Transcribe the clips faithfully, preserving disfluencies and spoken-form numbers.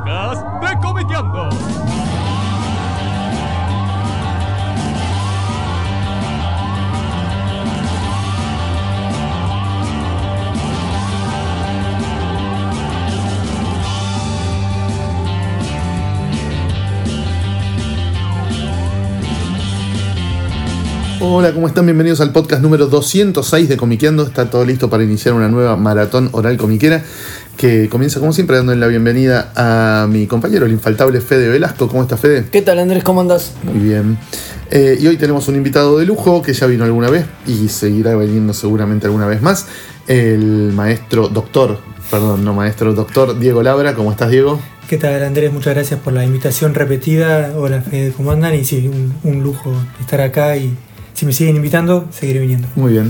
podcast de Comiqueando. Hola, ¿cómo están? Bienvenidos al podcast número doscientos seis de Comiqueando. Está todo listo para iniciar una nueva maratón oral comiquera que comienza como siempre dándole la bienvenida a mi compañero, el infaltable Fede Velasco. ¿Cómo estás, Fede? ¿Qué tal, Andrés? ¿Cómo andás? Muy bien. Eh, y hoy tenemos un invitado de lujo que ya vino alguna vez y seguirá viniendo seguramente alguna vez más. El maestro doctor, perdón, no maestro, doctor Diego Labra. ¿Cómo estás, Diego? ¿Qué tal, Andrés? Muchas gracias por la invitación repetida. Hola, Fede, ¿cómo andan? Y sí, un, un lujo estar acá y si me siguen invitando, seguiré viniendo. Muy bien.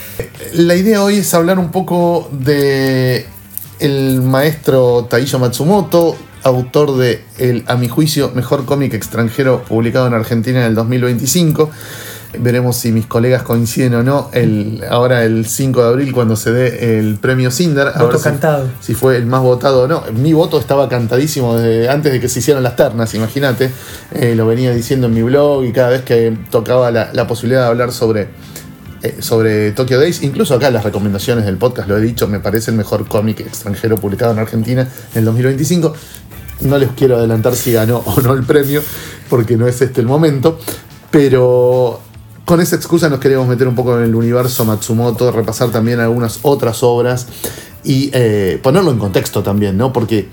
La idea hoy es hablar un poco de el maestro Taiyo Matsumoto, autor de el, a mi juicio, mejor cómic extranjero publicado en Argentina en el dos mil veinticinco. Veremos si mis colegas coinciden o no el, ahora el cinco de abril cuando se dé el premio Sindar. Voto cantado. Si, si fue el más votado o no. Mi voto estaba cantadísimo desde antes de que se hicieran las ternas, imagínate. Eh, lo venía diciendo en mi blog y cada vez que tocaba la, la posibilidad de hablar sobre, eh, sobre Tokyo Days, incluso acá en las recomendaciones del podcast lo he dicho, me parece el mejor cómic extranjero publicado en Argentina en el dos mil veinticinco. No les quiero adelantar si ganó o no el premio, porque no es este el momento, pero con esa excusa nos queremos meter un poco en el universo Matsumoto, repasar también algunas otras obras y eh, ponerlo en contexto también, ¿no? Porque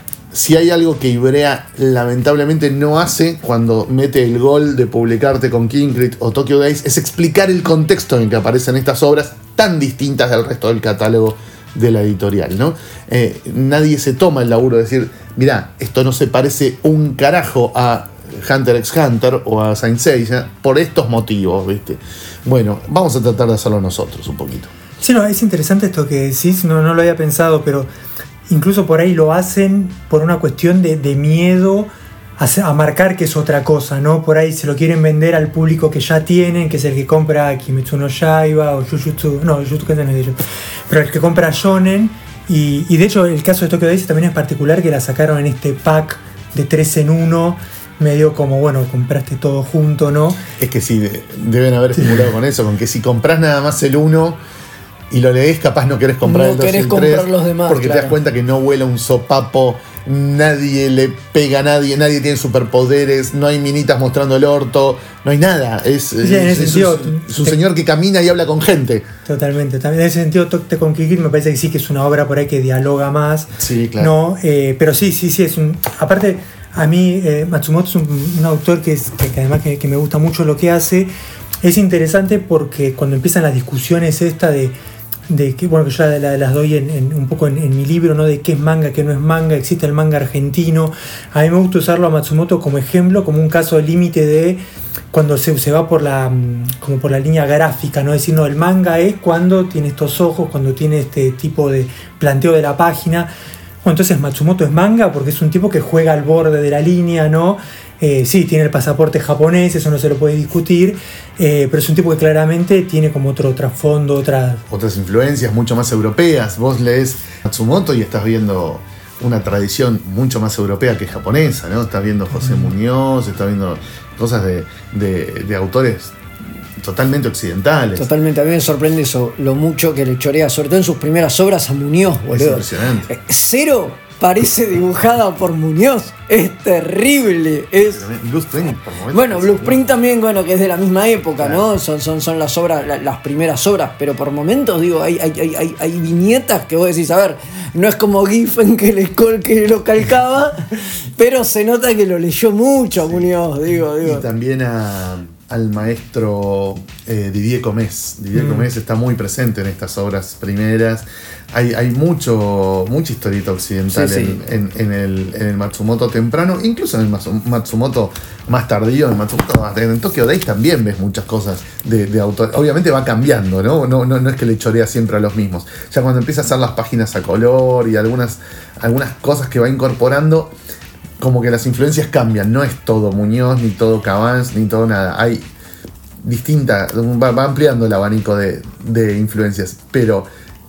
si hay algo que Ibrea lamentablemente no hace cuando mete el gol de publicarte con Kinkrit o Tokyo Days es explicar el contexto en el que aparecen estas obras tan distintas del resto del catálogo de la editorial, ¿no? Eh, nadie se toma el laburo de decir, mirá, esto no se parece un carajo a Hunter x Hunter o a Saint Seiya por estos motivos, ¿viste? Bueno, vamos a tratar de hacerlo nosotros un poquito. Sí, no, es interesante esto que decís, no, no lo había pensado, pero incluso por ahí lo hacen por una cuestión de, de miedo a, a marcar que es otra cosa, ¿no? Por ahí se lo quieren vender al público que ya tienen, que es el que compra Kimetsu no Yaiba o Jujutsu, no, Jujutsu Kaisen no es de ellos, pero el que compra Shonen, y, y de hecho el caso de Tokyo Days también es particular, que la sacaron en este pack de tres en uno, medio como, bueno, compraste todo junto, ¿no? Es que sí, de, deben haber estimulado con eso, con que si compras nada más el uno y lo lees, capaz no querés comprar no el dos y el comprar tres, los demás, porque claro. Te das cuenta que no vuela un sopapo, nadie le pega a nadie, nadie tiene superpoderes, no hay minitas mostrando el orto, no hay nada. Es, sí, en es, ese es, sentido, un, es un señor que camina y habla con gente. Totalmente, también en ese sentido Tokyo con Kinkrit me parece que sí que es una obra por ahí que dialoga más. Sí, claro. No, eh, pero sí, sí, sí, es un. Aparte, a mí eh, Matsumoto es un, un autor que, es, que, que además que, que me gusta mucho lo que hace. Es interesante porque cuando empiezan las discusiones esta de, de que, bueno, que yo la, la, las doy en, en, un poco en, en mi libro, ¿no? De qué es manga, qué no es manga, existe el manga argentino. A mí me gusta usarlo a Matsumoto como ejemplo, como un caso límite de cuando se, se va por la, como por la línea gráfica, ¿no? Es decir, no, el manga es cuando tiene estos ojos, cuando tiene este tipo de planteo de la página. Bueno, entonces Matsumoto es manga porque es un tipo que juega al borde de la línea, ¿no? Eh, sí, tiene el pasaporte japonés, eso no se lo puede discutir, eh, pero es un tipo que claramente tiene como otro trasfondo, otras... Otras influencias mucho más europeas. Vos lees Matsumoto y estás viendo una tradición mucho más europea que japonesa, ¿no? Estás viendo José mm. Muñoz, estás viendo cosas de, de, de autores totalmente occidentales. Totalmente, a mí me sorprende eso, lo mucho que le chorea, sobre todo en sus primeras obras, a Muñoz, boludo. Es impresionante. Eh, Cero parece dibujada por Muñoz, es terrible. Es... Blueprint, por momentos. Bueno, Blueprint también, bueno, que es de la misma época, claro. ¿no? Son, son, son las obras, la, las primeras obras, pero por momentos, digo, hay, hay, hay, hay, hay viñetas que vos decís, a ver, no es como Giffen que, le, que lo calcaba, pero se nota que lo leyó mucho, sí. Muñoz, digo, digo. Y también a... al maestro eh, Didier Comés. Didier mm. Comés está muy presente en estas obras primeras. Hay, hay mucho mucha historieta occidental sí, sí. En, en, en, el, en el Matsumoto temprano, incluso en el Matsumoto más tardío. En el Matsumoto, en Tokyo Days también ves muchas cosas de, de autor. Obviamente va cambiando, ¿no? No, no, no es que le chorea siempre a los mismos. Ya cuando empieza a hacer las páginas a color y algunas, algunas cosas que va incorporando, como que las influencias cambian, no es todo Muñoz, ni todo Cabans, ni todo nada. Hay distintas, va, va ampliando el abanico de, de influencias, pero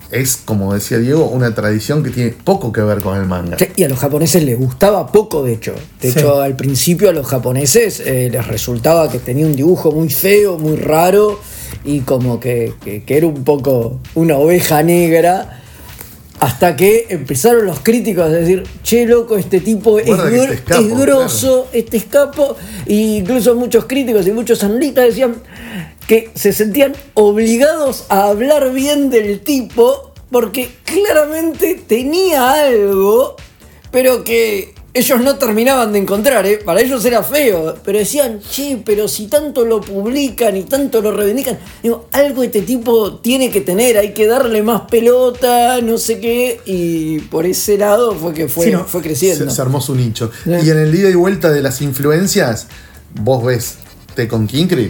es, como decía Diego, una tradición que tiene poco que ver con el manga. Sí, y a los japoneses les gustaba poco, de hecho. De Sí. hecho, al principio a los japoneses eh, les resultaba que tenía un dibujo muy feo, muy raro, y como que, que, que era un poco una oveja negra. Hasta que empezaron los críticos a decir, che, loco, este tipo es, Guarda que gro- este es capo, es grosso, este es capo. Y incluso muchos críticos y muchos analistas decían que se sentían obligados a hablar bien del tipo porque claramente tenía algo, pero que ellos no terminaban de encontrar, ¿eh? Para ellos era feo, pero decían, che, pero si tanto lo publican y tanto lo reivindican, digo, algo este tipo tiene que tener, hay que darle más pelota, no sé qué, y por ese lado fue que fue, Sí, no, fue creciendo. Se, se armó su nicho. Sí. Y en el ida y vuelta de las influencias, vos ves Tekken Kinkrit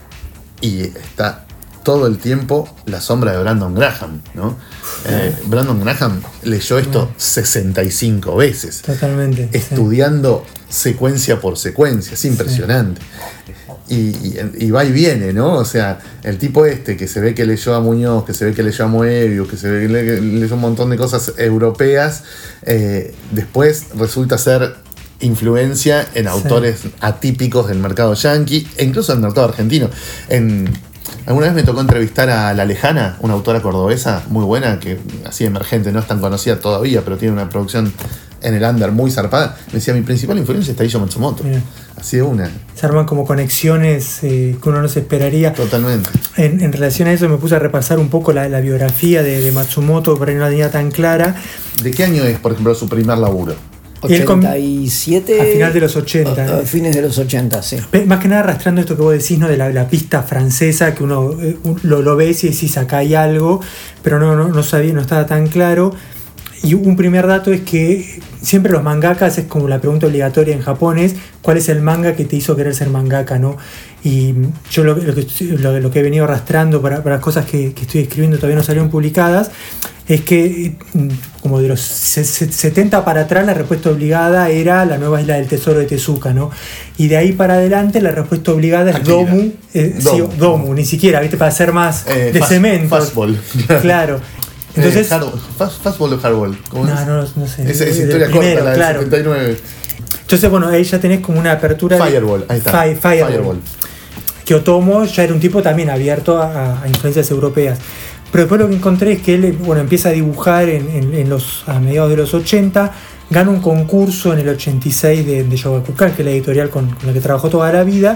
y está todo el tiempo la sombra de Brandon Graham, ¿no? Eh, Brandon Graham leyó esto sesenta y cinco veces, Totalmente. sí. estudiando secuencia por secuencia, es impresionante. Y, y, y va y viene, ¿no? O sea, el tipo este que se ve que leyó a Muñoz, que se ve que leyó a Moebius, que se ve que le- leyó un montón de cosas europeas, eh, después resulta ser influencia en autores atípicos del mercado yanqui e incluso del mercado argentino. En, alguna vez me tocó entrevistar a La Lejana, una autora cordobesa muy buena, que así emergente, no es tan conocida todavía, pero tiene una producción en el under muy zarpada. Me decía, mi principal influencia es Taiyo Matsumoto. Mira. Así de una, Se arman como conexiones eh, que uno no se esperaría. totalmente. En, en relación a eso me puse a repasar un poco la, la biografía de, de Matsumoto, por ahí no la tenía tan clara. ¿De qué año es, por ejemplo, su primer laburo? Y él com- ochenta y siete a final de los ochenta, A, a ¿eh? fines de los ochenta, sí. Pe- Más que nada arrastrando esto que vos decís, ¿no? De la, la pista francesa, que uno eh, un- lo, lo ves y decís acá hay algo, pero no, no, no sabía, no estaba tan claro. Y un primer dato es que siempre los mangakas, es como la pregunta obligatoria en Japón, es ¿cuál es el manga que te hizo querer ser mangaka, ¿no? Y yo lo, lo que, lo, lo que he venido arrastrando para, para las cosas que, que estoy escribiendo todavía no salieron publicadas, es que mm, como de los se- se- setenta para atrás la respuesta obligada era la nueva isla del tesoro de Tezuka, ¿no? Y de ahí para adelante la respuesta obligada es Akira. Domu, eh, sí, Domu. Domu, ni siquiera, ¿viste? Para ser más Eh, de fast- cemento. fastball. Claro. Entonces, eh, hard- fast, fastball o hardball. ¿Cómo no, es? no, no sé. Esa es Del historia primero, corta, la del claro. setenta y nueve. Entonces, bueno, ahí ya tenés como una apertura. de- Fireball, ahí está. Fi- Fireball. Fireball. Que Otomo ya era un tipo también abierto a, a influencias europeas. Pero después lo que encontré es que él, bueno, empieza a dibujar en, en- en los, a mediados de los ochenta, gana un concurso en el ochenta y seis de, de Shogakukan, que es la editorial con, con la que trabajó toda la vida.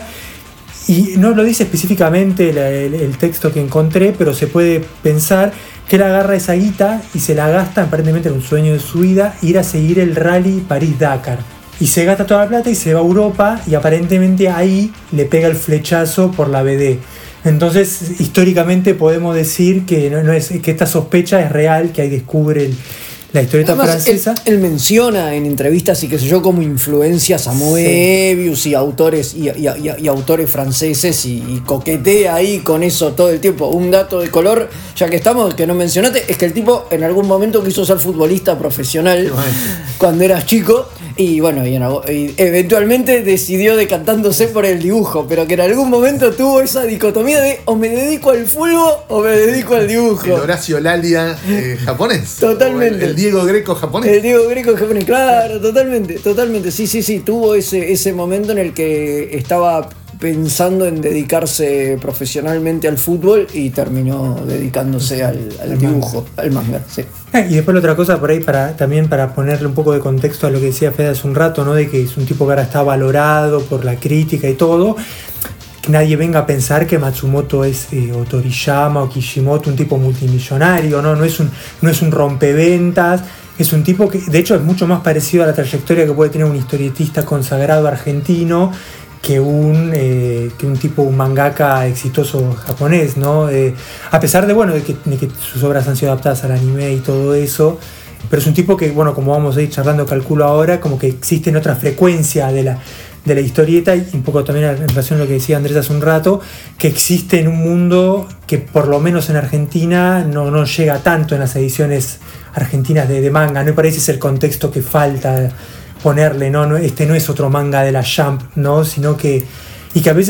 Y no lo dice específicamente la- el, el texto que encontré, pero se puede pensar que él agarra esa guita y se la gasta, aparentemente era un sueño de su vida, ir a seguir el rally París-Dakar. Y se gasta toda la plata y se va a Europa y aparentemente ahí le pega el flechazo por la B D. Entonces, históricamente podemos decir que, no, no es, que esta sospecha es real, que ahí descubre el- la historieta Además, francesa. Él, él menciona en entrevistas y qué sé yo como influencias a Moebius y autores y, y- y- y autores franceses y, y coquetea ahí con eso todo el tiempo. Un dato de color, ya que estamos, que no mencionaste, es que el tipo en algún momento quiso ser futbolista profesional cuando eras chico y bueno, y, en algo- y eventualmente decidió decantándose por el dibujo, pero que en algún momento tuvo esa dicotomía de o me dedico al fútbol o me dedico al dibujo. El Horacio Lalia eh, japonés. Totalmente. O El, el Diego Greco japonés. El Diego Greco japonés, claro, totalmente, totalmente. Sí, sí, sí, tuvo ese, ese momento en el que estaba pensando en dedicarse profesionalmente al fútbol y terminó dedicándose al, al Al dibujo, al manga, sí. Ah, y después la otra cosa por ahí para también para ponerle un poco de contexto a lo que decía Fede hace un rato, ¿no? De que es un tipo que ahora está valorado por la crítica y todo. Que nadie venga a pensar que Matsumoto es eh, o Toriyama o Kishimoto, un tipo multimillonario, ¿no? No es un, no es un rompeventas. Es un tipo que, de hecho, es mucho más parecido a la trayectoria que puede tener un historietista consagrado argentino que un, eh, que un tipo, un mangaka exitoso japonés, ¿no? Eh, a pesar de, bueno, de que, de que sus obras han sido adaptadas al anime y todo eso, pero es un tipo que, bueno, como vamos a ir charlando, calculo ahora, como que existe en otra frecuencia de la, de la historieta y un poco también en relación a lo que decía Andrés hace un rato, que existe en un mundo que por lo menos en Argentina no, no llega tanto en las ediciones argentinas de, de manga, no me parece es el contexto que falta ponerle, ¿no? No, este no es otro manga de la Jump, ¿no? Sino que, y que a veces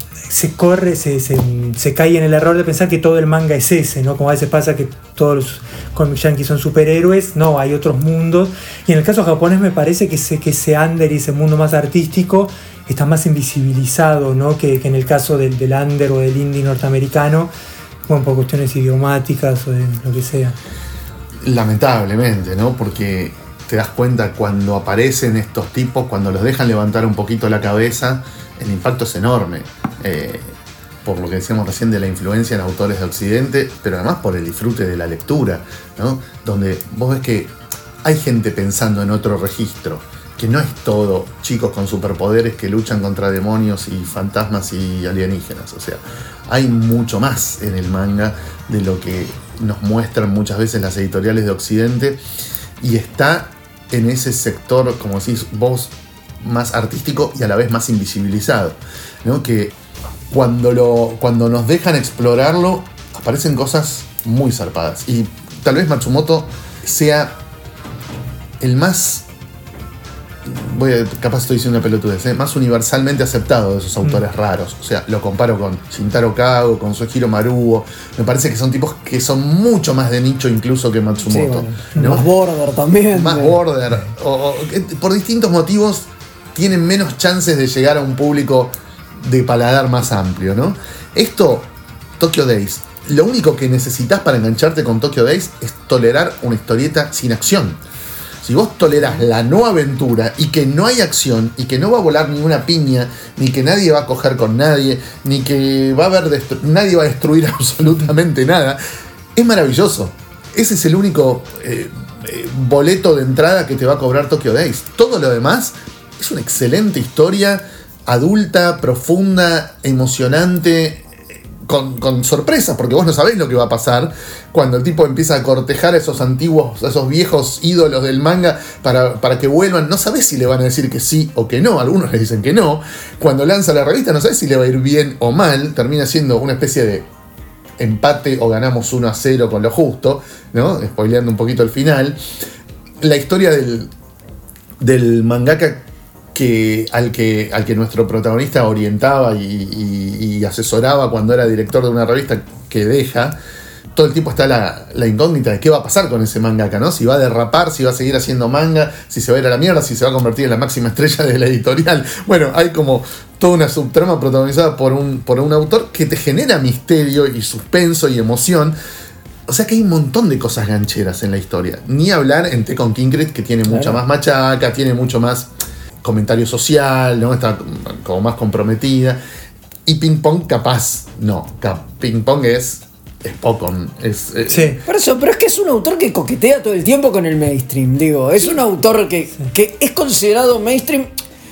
se corre, se, se, se cae en el error de pensar que todo el manga es ese, ¿no? Como a veces pasa que todos los comic yankees son superhéroes, no, hay otros mundos. Y en el caso japonés me parece que ese, que ese under y ese mundo más artístico está más invisibilizado, ¿no? que, que en el caso del, del under o del indie norteamericano, bueno, por cuestiones idiomáticas o de lo que sea. Lamentablemente, ¿no? Porque te das cuenta cuando aparecen estos tipos, cuando los dejan levantar un poquito la cabeza, el impacto es enorme. Eh, por lo que decíamos recién de la influencia en autores de Occidente, pero además por el disfrute de la lectura, ¿no? Donde vos ves que hay gente pensando en otro registro, que no es todo chicos con superpoderes que luchan contra demonios y fantasmas y alienígenas. O sea, hay mucho más en el manga de lo que nos muestran muchas veces las editoriales de Occidente, y está en ese sector, como decís vos, más artístico y a la vez más invisibilizado, ¿no? Que cuando, lo, cuando nos dejan explorarlo, aparecen cosas muy zarpadas. Y tal vez Matsumoto sea el más, voy a, capaz estoy diciendo una pelotudez, ¿eh? más universalmente aceptado de esos autores mm. raros. O sea, lo comparo con Shintaro Kago, con Soichiro Maruo. Me parece que son tipos que son mucho más de nicho incluso que Matsumoto. Sí, bueno. ¿no? Más border también. Más ¿no? border. O, o, por distintos motivos tienen menos chances de llegar a un público de paladar más amplio, ¿no? Esto, Tokyo Days, lo único que necesitas para engancharte con Tokyo Days es tolerar una historieta sin acción. Si vos tolerás la no aventura y que no hay acción y que no va a volar ni una piña, ni que nadie va a coger con nadie, ni que va a haber destru- nadie va a destruir absolutamente nada, es maravilloso. Ese es el único eh, eh, boleto de entrada que te va a cobrar Tokyo Days. Todo lo demás es una excelente historia, adulta, profunda, emocionante, con, con sorpresas, porque vos no sabés lo que va a pasar cuando el tipo empieza a cortejar a esos antiguos, a esos viejos ídolos del manga para, para que vuelvan. No sabés si le van a decir que sí o que no, algunos le dicen que no. Cuando lanza la revista no sabés si le va a ir bien o mal, termina siendo una especie de empate o ganamos uno a cero con lo justo, ¿no? Spoileando un poquito el final. La historia del, del mangaka que, al, que, al que nuestro protagonista orientaba y, y, y asesoraba cuando era director de una revista que deja, todo el tiempo está la, la incógnita de qué va a pasar con ese mangaka, ¿no? Si va a derrapar, si va a seguir haciendo manga, si se va a ir a la mierda, si se va a convertir en la máxima estrella de la editorial. Bueno, hay como toda una subtrama protagonizada por un, por un autor que te genera misterio y suspenso y emoción. O sea que hay un montón de cosas gancheras en la historia. Ni hablar en Tekken Kinkrit, que tiene mucha más machaca, tiene mucho más comentario social, ¿no? Está como más comprometida. Y Ping Pong capaz, no. Ping Pong es, es Pokémon. Es, es, sí. Por eso, pero es que es un autor que coquetea todo el tiempo con el mainstream, digo. Es un autor que, sí. que es considerado mainstream.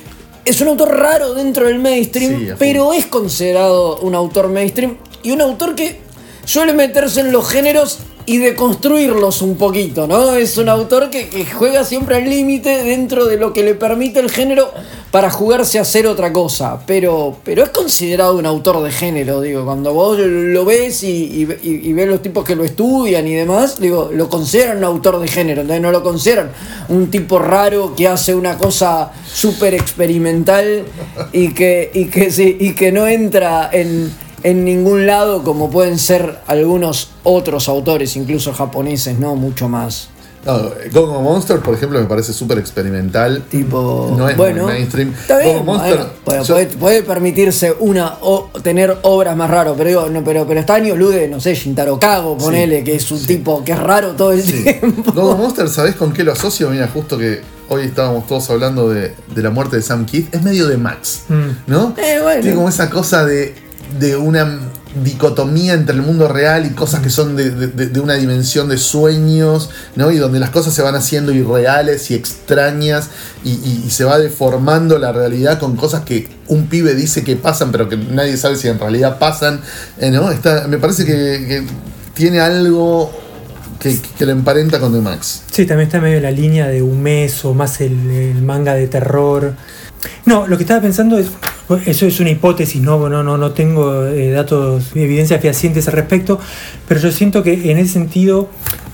Es un autor raro dentro del mainstream, sí, pero es considerado un autor mainstream. Y un autor que suele meterse en los géneros y deconstruirlos un poquito, ¿no? Es un autor que, que juega siempre al límite dentro de lo que le permite el género para jugarse a hacer otra cosa. Pero, pero es considerado un autor de género, digo. Cuando vos lo ves y, y, y ves los tipos que lo estudian y demás, digo, lo consideran un autor de género. Entonces no lo consideran un tipo raro que hace una cosa súper experimental y que, y, que, sí, y que no entra en... en ningún lado como pueden ser algunos otros autores, incluso japoneses, ¿no? Mucho más. No, Gogo Monster, por ejemplo, me parece súper experimental. Tipo, no es bueno, muy mainstream. Está bien, Gogo Monster, bueno, yo... puede, puede permitirse una o tener obras más raras, pero digo, no, pero, pero está año luz de, no sé, Shintaro Kago, ponele, sí, que es un sí. tipo que es raro todo el sí. tiempo. Gogo Monster, ¿sabés con qué lo asocio? Mira, justo que hoy estábamos todos hablando de, de la muerte de Sam Kidd. Es medio de Max, mm. ¿no? Eh, bueno. Tiene como esa cosa de de una dicotomía entre el mundo real y cosas que son de, de, de una dimensión de sueños, ¿no? Y donde las cosas se van haciendo irreales y extrañas y, y, y se va deformando la realidad con cosas que un pibe dice que pasan pero que nadie sabe si en realidad pasan, ¿no? Está, me parece que, que tiene algo que, que lo emparenta con The Max. Sí, también está medio la línea de un mes o más el, el manga de terror. No, lo que estaba pensando es, eso es una hipótesis, no, no, no, no tengo eh, datos, evidencias fehacientes al respecto, pero yo siento que en ese sentido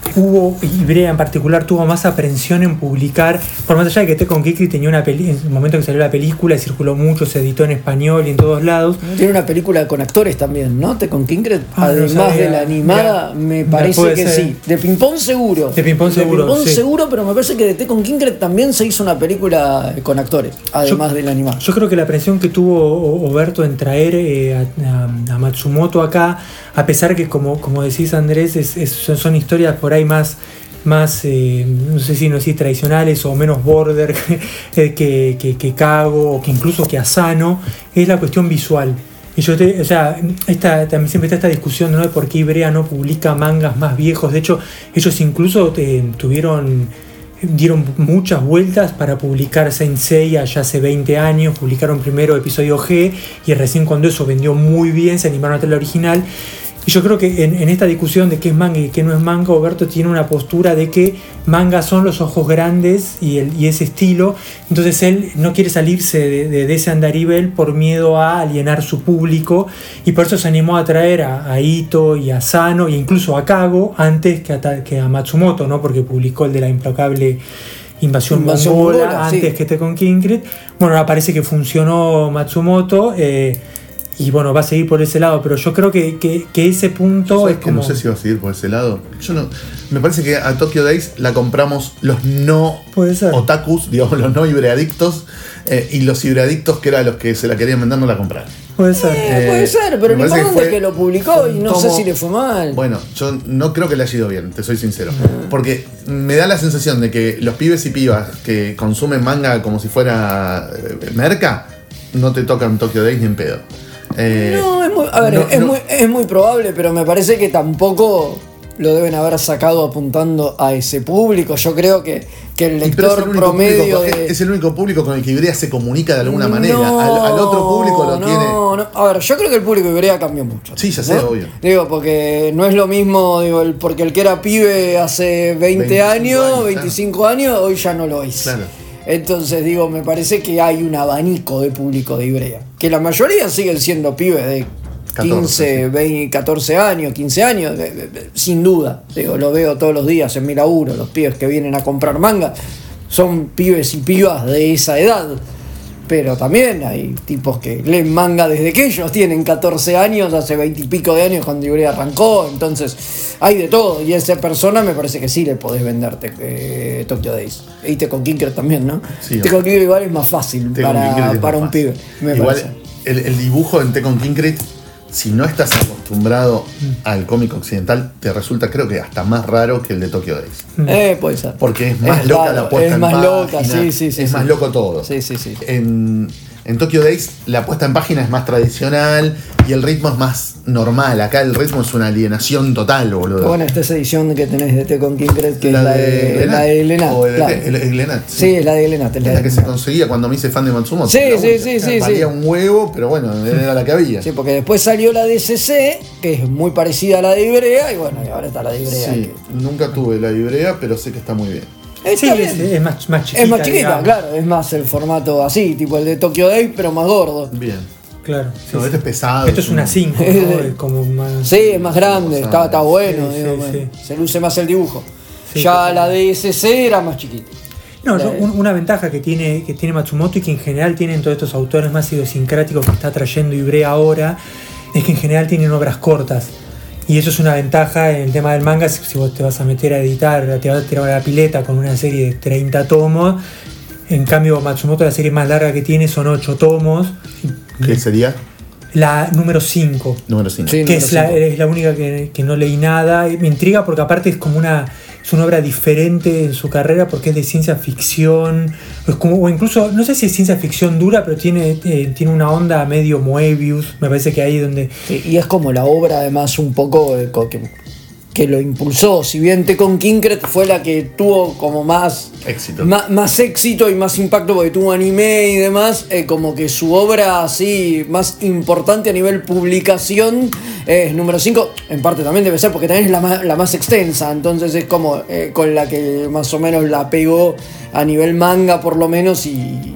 hubo, y Ibrea en particular, tuvo más aprensión en publicar, por más allá de que Tekken Kinkrit tenía una peli, en el momento que salió la película, circuló mucho, se editó en español y en todos lados. Tiene una película con actores también, ¿no? Tekken Kinkrit, Ah, no además sabía. de la animada, Mira, me mira, parece puede que ser. sí. De ping-pong seguro. De ping-pong seguro, De ping-pong sí. seguro, pero me parece que de Tekken Kinkrit también se hizo una película con actores, además Yo- de la animada. Yo creo que la presión que tuvo O- Oberto en traer eh, a, a- a Matsumoto acá, a pesar que como, como decís Andrés, es, es- son, son historias por ahí más, más eh, no sé si no decís tradicionales o menos border que, que, que, que Kago o que incluso que Asano, es la cuestión visual. Y yo te, o sea, esta, también siempre está esta discusión, ¿no?, de por qué Ibrea no publica mangas más viejos. De hecho, ellos incluso eh, tuvieron dieron muchas vueltas para publicar Saint Seiya ya hace veinte años. Publicaron primero episodio G y recién cuando eso vendió muy bien se animaron a traer la original. Y yo creo que en, en esta discusión de qué es manga y qué no es manga, Oberto tiene una postura de que manga son los ojos grandes y, el, y ese estilo. Entonces él no quiere salirse de, de, de ese andarivel por miedo a alienar su público, y por eso se animó a traer a, a Ito y a Sano e incluso a Kago antes que a, que a Matsumoto, ¿no? Porque publicó el de la implacable Invasión, Invasión mongola, mongola, antes sí. que Tekken Kinkrit. Bueno, ahora parece que funcionó Matsumoto. Eh, Y bueno, va a seguir por ese lado, pero yo creo que, que, que ese punto ¿Sabes es que como... no sé si va a seguir por ese lado? Yo no. Me parece que a Tokyo Days la compramos los no Puede ser. otakus, digamos, los no ibreadictos, eh, y los ibreadictos, que eran los que se la querían vender, no la compraron. Puede ser. Eh, Eh, puede ser, pero me lo parece que importante es fue que lo publicó y un no sé tomo- si le fue mal. Bueno, yo no creo que le haya ido bien, te soy sincero. Porque me da la sensación de que los pibes y pibas que consumen manga como si fuera eh, merca, no te tocan Tokyo Days ni en pedo. Eh, No, es muy, a ver, no- es, no- Muy, es muy probable, pero me parece que tampoco lo deben haber sacado apuntando a ese público. Yo creo que, que el y pero es lector el único promedio público- de... es, es el único público con el que Ibrea se comunica de alguna manera. Al, al otro público lo no, tiene. no. A ver, yo creo que el público de Ibrea cambió mucho. Sí, ya sé, ¿no? obvio. Digo, porque no es lo mismo, digo, el, porque el que era pibe hace veinte veinticinco años, años, veinticinco años, hoy ya no lo es. Claro. Entonces, digo, me parece que hay un abanico de público de Ibrea. Que la mayoría siguen siendo pibes de quince, catorce, sí. veinte, catorce años, quince años, de- de- de- sin duda. Digo, lo veo todos los días en mi laburo, los pibes que vienen a comprar manga son pibes y pibas de esa edad. Pero también hay tipos que leen manga desde que ellos tienen catorce años, hace veinte y pico de años cuando Ibrea arrancó. Entonces, hay de todo. Y a esa persona me parece que sí le podés venderte eh, Tokyo Days. Y Tekken Kinkrit también, ¿no? Sí, Tekken Kinkrit igual es más fácil Tekken Kinkrit para, es para más un fácil. pibe, me Igual, parece. el, el dibujo en Tekken Kinkrit, si no estás acostumbrado al cómic occidental, te resulta, creo que hasta más raro que el de Tokyo Days. Eh, puede ser. Porque es más Es loca raro, la puesta es en más página. loca, sí, sí, sí, Es sí. más loco todo. Sí, sí, sí. En, en Tokyo Days la puesta en página es más tradicional y el ritmo es más normal. Acá el ritmo es una alienación total, boludo. Bueno, esta es edición que tenés de Tekken Kinkrit, que la es la de de, Glenat. la de Glenat, O el- claro. el- el Glenat, Sí, es la de Glenat. es Es la que se Glenat. conseguía cuando me hice fan de Matsumoto. Sí, la sí, única. sí, sí, Valía sí. un huevo, pero bueno, era la que había. Sí, porque después salió la de C C, que es muy parecida a la de Ibrea, y bueno, y ahora está la de Ibrea. Sí, que- nunca tuve la Ibrea, pero sé que está muy bien. Está Sí, bien. es, es más, más chiquita. Es más chiquita, digamos. claro, es más el formato así, tipo el de Tokyo Days, pero más gordo. Bien. Claro. sí, No, sí. este es pesado. Esto es una cinco, ¿no? Es como más. Sí, es más grande, Sí, está, está bueno, sí, digo, sí, bueno, sí. se luce más el dibujo. Sí, ya sí. la de S C era más chiquita. No, yo- La de- un- una ventaja que tiene, que tiene Matsumoto y que en general tienen todos estos autores más idiosincráticos que está trayendo Ibrea ahora, es que en general tienen obras cortas. Y eso es una ventaja en el tema del manga. Si, si vos te vas a meter a editar, te vas a tirar a la pileta con una serie de treinta tomos. En cambio, Matsumoto, la serie más larga que tiene son ocho tomos. ¿Qué sería? La número cinco. Número cinco. Sí. Que número es la, cinco. es la única que, que no leí nada. Y me intriga porque aparte es como una es una obra diferente en su carrera porque es de ciencia ficción, es como, o incluso, no sé si es ciencia ficción dura, pero tiene, eh, tiene una onda medio Moebius, me parece que ahí donde... Sí, y es como la obra además un poco eh, co- que, que lo impulsó. Si bien Tekken Kinkrit fue la que tuvo como más Éxito. Más, más éxito y más impacto porque tuvo anime y demás, eh, como que su obra así más importante a nivel publicación es número cinco, en parte también debe ser porque también es la más, la más extensa, entonces es como eh, con la que más o menos la pegó a nivel manga por lo menos y,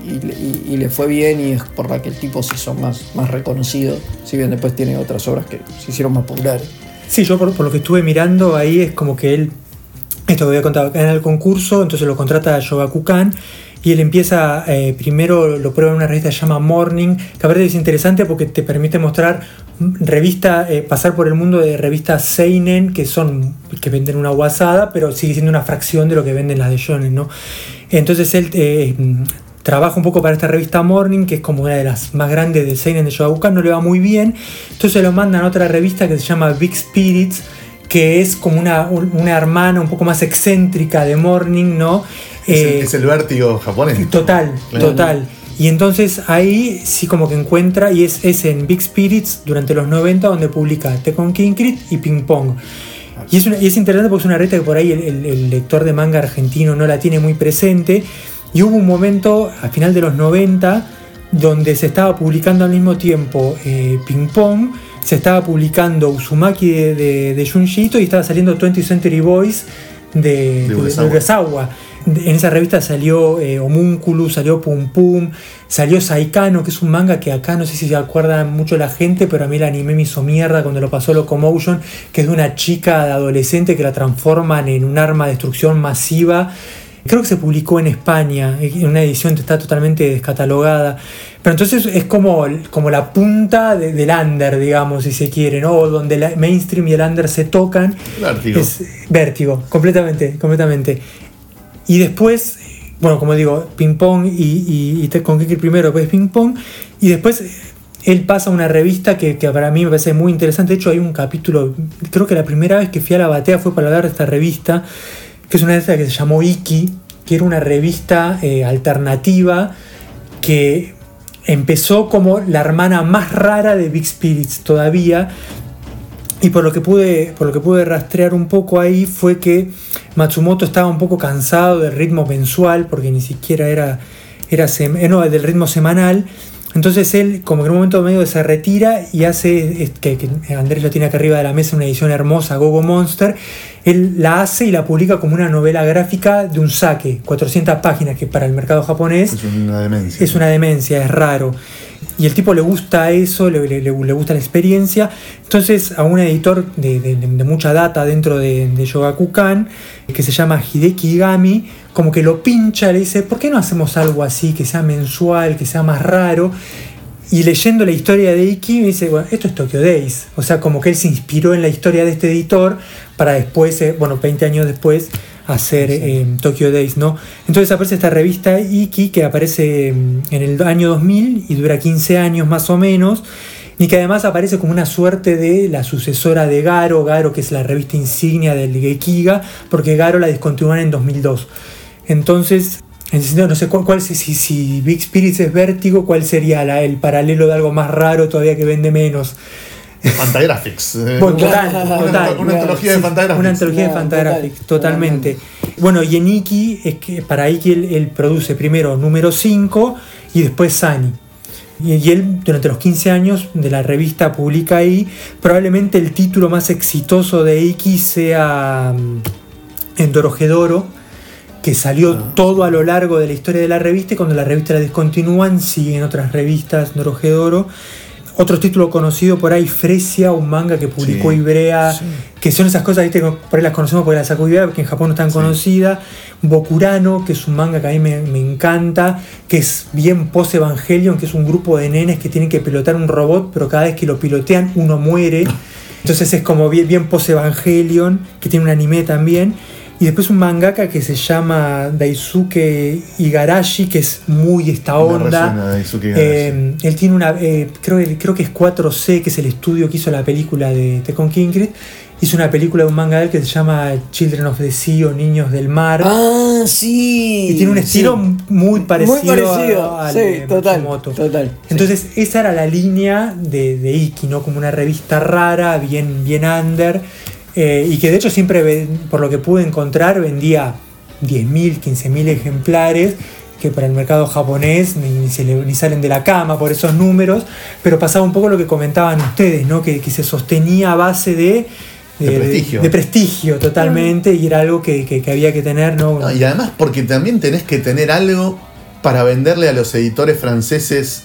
y, y- y le fue bien y es por la que el tipo se hizo más, más reconocido, si bien después tiene otras obras que se hicieron más populares. Sí, yo por, por lo que estuve mirando ahí es como que él esto que había contado, gana el concurso, entonces lo contrata Shogakukan y él empieza, eh, primero lo prueba en una revista que se llama Morning, que aparte es interesante porque te permite mostrar revista, eh, pasar por el mundo de revistas seinen que son, que venden una guasada, pero sigue siendo una fracción de lo que venden las de shonen, ¿no? Entonces él eh, trabaja un poco para esta revista Morning, que es como una de las más grandes del seinen de Shogakukan, no le va muy bien, entonces lo mandan a otra revista que se llama Big Spirits, que es como una, una hermana un poco más excéntrica de Morning, ¿no? Es, eh, el, es el vértigo japonés. Total, Claro. total. Y entonces ahí sí como que encuentra, y es, es en Big Spirits durante los noventa donde publica Tekken Kinkrit y Ping Pong. Y es, una, y es interesante porque es una revista que por ahí el, el, el lector de manga argentino no la tiene muy presente. Y hubo un momento a final de los noventa donde se estaba publicando al mismo tiempo eh, Ping Pong, se estaba publicando Uzumaki de, de, de Junji Ito y estaba saliendo twentieth Century Boys de, de, de Urasawa. En esa revista salió eh, Homúnculus, salió Pum Pum, salió Saikano, que es un manga que acá no sé si se acuerda mucho la gente, pero a mí el anime me hizo mierda cuando lo pasó Locomotion, que es de una chica de adolescente que la transforman en un arma de destrucción masiva. Creo que se publicó en España, en una edición que está totalmente descatalogada. Pero entonces es como, como la punta de, del under, digamos, si se quiere, ¿no? O donde el mainstream y el under se tocan. Vértigo. Es vértigo, completamente, completamente. Y después, bueno, como digo, Ping Pong y, y, y Tekken Kinkrit primero, después Ping Pong. Y después él pasa a una revista que, que para mí me parece muy interesante. De hecho, hay un capítulo, creo que la primera vez que fui a la batea fue para hablar de esta revista, que es una revista que se llamó Iki, que era una revista eh, alternativa que empezó como la hermana más rara de Big Spirits todavía. Y por lo que pude, por lo que pude rastrear un poco ahí fue que Matsumoto estaba un poco cansado del ritmo mensual, porque ni siquiera era, era sem- no, del ritmo semanal. Entonces él como que en un momento medio se retira y hace, que, que Andrés lo tiene acá arriba de la mesa, una edición hermosa, Gogo Monster. Él la hace y la publica como una novela gráfica de un saque, cuatrocientas páginas, que para el mercado japonés Es una demencia. es una demencia, es raro. Y el tipo le gusta eso, le, le, le gusta la experiencia. Entonces a un editor de, de, de mucha data dentro de, de Shogakukan, que se llama Hideki Igami, como que lo pincha, le dice, ¿por qué no hacemos algo así, que sea mensual, que sea más raro? Y leyendo la historia de Iki, me dice, bueno, esto es Tokyo Days. O sea, como que él se inspiró en la historia de este editor para después, eh, bueno, veinte años después, hacer eh, Tokyo Days, ¿no? Entonces aparece esta revista Iki, que aparece en el año dos mil y dura quince años más o menos, y que además aparece como una suerte de la sucesora de Garo, Garo que es la revista insignia del Gekiga, porque Garo la descontinuaron en dos mil dos. Entonces, no sé cuál, cuál si, si Big Spirits es Vértigo, cuál sería la, el paralelo de algo más raro todavía que vende menos. Fantagraphics. Eh, Bueno, total, una, total. Una, una antología de Fantagraphics. Una antología de Claro, Fantagraphics, total, totalmente. totalmente. Bueno, y en Iki, es que para Iki él, él produce primero número cinco y después Sani. Y, y él durante los quince años de la revista publica ahí. Probablemente el título más exitoso de Iki sea um, en Dorohedoro, que salió Ah. todo a lo largo de la historia de la revista, y cuando la revista la descontinúan siguen otras revistas Dorohedoro. Otro título conocido por ahí, Fresia, un manga que publicó Sí, Ibrea, sí. que son esas cosas, ¿viste? Por ahí las conocemos porque las sacó Ibrea, porque en Japón no es tan Sí. conocida. Bokurano, que es un manga que a mí me, me encanta, que es bien post-Evangelion, que es un grupo de nenes que tienen que pilotar un robot, pero cada vez que lo pilotean uno muere. Entonces es como bien, bien post-Evangelion, que tiene un anime también. Y después un mangaka que se llama Daisuke Igarashi, que es muy esta Me onda. resuena Daisuke Igarashi. Eh, él tiene una, eh, creo, creo que es cuatro C, que es el estudio que hizo la película de Tekken Kinkrit. Hizo una película de un manga de él que se llama Children of the Sea o Niños del Mar. Ah, sí. Y tiene un estilo sí. muy parecido, Muy parecido. a- al Sí, de total, Matsumoto. total. Entonces esa era la línea de, de Iki, ¿no? Como una revista rara, bien, bien under, eh, y que de hecho siempre, ven- por lo que pude encontrar, vendía diez mil, quince mil ejemplares, que para el mercado japonés ni, ni, se le- ni salen de la cama por esos números, pero pasaba un poco lo que comentaban ustedes, ¿no? Que, que se sostenía a base de... De prestigio. de prestigio totalmente, y era algo que, que- que había que tener, ¿no? No, y además porque también tenés que tener algo para venderle a los editores franceses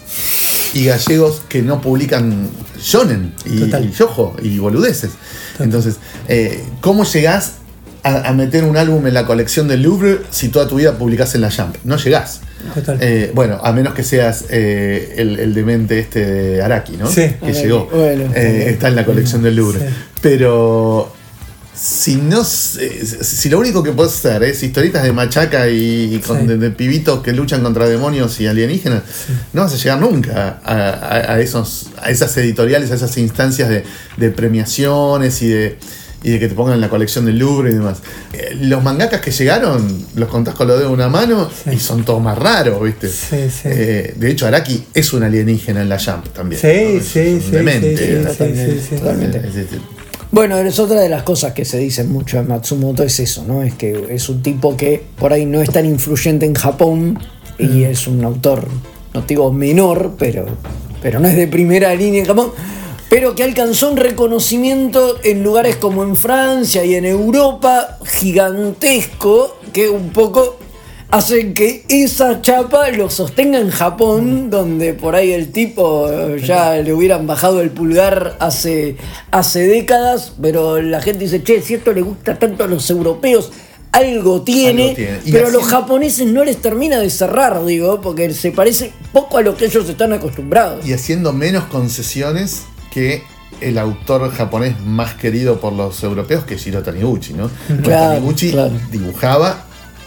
y gallegos que no publican shonen y, Total. y yojo y boludeces. Total. Entonces, eh, ¿cómo llegás a, a meter un álbum en la colección del Louvre si toda tu vida publicás en la Jump. No llegás. Total. Eh, bueno, a menos que seas eh, el, el demente este de Araki, ¿no? Sí. Que Araki, llegó. bueno. Eh, está en la colección del Louvre. Sí. Pero si no si lo único que puedes hacer es historietas de machaca y, y con, Sí. de, de pibitos que luchan contra demonios y alienígenas, Sí. no vas a llegar nunca a, a, a esos a esas editoriales, a esas instancias de, de premiaciones y de y de que te pongan en la colección del Louvre y demás. Eh, los mangakas que llegaron, los contás con los dedos de una mano, Sí. y son todos más raros, ¿viste? Sí, sí. Eh, de hecho, Araki es un alienígena en la Jump también. Sí, ¿no? Es sí, un sí, demente. sí, sí, totalmente, sí, sí. totalmente. Es decir, Bueno, es otra de las cosas que se dicen mucho de Matsumoto, es eso, ¿no? Es que es un tipo que por ahí no es tan influyente en Japón y Mm. es un autor, no te digo menor, pero, pero no es de primera línea en Japón, pero que alcanzó un reconocimiento en lugares como en Francia y en Europa gigantesco, que un poco hacen que esa chapa lo sostenga en Japón, donde por ahí el tipo ya le hubieran bajado el pulgar hace, hace décadas, pero la gente dice, che, si esto le gusta tanto a los europeos, algo tiene, Algo tiene. Y pero a así- los japoneses no les termina de cerrar, digo, porque se parece poco a lo que ellos están acostumbrados. y haciendo menos concesiones que el autor japonés más querido por los europeos, que es Shiro Taniguchi, ¿no? Porque Claro, Taniguchi claro. dibujaba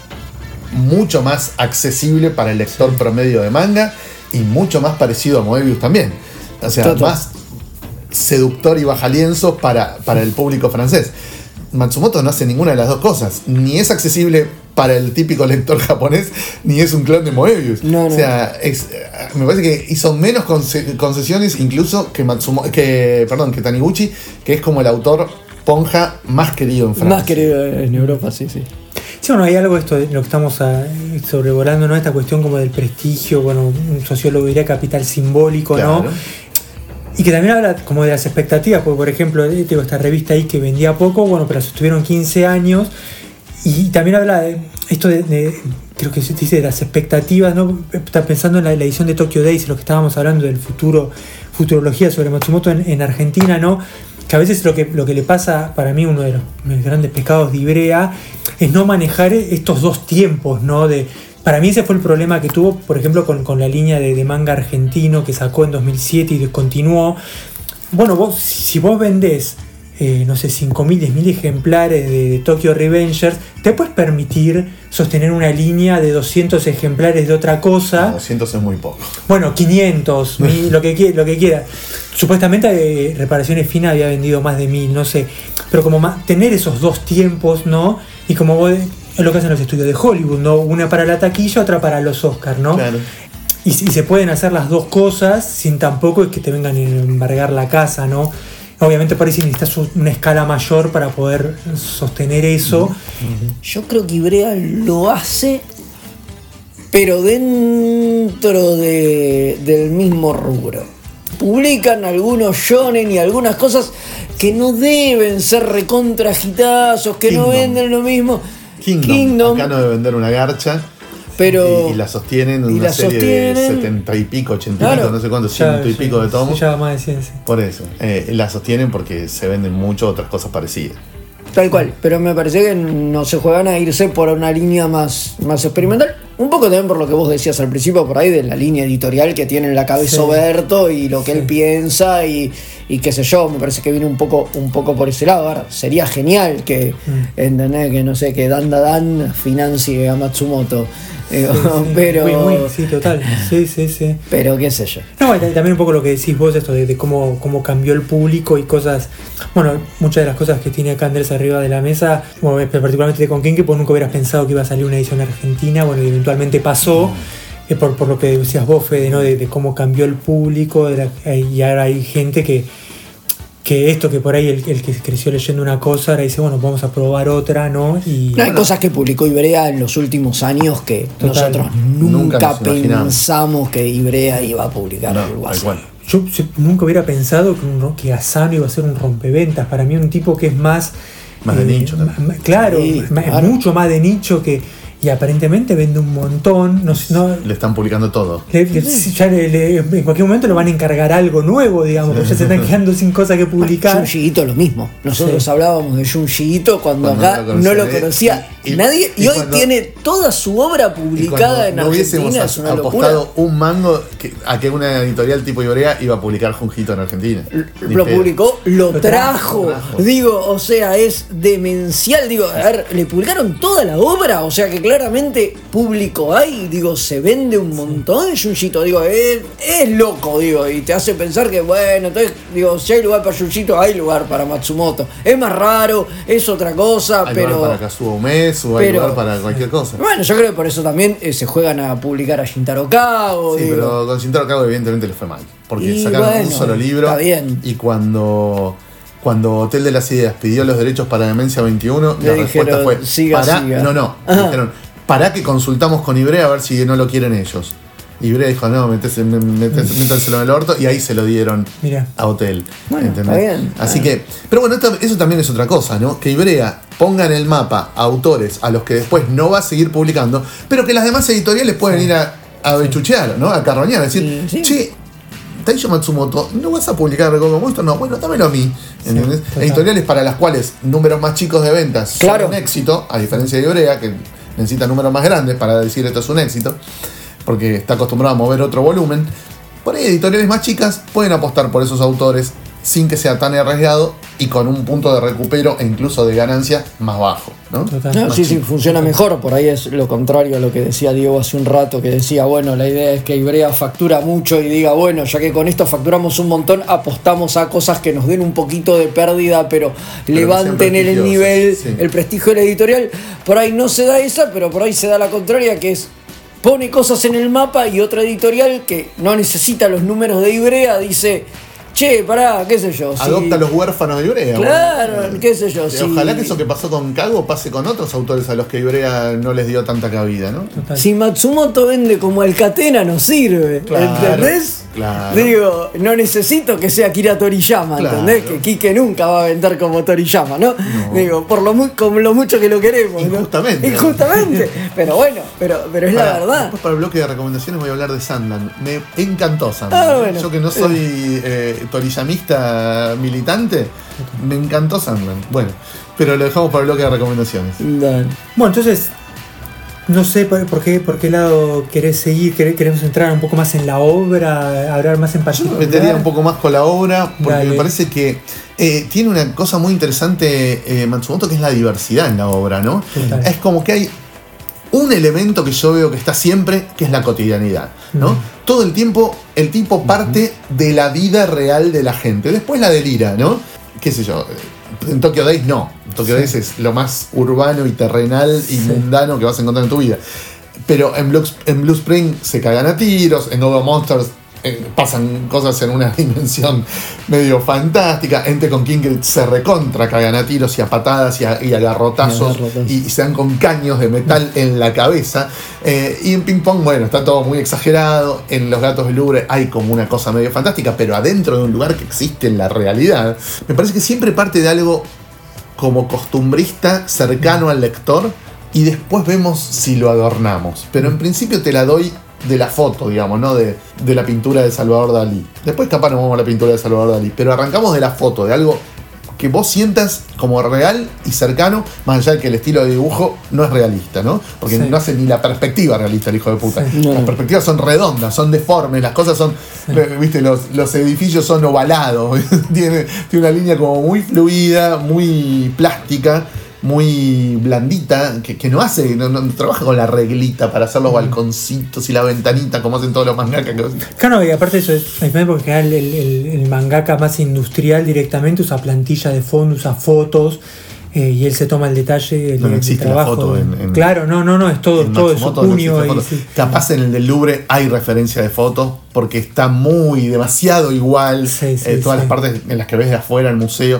mucho más accesible para el lector promedio de manga y mucho más parecido a Moebius también. O sea, Total. más seductor y bajalienzo para, para el público francés. Matsumoto no hace ninguna de las dos cosas. Ni es accesible para el típico lector japonés, ni es un clon de Moebius. No, no. O sea, es, me parece que hizo menos conce- concesiones incluso que Matsumoto, que, perdón, que Taniguchi, que es como el autor ponja más querido en Francia. Más querido en Europa, sí, sí. Sí, bueno, hay algo esto de lo que estamos ah, sobrevolando, ¿no? Esta cuestión como del prestigio, bueno, un sociólogo diría capital simbólico, ¿no? Claro. Y que también habla como de las expectativas, porque por ejemplo, eh, tengo esta revista ahí que vendía poco, bueno, pero sostuvieron quince años, y también habla de esto de, de- creo que se dice de las expectativas, ¿no? Está pensando en la, la edición de Tokyo Days, lo que estábamos hablando del futuro, futurología sobre Matsumoto en, en Argentina, ¿no? Que a veces lo que, lo que le pasa, para mí, uno de los grandes pecados de Ivrea, es no manejar estos dos tiempos, ¿no? De, para mí ese fue el problema que tuvo, por ejemplo, con, con la línea de, de manga argentino que sacó en dos mil siete y continuó. Bueno, vos, si vos vendés, eh, no sé, cinco mil, diez mil ejemplares de, de Tokyo Revengers, te puedes permitir sostener una línea de doscientos ejemplares de otra cosa. No, doscientos es muy poco. Bueno, quinientos, mil, lo que, qui- lo que quiera. Supuestamente eh, Reparaciones Finas había vendido más de mil, no sé. Pero como ma- tener esos dos tiempos, ¿no? Y como vos, es lo que hacen los estudios de Hollywood, ¿no? Una para la taquilla, otra para los Oscars, ¿no? Claro. Y, y se pueden hacer las dos cosas sin tampoco es que te vengan a embargar la casa, ¿no? Obviamente por ahí sí necesitas un- una escala mayor para poder sostener eso. Yo creo que Ivrea lo hace, pero dentro de, del mismo rubro. Publican algunos shonen y algunas cosas que no deben ser recontra hitazos, que no Kingdom. venden lo mismo. Kingdom, acá no debe vender una garcha. pero Y, y la sostienen en y una la serie sostienen. de setenta y pico, ochenta y Claro. pico, no sé cuánto, Ya, ciento y ya, pico de tomos. Ya más de cien, sí. Por eso, eh, la sostienen porque se venden mucho otras cosas parecidas. tal cual, pero me parece que no se juegan a irse por una línea más, más experimental. Un poco también por lo que vos decías al principio, por ahí de la línea editorial que tiene en la cabeza Sí. Oberto y lo que Sí. él piensa y, y qué sé yo, me parece que viene un poco, un poco por ese lado. Ahora, sería genial que, Mm. ¿entendés? Que no sé, que Dan Dan financie a Matsumoto. Digo, Sí, sí. pero, Win-win, sí, total. Sí, sí, sí. pero qué sé yo. No, y también un poco lo que decís vos, esto de, de cómo, cómo cambió el público y cosas. Bueno, muchas de las cosas que tiene acá Andrés arriba de la mesa, bueno, particularmente con Kenke, pues nunca hubieras pensado que iba a salir una edición argentina, bueno, y eventualmente pasó, eh, por, por lo que decías vos, Fede, ¿no? de, de cómo cambió el público, de la- eh, y ahora hay gente que, que esto que por ahí el, el que creció leyendo una cosa, ahora dice, bueno, vamos a probar otra, ¿no? Y No, hay cosas que publicó Ivrea en los últimos años que Total. nosotros Nunca nunca, nos imaginamos. pensamos que Ivrea iba a publicar No, algo tal así. cual. Yo se- nunca hubiera pensado que, un- que Asano iba a ser un rompeventas. Para mí un tipo que es más... Más de nicho también. ma- ma- Claro, Sí, ma- claro. mucho más de nicho que... y aparentemente vende un montón. No, no, Le están publicando todo. le- le- ya le- le- en cualquier momento le van a encargar algo nuevo, digamos, porque ya se están quedando sin cosas que publicar. Junji Ito lo mismo. Nosotros Sí. hablábamos de Junji Ito cuando, Cuando acá no lo no lo conocía, conocía y- y- nadie y, y hoy cuando- tiene toda su obra Y publicada cuando en no hubiésemos Argentina. Es una locura. apostado un mango que, a que una editorial tipo Ibrea iba a publicar Junjito en Argentina. Ni Lo pedo. publicó, lo Lo trajo. trajo, trajo. Digo, o sea, es demencial. Digo, a ver, le publicaron toda la obra. O sea que claramente público hay. Digo, se vende un montón Junji Ito. Digo, es, es loco, digo, y te hace pensar que, bueno, entonces, digo, si hay lugar para Junji Ito, hay lugar para Matsumoto. Es más raro, es otra cosa, Hay pero. lugar para Kazuo Umezu, hay pero- lugar para cualquier cosa. Bueno, yo creo que por eso también eh, se juegan a publicar a Shintaro Kago. Sí, digo. pero con Shintaro Kago evidentemente le fue mal. Porque Y sacaron bueno, un solo libro. está bien. Y cuando, cuando Hotel de las Ideas pidió los derechos para Demencia veintiuno, Le la respuesta dijeron, fue: siga, pará, siga. no, no. Ajá. Dijeron, pará que consultamos con Ibrea a ver si no lo quieren ellos. Ibrea dijo, no, metés- metés- métanselo en el orto, y ahí se lo dieron Mirá. a Hotel. Bueno, ¿entendés? está bien. Así que, pero bueno, esto- eso también es otra cosa, ¿no? Que Ibrea ponga en el mapa a autores a los que después no va a seguir publicando, pero que las demás editoriales pueden ir a, a bechuchear, ¿no? A carroñar, a decir, Sí, sí. che, Taisho Matsumoto, ¿no vas a publicar Gogo Monster? No, bueno, dámelo a mí. ¿Entendés? total. Editoriales para las cuales números más chicos de ventas Claro. son un éxito, a diferencia de Ibrea, que necesita números más grandes para decir esto es un éxito, porque está acostumbrado a mover otro volumen. Por ahí editoriales más chicas pueden apostar por esos autores sin que sea tan arriesgado y con un punto de recupero e incluso de ganancia más bajo, ¿no? Total. No, Más sí, sí, chico. funciona mejor. Por ahí es lo contrario a lo que decía Diego hace un rato, que decía, bueno, la idea es que Ibrea factura mucho y diga, bueno, ya que con esto facturamos un montón, apostamos a cosas que nos den un poquito de pérdida, pero, Pero levanten que sean el nivel, prestigiosas, sí. el prestigio de la editorial. Por ahí no se da esa, pero por ahí se da la contraria, que es pone cosas en el mapa y otra editorial que no necesita los números de Ibrea dice, che, pará, qué sé yo. si- Adopta a los huérfanos de Ibrea. Claro, bueno. qué sé yo. Eh, si- Ojalá que eso que pasó con Kago pase con otros autores a los que Ibrea no les dio tanta cabida, ¿no? Total. Si Matsumoto vende como Alcatena, no sirve. Claro, ¿Entendés? claro. Digo, no necesito que sea Akira Toriyama, Claro. ¿entendés? Que Kike nunca va a vender como Toriyama, ¿no? Digo, por lo, mu- como lo mucho que lo queremos. ¿no? Injustamente. Injustamente. Pero bueno, pero, pero es la Para- verdad. Después para el bloque de recomendaciones voy a hablar de Sandland. Me encantó Sandland. Ah, bueno. Yo que no soy eh, toriyamista militante, me encantó Sandland. Bueno, pero lo dejamos para el bloque de recomendaciones. Dale. Bueno, entonces, no sé por, por qué, por qué lado querés seguir, querés- queremos entrar un poco más en la obra, hablar más en Yo particular. me metería un poco más con la obra, porque Dale. me parece que eh, tiene una cosa muy interesante eh, Matsumoto, que es la diversidad en la obra, ¿no? Total. Es como que hay un elemento que yo veo que está siempre, que es la cotidianidad, ¿no? Ujú. Todo el tiempo el tipo parte de la vida real de la gente, después la delira, ¿no? Qué sé yo, en Tokyo Days no, en Tokyo Sí. Days es lo más urbano y terrenal y Sí. mundano que vas a encontrar en tu vida. Pero en Blue, en Blue Spring se cagan a tiros, en Gogo Monsters eh, pasan cosas en una dimensión medio fantástica. Ente con King se recontra cagan a tiros y a patadas y a, y a garrotazos Y a garrotazos. y, y se dan con caños de metal en la cabeza. Eh, y en Ping Pong, bueno, está todo muy exagerado. En Los Gatos del Louvre hay como una cosa medio fantástica, pero adentro de un lugar que existe en la realidad. Me parece que siempre parte de algo como costumbrista, cercano al lector, y después vemos si lo adornamos. Pero en principio te la doy de la foto, digamos, no de, de la pintura de Salvador Dalí. Después capaz nos vamos a la pintura de Salvador Dalí, pero arrancamos de la foto, de algo que vos sientas como real y cercano, más allá de que el estilo de dibujo no es realista, ¿no? Porque Sí. no hace ni la perspectiva realista el hijo de puta. Sí. No. Las perspectivas son redondas, son deformes, las cosas son, eh, viste, los, los edificios son ovalados, tiene, tiene una línea como muy fluida, muy plástica, muy blandita, que, que no hace, no, no trabaja con la reglita para hacer los balconcitos y la ventanita como hacen todos los mangakas. que- Claro, y aparte de eso, es, a diferencia, porque el, el, el, el mangaka más industrial directamente usa plantilla de fondo, usa fotos, eh, y él se toma el detalle, el, No, no el existe la trabajo. foto en- en- claro, no, no, no, es todo, En todo de su Matsumoto no puño. existe y foto. sí. Capaz en el del Louvre hay referencia de fotos porque está muy, demasiado igual, Sí, sí, eh, todas sí. las partes en las que ves de afuera el museo,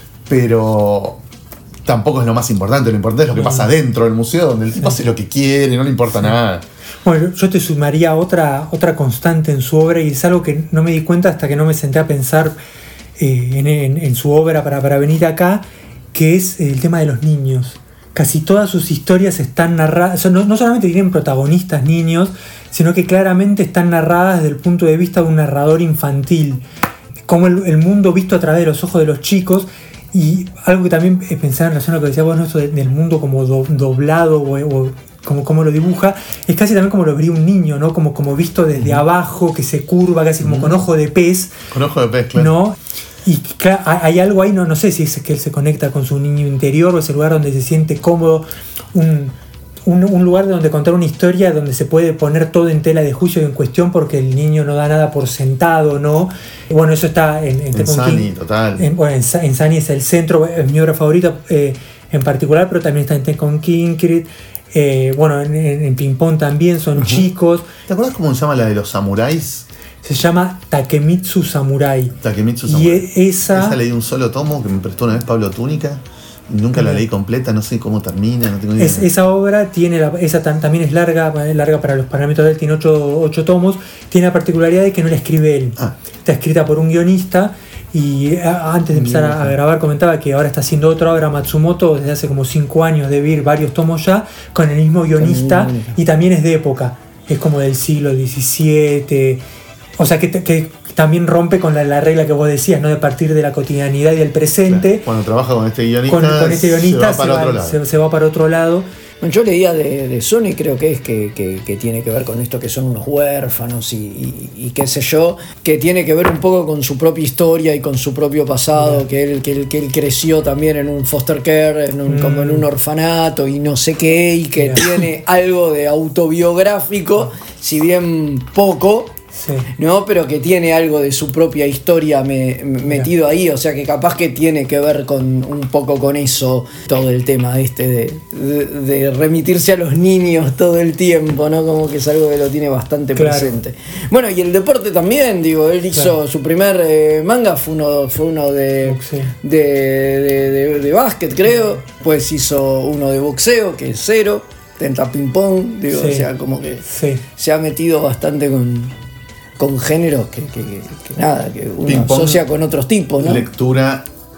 pero tampoco es lo más importante, lo importante es lo que No. pasa dentro del museo, donde el tipo hace lo que quiere, no le importa nada. Bueno, yo te sumaría otra, otra constante en su obra, y es algo que no me di cuenta hasta que no me senté a pensar eh, en, en- en su obra para, para venir acá, que es el tema de los niños. casi todas sus historias están narradas, no, no solamente tienen protagonistas niños, sino que claramente están narradas desde el punto de vista de un narrador infantil, como el, el mundo visto a través de los ojos de los chicos. Y algo que también pensaba en relación a lo que decía vos, ¿no? Esto de, del mundo como do, doblado o, o como, como lo dibuja, es casi también como lo vería un niño, ¿no? Como, como visto desde uh-huh. abajo, que se curva, casi como uh-huh. con ojo de pez. Con ojo de pez, claro. ¿No? Y claro, hay algo ahí, no, no sé si es que él se conecta con su niño interior o es el lugar donde se siente cómodo, un, un, un lugar donde contar una historia donde se puede poner todo en tela de juicio y en cuestión porque el niño no da nada por sentado, ¿no? Bueno, eso está en, en, en Sunny, total. En, bueno, en, en Sunny es el centro, es mi obra favorita eh, en particular, pero también está en Tekken Kinkrit. Eh, bueno, en, en, en Ping Pong también son uh-huh. chicos. ¿Te acuerdas cómo se llama la de los samuráis? Se llama Takemitsu Samurai. Takemitsu Samurai. Y esa... esa leí un solo tomo que me prestó una vez Pablo Túnica. Nunca la leí completa, no sé cómo termina, no tengo idea. Es, esa obra tiene la, esa tam, también es larga, larga para los parámetros de él, tiene ocho, ocho tomos. Tiene la particularidad de que no la escribe él. Ah. Está escrita por un guionista. Y antes de empezar a, a grabar comentaba que ahora está haciendo otra obra Matsumoto desde hace como cinco años, de vir varios tomos ya, con el mismo guionista. Y también es de época. Es como del siglo diecisiete. O sea que, que también rompe con la, la regla que vos decías, ¿no? De partir de la cotidianidad y del presente. Claro. Cuando trabaja con este guionista, con, con este guionista se, va para se, va, va, se, se va para otro lado. Yo leía de, de Sony, creo que es que, que, que tiene que ver con esto que son unos huérfanos y, y, y qué sé yo, que tiene que ver un poco con su propia historia y con su propio pasado, yeah. que, él, que, él, que él creció también en un foster care, en un, mm. como en un orfanato y no sé qué, y que yeah. tiene algo de autobiográfico, si bien poco. Sí. No, pero que tiene algo de su propia historia me, metido ahí, o sea que capaz que tiene que ver con un poco con eso, todo el tema este de, de, de remitirse a los niños todo el tiempo, ¿no? Como que es algo que lo tiene bastante claro. presente. Bueno, y el deporte también, digo, él hizo claro. su primer eh, manga, fue uno, fue uno de, sí. de, de, de, de básquet, creo, pues hizo uno de boxeo, que es cero, tenta ping pong, digo, sí. o sea, como que sí. se ha metido bastante con... con géneros que, que, que, que nada, que uno asocia con otros tipos, ¿no? Lectura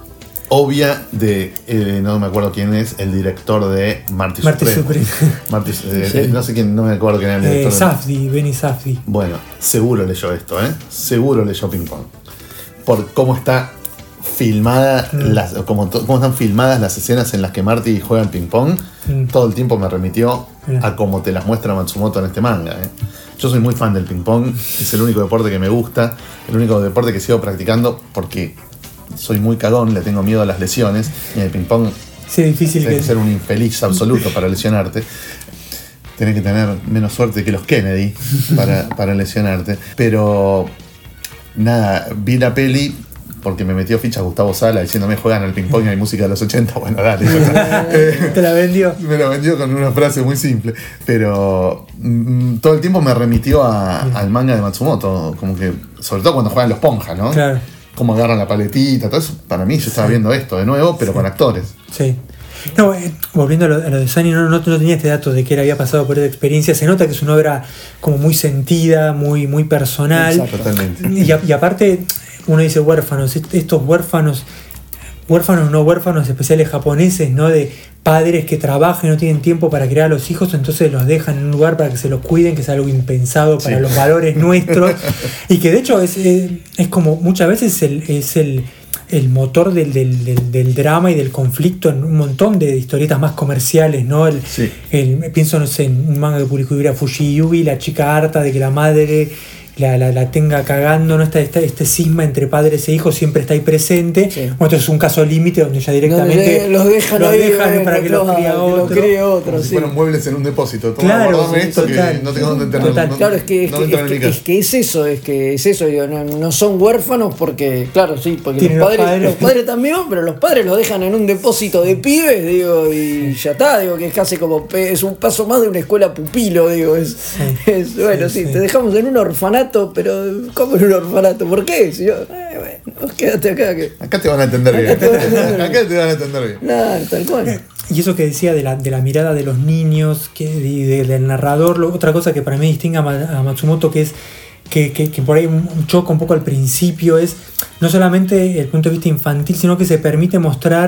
obvia de, eh, no me acuerdo quién es, el director de Marty, Marty Supreme. Marty, eh, sí. No sé quién, no me acuerdo quién era el director. Eh, Safdie, Benny Safdie. Bueno, seguro leyó esto, ¿eh? Seguro leyó Ping Pong. Por cómo está filmada, mm. las, cómo, cómo están filmadas las escenas en las que Marty juega en ping pong, mm. todo el tiempo me remitió mm. a cómo te las muestra Matsumoto en este manga, ¿eh? Yo soy muy fan del ping pong, es el único deporte que me gusta, el único deporte que sigo practicando porque soy muy cagón, le tengo miedo a las lesiones, y en el ping pong sí, difícil tienes que... que ser un infeliz absoluto para lesionarte. Tenés que tener menos suerte que los Kennedy para, para lesionarte. Pero nada, vi la peli porque me metió ficha Gustavo Sala diciéndome juegan al ping pong y hay música de los ochenta. Bueno, dale. ¿Te la vendió? Me la vendió con una frase muy simple. Pero mm, todo el tiempo me remitió a, al manga de Matsumoto. Como que, sobre todo cuando juegan los ponjas, ¿no? Claro. Cómo agarran la paletita, todo eso. Para mí yo estaba viendo esto de nuevo, pero sí. con actores. Sí. No, eh, volviendo a lo, a lo de Sunny, no, no, no tenía este dato de que él había pasado por esa experiencia. Se nota que es una obra como muy sentida, muy, muy personal. Exacto, totalmente. Y, y aparte, uno dice huérfanos, estos huérfanos, huérfanos no huérfanos especiales japoneses, ¿no? De padres que trabajan y no tienen tiempo para criar a los hijos, entonces los dejan en un lugar para que se los cuiden, que es algo impensado para sí. los valores nuestros. Y que de hecho es, es, es como muchas veces el, es el... el motor del, del, del, del drama y del conflicto en un montón de historietas más comerciales, ¿no? El, sí. el, pienso, no sé, en un manga que publicó Ibira Fujiyubi, la chica harta de que la madre la, la, la tenga cagando, ¿no? Este, este, este cisma entre padres e hijos siempre está ahí presente. Sí. Bueno, esto es un caso límite donde ya directamente no, los dejan, los ahí, dejan eh, para que los cría otro. Lo otro Como sí. si fueran muebles en un depósito. Toma, claro, guardame esto total, que no tengo dónde tenerlo. No, claro, es que es, no que, es, que, es que es eso, es que es eso, digo, no, no son huérfanos porque, claro, sí, porque los padres, los padres, los padres también, pero los padres los dejan en un depósito de pibes, digo, y ya está, digo, que es casi como, es un paso más de una escuela pupilo, digo, es, sí, es bueno, sí, sí, sí, te dejamos en un orfanato, pero ¿cómo en un orfanato? ¿Por qué? Si yo, eh, bueno, quédate acá. Que... Acá te van a entender bien. Acá te van a entender bien. Acá te van a entender bien. Nada, tal cual. Y eso que decía de la, de la mirada de los niños, que de, de, del narrador, lo, otra cosa que para mí distingue a, Ma, a Matsumoto, que es que, que, que por ahí choca un poco al principio, es no solamente el punto de vista infantil, sino que se permite mostrar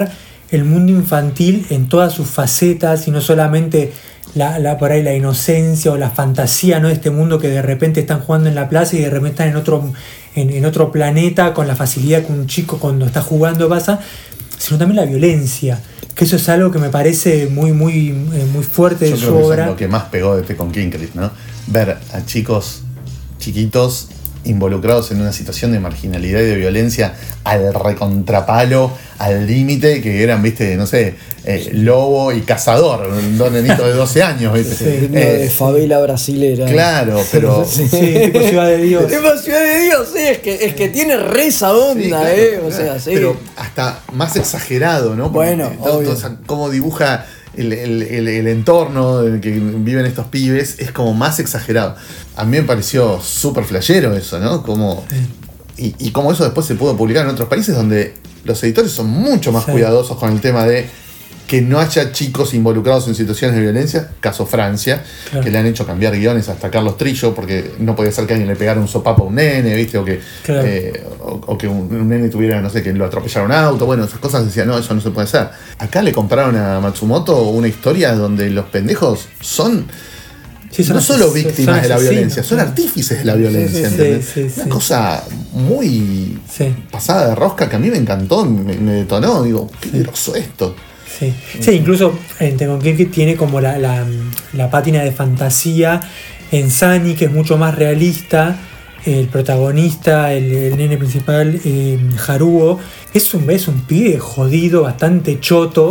el mundo infantil en todas sus facetas y no solamente la, la, por ahí la inocencia o la fantasía, ¿no? De este mundo que de repente están jugando en la plaza y de repente están en otro, en, en otro planeta con la facilidad que un chico cuando está jugando pasa, sino también la violencia, que eso es algo que me parece muy muy muy fuerte Yo de su creo que obra. eso es lo que más pegó de Tekken Kinkrit, ¿no? Ver a chicos chiquitos involucrados en una situación de marginalidad y de violencia al recontrapalo, al límite, que eran, viste, no sé, eh, lobo y cazador, dos nenitos de doce años, viste. Sí, Eh, de favela brasilera. Claro, pero Sí, tipo Ciudad de Dios. Tipo Ciudad de Dios, sí, es que, es que tiene re esa onda, sí, claro, eh. claro. O sea, sí. Pero hasta más exagerado, ¿no? Porque Bueno, todo- obvio. todo esa- cómo dibuja el, el- el- el entorno en el que viven estos pibes es como más exagerado. A mí me pareció súper flashero eso, ¿no? Como, y, y cómo eso después se pudo publicar en otros países donde los editores son mucho más Sí. cuidadosos con el tema de que no haya chicos involucrados en situaciones de violencia, caso Francia, Claro. que le han hecho cambiar guiones hasta Carlos Trillo, porque no podía ser que alguien le pegara un sopapo a un nene, ¿viste? O que, Claro. eh, o, o que un, un nene tuviera, no sé, que lo atropellara un auto, bueno, esas cosas decían, no, eso no se puede hacer. Acá le compraron a Matsumoto una historia donde los pendejos son Sí, son no solo ases- víctimas son de la asesinos, violencia, son sí. artífices de la violencia, sí, ¿entendés? sí, sí. Una cosa muy Sí. pasada de rosca que a mí me encantó, me, me detonó, digo, qué groso esto. Sí, sí, incluso en Tekken Kinkrit tiene como la, la, la pátina de fantasía en Sunny, que es mucho más realista. El protagonista, el, el nene principal, eh, Haruo, es un, es un pibe jodido, bastante choto,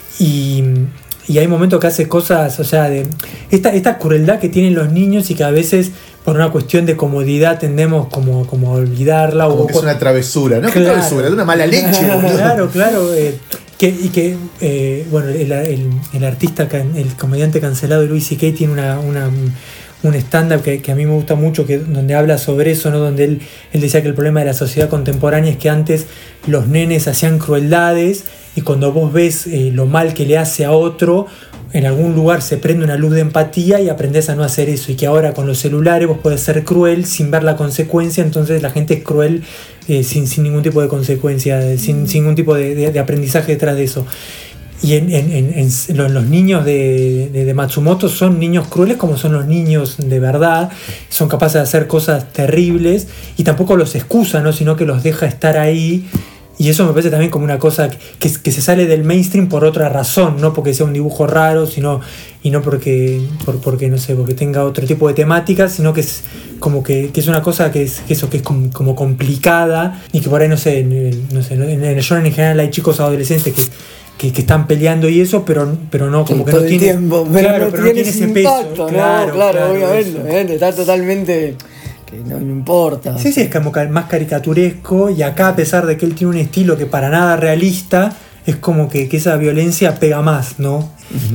y, y hay momentos que hace cosas, o sea, de esta, esta crueldad que tienen los niños y que a veces por una cuestión de comodidad tendemos como, como a olvidarla. Como o que es por- una travesura, ¿no? ¿Qué Claro. travesura? De una mala leche, boludo. Claro, claro. eh, que, y que, eh, bueno, el, el- el artista, can- el comediante cancelado Louis C K tiene una, una, un stand-up que, que a mí me gusta mucho, que, donde habla sobre eso, ¿no? Donde él, él decía que el problema de la sociedad contemporánea es que antes los nenes hacían crueldades y cuando vos ves eh, lo mal que le hace a otro, en algún lugar se prende una luz de empatía y aprendés a no hacer eso, y que ahora con los celulares vos podés ser cruel sin ver la consecuencia, entonces la gente es cruel eh, sin, sin ningún tipo de consecuencia, eh, sin, sin ningún tipo de, de- de aprendizaje detrás de eso. Y en, en- en- en los, los niños de, de- de Matsumoto son niños crueles como son los niños de verdad, son capaces de hacer cosas terribles y tampoco los excusa, ¿no? Sino que los deja estar ahí. Y eso me parece también como una cosa que, que se sale del mainstream por otra razón, no porque sea un dibujo raro, sino y no porque, por, porque no sé, porque tenga otro tipo de temáticas, sino que es como que, que es una cosa que es que eso que es como, como complicada y que por ahí no sé, en el, no sé, en el shonen en general hay chicos adolescentes que Que, que están peleando y eso, pero, pero no, como que todo no el tiene, tiempo, pero claro, no pero no tiene tiene ese ese peso. impacto, ¿no? Claro, claro, claro, obviamente, eso. obviamente, está totalmente que no, no importa. Sí, sí, es como ca- más caricaturesco, y acá, a pesar de que él tiene un estilo que para nada realista, es como que, que esa violencia pega más, ¿no?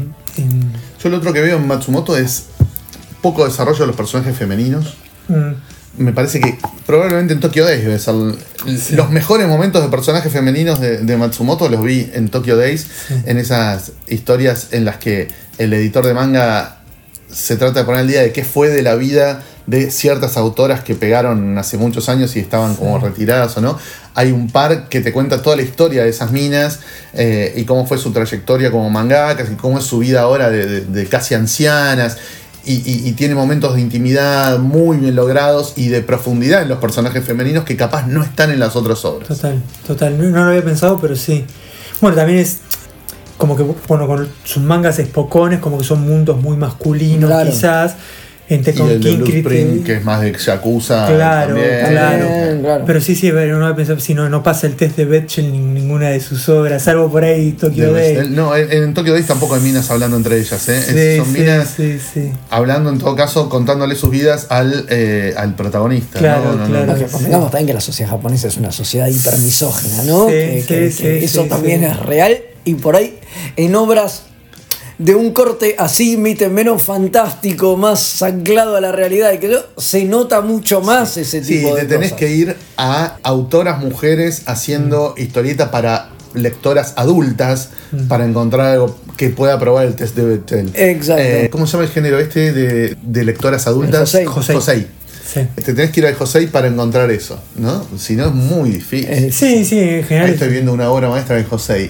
En- Yo lo otro que veo en Matsumoto es poco desarrollo de los personajes femeninos. mm, Me parece que probablemente en Tokyo Days debe ser Sí. los mejores momentos de personajes femeninos de, de Matsumoto los vi en Tokyo Days, Sí. en esas historias en las que el editor de manga se trata de poner al día de qué fue de la vida de ciertas autoras que pegaron hace muchos años y estaban como Sí. retiradas o no. Hay un par que te cuenta toda la historia de esas minas eh, y cómo fue su trayectoria como mangakas y cómo es su vida ahora de, de- de casi ancianas. Y, y- y tiene momentos de intimidad muy bien logrados y de profundidad en los personajes femeninos que capaz no están en las otras obras. total, total. No, no lo había pensado, pero sí. Bueno, también es como que, bueno, con sus mangas espocones, como que son mundos muy masculinos, Claro. quizás. En Y Tekken el de Kinkrit, Blueprint, que es más de Yakuza. Claro, también. claro. También, claro. Pero sí, sí, pero no había pensado, si no, no pasa el test de Bechdel en ninguna de sus obras, salvo por ahí Tokyo De- Day. no, en, en Tokyo Days tampoco hay minas hablando entre ellas. ¿eh? Sí, Son sí, minas sí, sí. hablando en todo caso, contándole sus vidas al, eh, al protagonista. Claro, ¿no? No, no, claro. no. Porque convengamos también que la sociedad japonesa es una sociedad hipermisógina, ¿no? Sí, que, sí, que- sí, que sí, eso sí, también sí. es real y por ahí en obras de un corte así, mite, menos fantástico, más anclado a la realidad y que yo, se nota mucho más ese Sí, tipo te de tenés cosas. que ir a autoras mujeres haciendo historieta para lectoras adultas Mm. para encontrar algo que pueda probar el test de Bechdel. Exacto. Eh, ¿Cómo se llama el género este de, de lectoras adultas? Josei. Josei. Josei. Sí. Te tenés que ir al Josei para encontrar eso, ¿no? Si no es muy difícil. Eh, Sí, sí, en general. Ahí estoy viendo una obra maestra de Josei.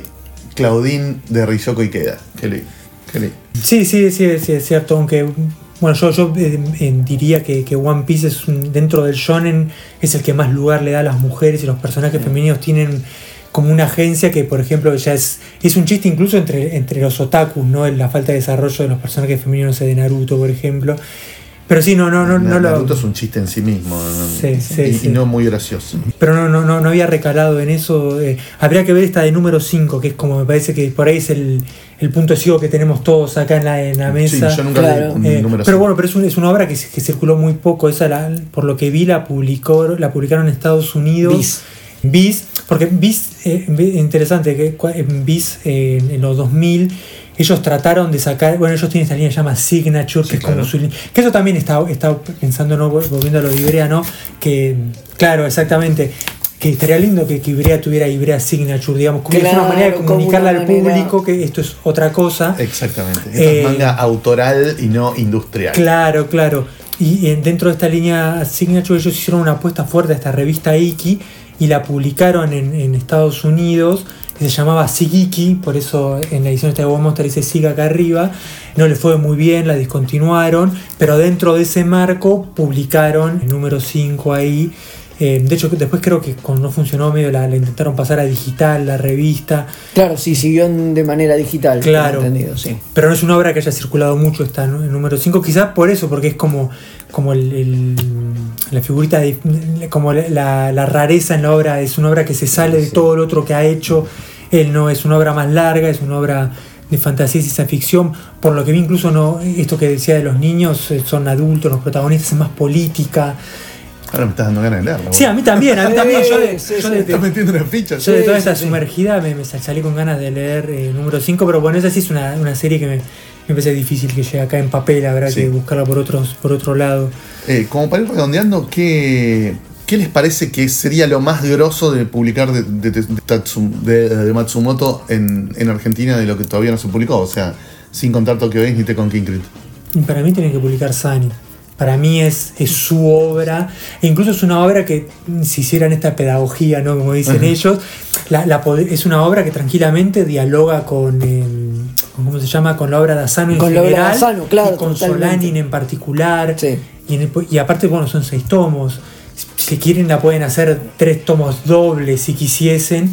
Claudine de Ryoko Ikeda. Qué lindo. Qué lindo. Sí, sí, sí, sí, es cierto, aunque bueno, yo, yo eh, eh, diría que, que One Piece es un, dentro del shonen es el que más lugar le da a las mujeres y los personajes femeninos tienen como una agencia que, por ejemplo, ya es, es un chiste incluso entre, entre los otakus, ¿no? La falta de desarrollo de los personajes femeninos de Naruto, por ejemplo. Pero sí, no, no, no, no Naruto lo... es un chiste en sí mismo, sí, sí, y, sí. y no muy gracioso. Pero no, no, no, no había recalado en eso. Eh, habría que ver esta de número cinco, que es como me parece que por ahí es el, el punto ciego que tenemos todos acá en la, en la mesa. Sí, yo nunca Claro. leí Eh, número pero cinco. bueno, pero es, un- es una obra que, que circuló muy poco. Esa la- por lo que vi la publicó, la publicaron en Estados Unidos. Viz. Viz, porque Viz, eh, interesante que cua- en Viz eh, en, en los dos mil ellos trataron de sacar, bueno, ellos tienen esta línea que se llama Signature, Sí, que es como claro. su línea. Que eso también estaba está pensando, ¿no? Volviendo a lo de Ibrea, ¿no? Que, claro, exactamente. Que estaría lindo que, que Ibrea tuviera Ibrea Signature, digamos, como es una Claro, manera de como comunicarle una al manera- público que esto es otra cosa. Exactamente. Esta Eh, es manga autoral y no industrial. Claro, claro. Y eh, dentro de esta línea Signature ellos hicieron una apuesta fuerte a esta revista Iki y la publicaron en, en Estados Unidos. Se llamaba Sigiki, por eso en la edición esta de One Monster dice Sig acá arriba. No le fue muy bien, la discontinuaron, pero dentro de ese marco publicaron el número cinco ahí. Eh, de hecho, después creo que cuando no funcionó medio la, la intentaron pasar a digital, la revista. Claro, sí, siguió en- de manera digital. Claro. tengo entendido, sí. Pero no es una obra que haya circulado mucho esta, ¿no? El número cinco, quizás por eso, porque es como, como el, el- la figurita, de, como la, la rareza en la obra, es una obra que se sale de todo lo otro que ha hecho. Él no es una obra más larga, es una obra de fantasía y ciencia ficción, por lo que vi incluso no, esto que decía de los niños, eh, son adultos, los protagonistas, es más política. Ahora me estás dando ganas de leerla. Sí, a mí también, a mí también, yo de, Sí, yo sí. de- Estás metiendo una ficha. yo de Sí, toda sí, esta sí. sumergida me, me sal- salí con ganas de leer eh, número cinco, pero bueno, esa sí es una, una serie que me, me parece difícil que llegue acá en papel, habrá Sí. que buscarla por otros por otro lado. Eh, como para ir redondeando, ¿qué, ¿qué les parece que sería lo más grosso de publicar de, de, de Tatsum- de- de Matsumoto en, en Argentina de lo que todavía no se publicó? O sea, sin contar Tokyo Games ni Tekken King Crit. Y para mí tiene que publicar Sani. Para mí es, es su obra, e incluso es una obra que, si hicieran esta pedagogía, ¿no? Como dicen Ujú. ellos, la, la pod- es una obra que tranquilamente dialoga con, eh, con, ¿cómo se llama? Con la obra de Asano en Con la obra de general, Asano, claro, y con totalmente. Solanin en particular. Sí. Y, en el- y aparte, bueno, son seis tomos. Si quieren la pueden hacer tres tomos dobles si quisiesen,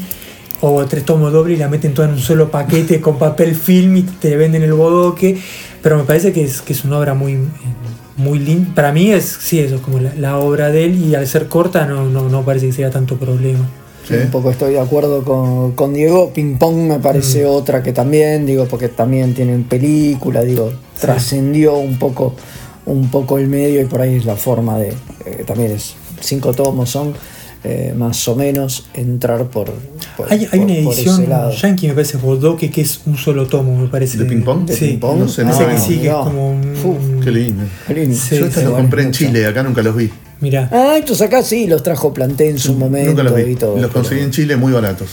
o tres tomos dobles y la meten toda en un solo paquete con papel film y te venden el bodoque. Pero me parece que es, que es una obra muy, muy linda. Para mí es, sí, eso es como la, la obra de él, y al ser corta no, no, no parece que sea tanto problema. Sí. Un poco estoy de acuerdo con, con Diego. Ping Pong me parece Mm. otra que también, digo, porque también tienen película, digo, Sí. trascendió un poco, un poco el medio y por ahí es la forma de, eh, también es cinco tomos son, eh, más o menos entrar por, por, Hay, hay por- una por ese edición lado. yankee, me parece, bodoque, que es un solo tomo, me parece. ¿De ping pong? ¿De Sí. ping pong? No sé, Me no parece que no, sí, que es no. como un... Uf, Qué lindo. Qué lindo. Sí, Yo estos sí, los vale compré en mucho. Chile, acá nunca los vi. Mirá. Ah, estos acá sí, los trajo Planté en su momento Nunca los vi. y todo. los pero- conseguí en Chile muy baratos.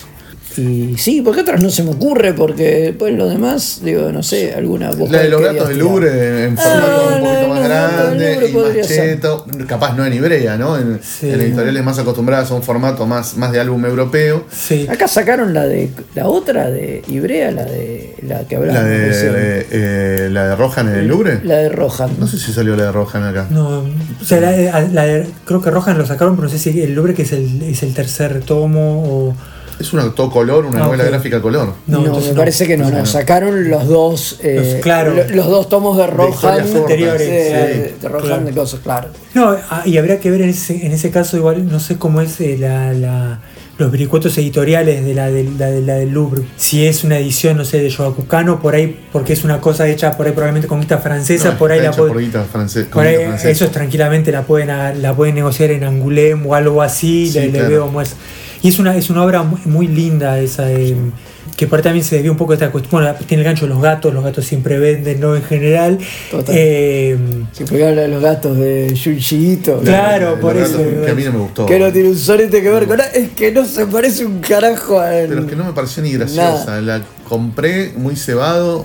Y sí, porque otras no se me ocurre, porque pues lo demás, digo, no sé, alguna vos La de los querías gatos del tirar. Louvre en Ah, formato un la de poquito los más gatos del grande Louvre y podría más ser. cheto. Capaz no en Ibrea, ¿no? En, Sí. en editoriales más acostumbradas a un formato más, más de álbum europeo. Sí. Acá sacaron la de la otra de Ibrea, la de la que hablamos. La de, recién. eh, la de Rohan en el Louvre. La de Rohan. No sé si salió la de Rohan acá. No, o sea, la, la de- creo que Rohan lo sacaron, pero no sé si el Louvre, que es el, es el tercer tomo o... Es una todo color, una Ah, novela ok. gráfica color. No, No, entonces me no. parece que no, no, No. sacaron los dos, eh, Los- claro. lo- los dos tomos de Rohan historias cortas. Anteriores, de, sí, de Rohan claro. de cosas, claro. No, ah, y habría que ver en ese, en ese caso, igual, no sé cómo es eh, la, la- los vericuetos editoriales de la, de, la, de la del Louvre. Si es una edición, no sé, de Shogakukan, por ahí, porque es una cosa hecha por ahí probablemente con guita francesa, No, por ahí está la hecha puede- por guita francés- por con ahí guita francesa. eso tranquilamente la pueden a- la pueden negociar en Angoulême o algo así. Sí, le, le claro. veo más. Y es una es una obra muy, muy linda esa, eh, que por ahí también se desvía un poco de esta cuestión. Bueno, tiene el gancho de los gatos, los gatos siempre venden, ¿no? En general. Total. Eh, Si porque habla de los gatos de Junji Ito. Claro, La- la- por la- eso. Que a mí no me gustó. Que no tiene un solete que ver con nada. Es que no se parece un carajo a él. Pero es que no me pareció ni graciosa. La compré muy cebado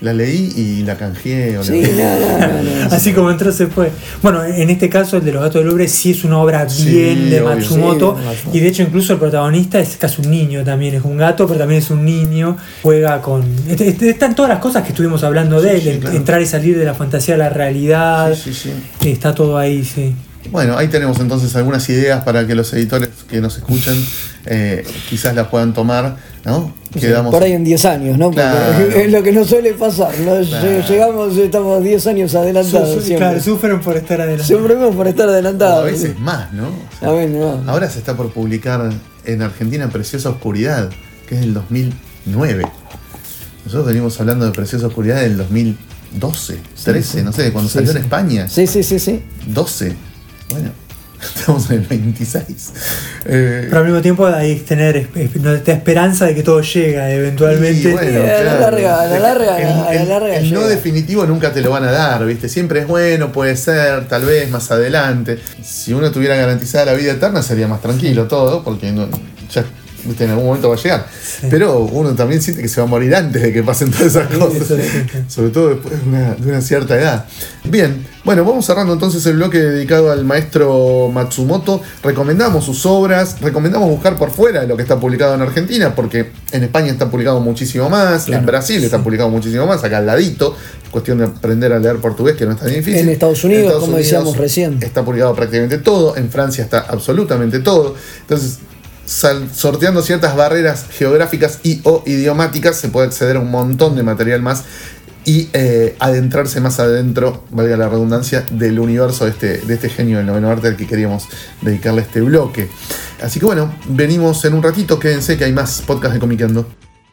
la leí y la canjeé. O Sí, la... no, no, no, no, Así como entró se fue. Bueno, en este caso el de los Gatos del Louvre sí es una obra Sí, bien de obvio. Matsumoto. Sí, de Matsumoto. Y de hecho incluso el protagonista es casi un niño también. Es un gato, pero también es un niño. Juega con... este- este- Están todas las cosas que estuvimos hablando de él. Sí, el- claro. Entrar y salir de la fantasía a la realidad. Sí, sí, sí. Está todo ahí, sí. Bueno, ahí tenemos entonces algunas ideas para que los editores que nos escuchen eh, quizás las puedan tomar, ¿no? Quedamos por ahí en diez años, ¿no? Porque Claro. es lo que nos suele pasar, ¿no? Claro. Llegamos, estamos diez años adelantados. Su- su- siempre. claro, sufren por estar adelante. Sufrimos por estar o adelantados. a veces más, ¿no? O sea, A ver, no. ahora se está por publicar en Argentina Preciosa Oscuridad, que es del dos mil nueve. Nosotros venimos hablando de Preciosa Oscuridad del dos mil doce, trece, no sé, cuando Sí, salió sí. en España. Sí, sí, sí, sí. doce. Bueno, estamos en el veintiséis. Eh, Pero al mismo tiempo hay que tener esp- no, esta esperanza de que todo llega eventualmente. y bueno, Sí, a la claro. larga, a la larga, El, a la el- larga el no llega. definitivo nunca te lo van a dar, ¿viste? Siempre es bueno, puede ser, tal vez más adelante. Si uno tuviera garantizada la vida eterna sería más tranquilo todo, porque no, ya, ¿viste? En algún momento va a llegar. Sí. Pero uno también siente que se va a morir antes de que pasen todas esas Sí, cosas. eso sí. Sobre todo después de una, de una cierta edad. Bien, bueno, vamos cerrando entonces el bloque dedicado al maestro Matsumoto. Recomendamos sus obras, recomendamos buscar por fuera lo que está publicado en Argentina, porque en España está publicado muchísimo más, Claro, en Brasil está publicado muchísimo más, acá al ladito. Es cuestión de aprender a leer portugués, que no es tan difícil. En Estados Unidos, como decíamos recién. Está publicado prácticamente todo, en Francia está absolutamente todo. Entonces, sal- sorteando ciertas barreras geográficas y o idiomáticas, se puede acceder a un montón de material más y eh, adentrarse más adentro, valga la redundancia, del universo de este, de este genio del noveno arte al que queríamos dedicarle este bloque. Así que bueno, venimos en un ratito, quédense que hay más podcast de Comiqueando.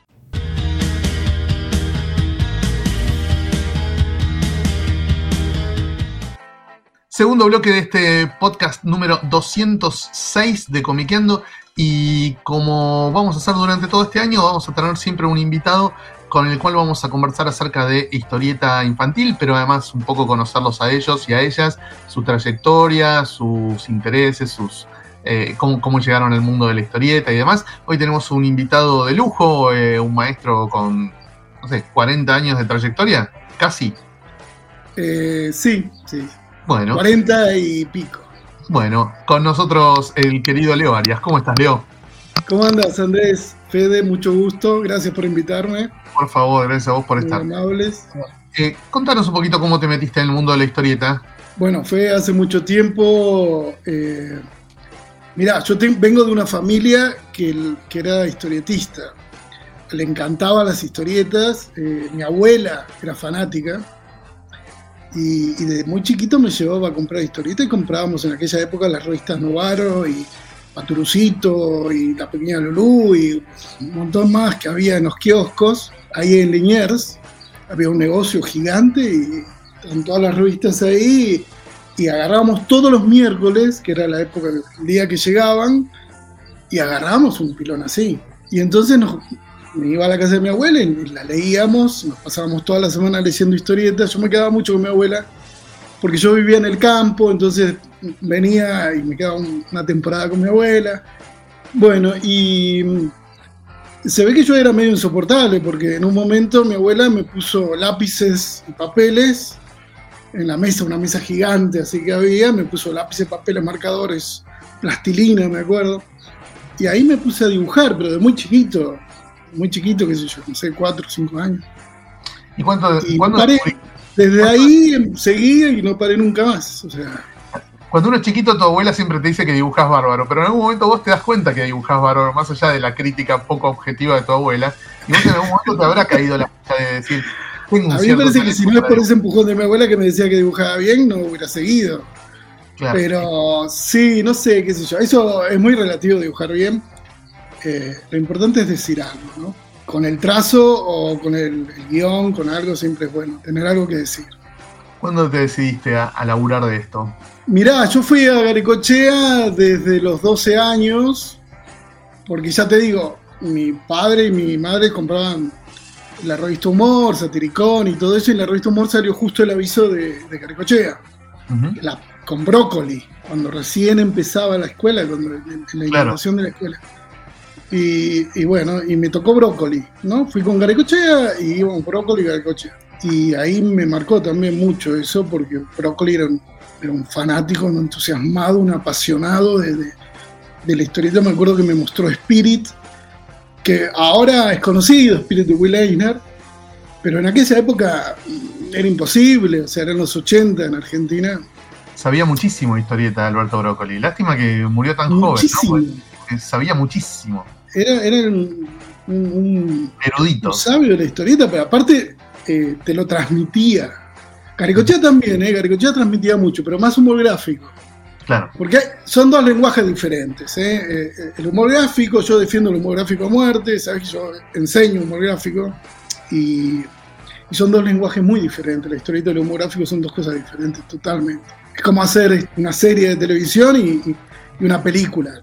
Segundo bloque de este podcast número doscientos seis de Comiqueando, y como vamos a hacer durante todo este año, vamos a tener siempre un invitado con el cual vamos a conversar acerca de historieta infantil, pero además un poco conocerlos a ellos y a ellas, su trayectoria, sus intereses, sus eh, cómo, cómo llegaron al mundo de la historieta y demás. Hoy tenemos un invitado de lujo, eh, un maestro con, no sé, cuarenta años de trayectoria, casi. Eh, sí, sí. Bueno. cuarenta y pico. Bueno, con nosotros el querido Leo Arias. ¿Cómo estás, Leo? ¿Cómo andas, Andrés? Fede, mucho gusto. Gracias por invitarme. Por favor, gracias a vos por Muy estar. amables. Eh, contanos un poquito cómo te metiste en el mundo de la historieta. Bueno, fue hace mucho tiempo. Eh, mirá, yo te- vengo de una familia que, el- que era historietista. Le encantaban las historietas. Eh, mi abuela era fanática. Y, y de muy chiquito me llevaba a comprar historietas y comprábamos en aquella época las revistas Novaro y Paturucito y La Pequeña Lulú y un montón más que había en los kioscos. Ahí en Liniers había un negocio gigante y estaban todas las revistas ahí y agarrábamos todos los miércoles, que era la época, el día que llegaban, y agarrábamos un pilón así. Y entonces nos, me iba a la casa de mi abuela y la leíamos, nos pasábamos toda la semana leyendo historietas. Yo me quedaba mucho con mi abuela porque yo vivía en el campo, entonces venía y me quedaba un- una temporada con mi abuela. Bueno, y mm, se ve que yo era medio insoportable porque en un momento mi abuela me puso lápices y papeles en la mesa, una mesa gigante así que había, me puso lápices, papeles, marcadores, plastilina, me acuerdo. Y ahí me puse a dibujar, pero de muy chiquito, muy chiquito, qué sé yo, no sé, cuatro o cinco años. ¿Y cuánto, Y cuándo paré. descubrí- Desde ahí em, seguí y no paré nunca más. O sea, Cuando uno es chiquito, tu abuela siempre te dice que dibujas bárbaro, pero en algún momento vos te das cuenta que dibujas bárbaro, más allá de la crítica poco objetiva de tu abuela, y vos en algún momento te habrá caído la ficha de decir, tengo un a mí me cierto parece que si no es talento por para ese empujón de mi abuela que me decía que dibujaba bien, no hubiera seguido. dibujar. Pero sí, no sé, qué sé yo. Eso es muy relativo, dibujar bien. Eh, lo importante es decir algo, ¿no? Con el trazo o con el, el guión, con algo, siempre es bueno tener algo que decir. ¿Cuándo te decidiste a, a laburar de esto? Mirá, yo fui a Garicochea desde los doce años, porque ya te digo, mi padre y mi madre compraban la revista Humor, Satiricón y todo eso, y la revista Humor salió justo el aviso de, de Garicochea, Ujú. la, con Brócoli, cuando recién empezaba la escuela, cuando, en, en la Claro. inauguración de la escuela. Y, y bueno, y me tocó Brócoli, ¿no? Fui con Garacochea y íbamos Brócoli y Garacochea. Y ahí me marcó también mucho eso, porque Brócoli era un, era un fanático, un entusiasmado, un apasionado de, de, de la historieta. Me acuerdo que me mostró Spirit, que ahora es conocido, Spirit de Will Eisner, pero en aquella época era imposible, o sea, eran los ochenta en Argentina. Sabía muchísimo de historieta de Alberto Brócoli. Lástima que murió tan Muchísimo. joven, ¿no? Porque sabía muchísimo. Era, era un, un, un, Erudito. un sabio de la historieta, pero aparte eh, te lo transmitía. Garacochea también, ¿eh? Garacochea transmitía mucho, pero más humor gráfico. Claro. Porque son dos lenguajes diferentes. ¿eh? Eh, el humor gráfico, yo defiendo el humor gráfico a muerte, ¿sabes? Que yo enseño humor gráfico y, y son dos lenguajes muy diferentes. La historieta y el humor gráfico son dos cosas diferentes totalmente. Es como hacer una serie de televisión y, y, y una película.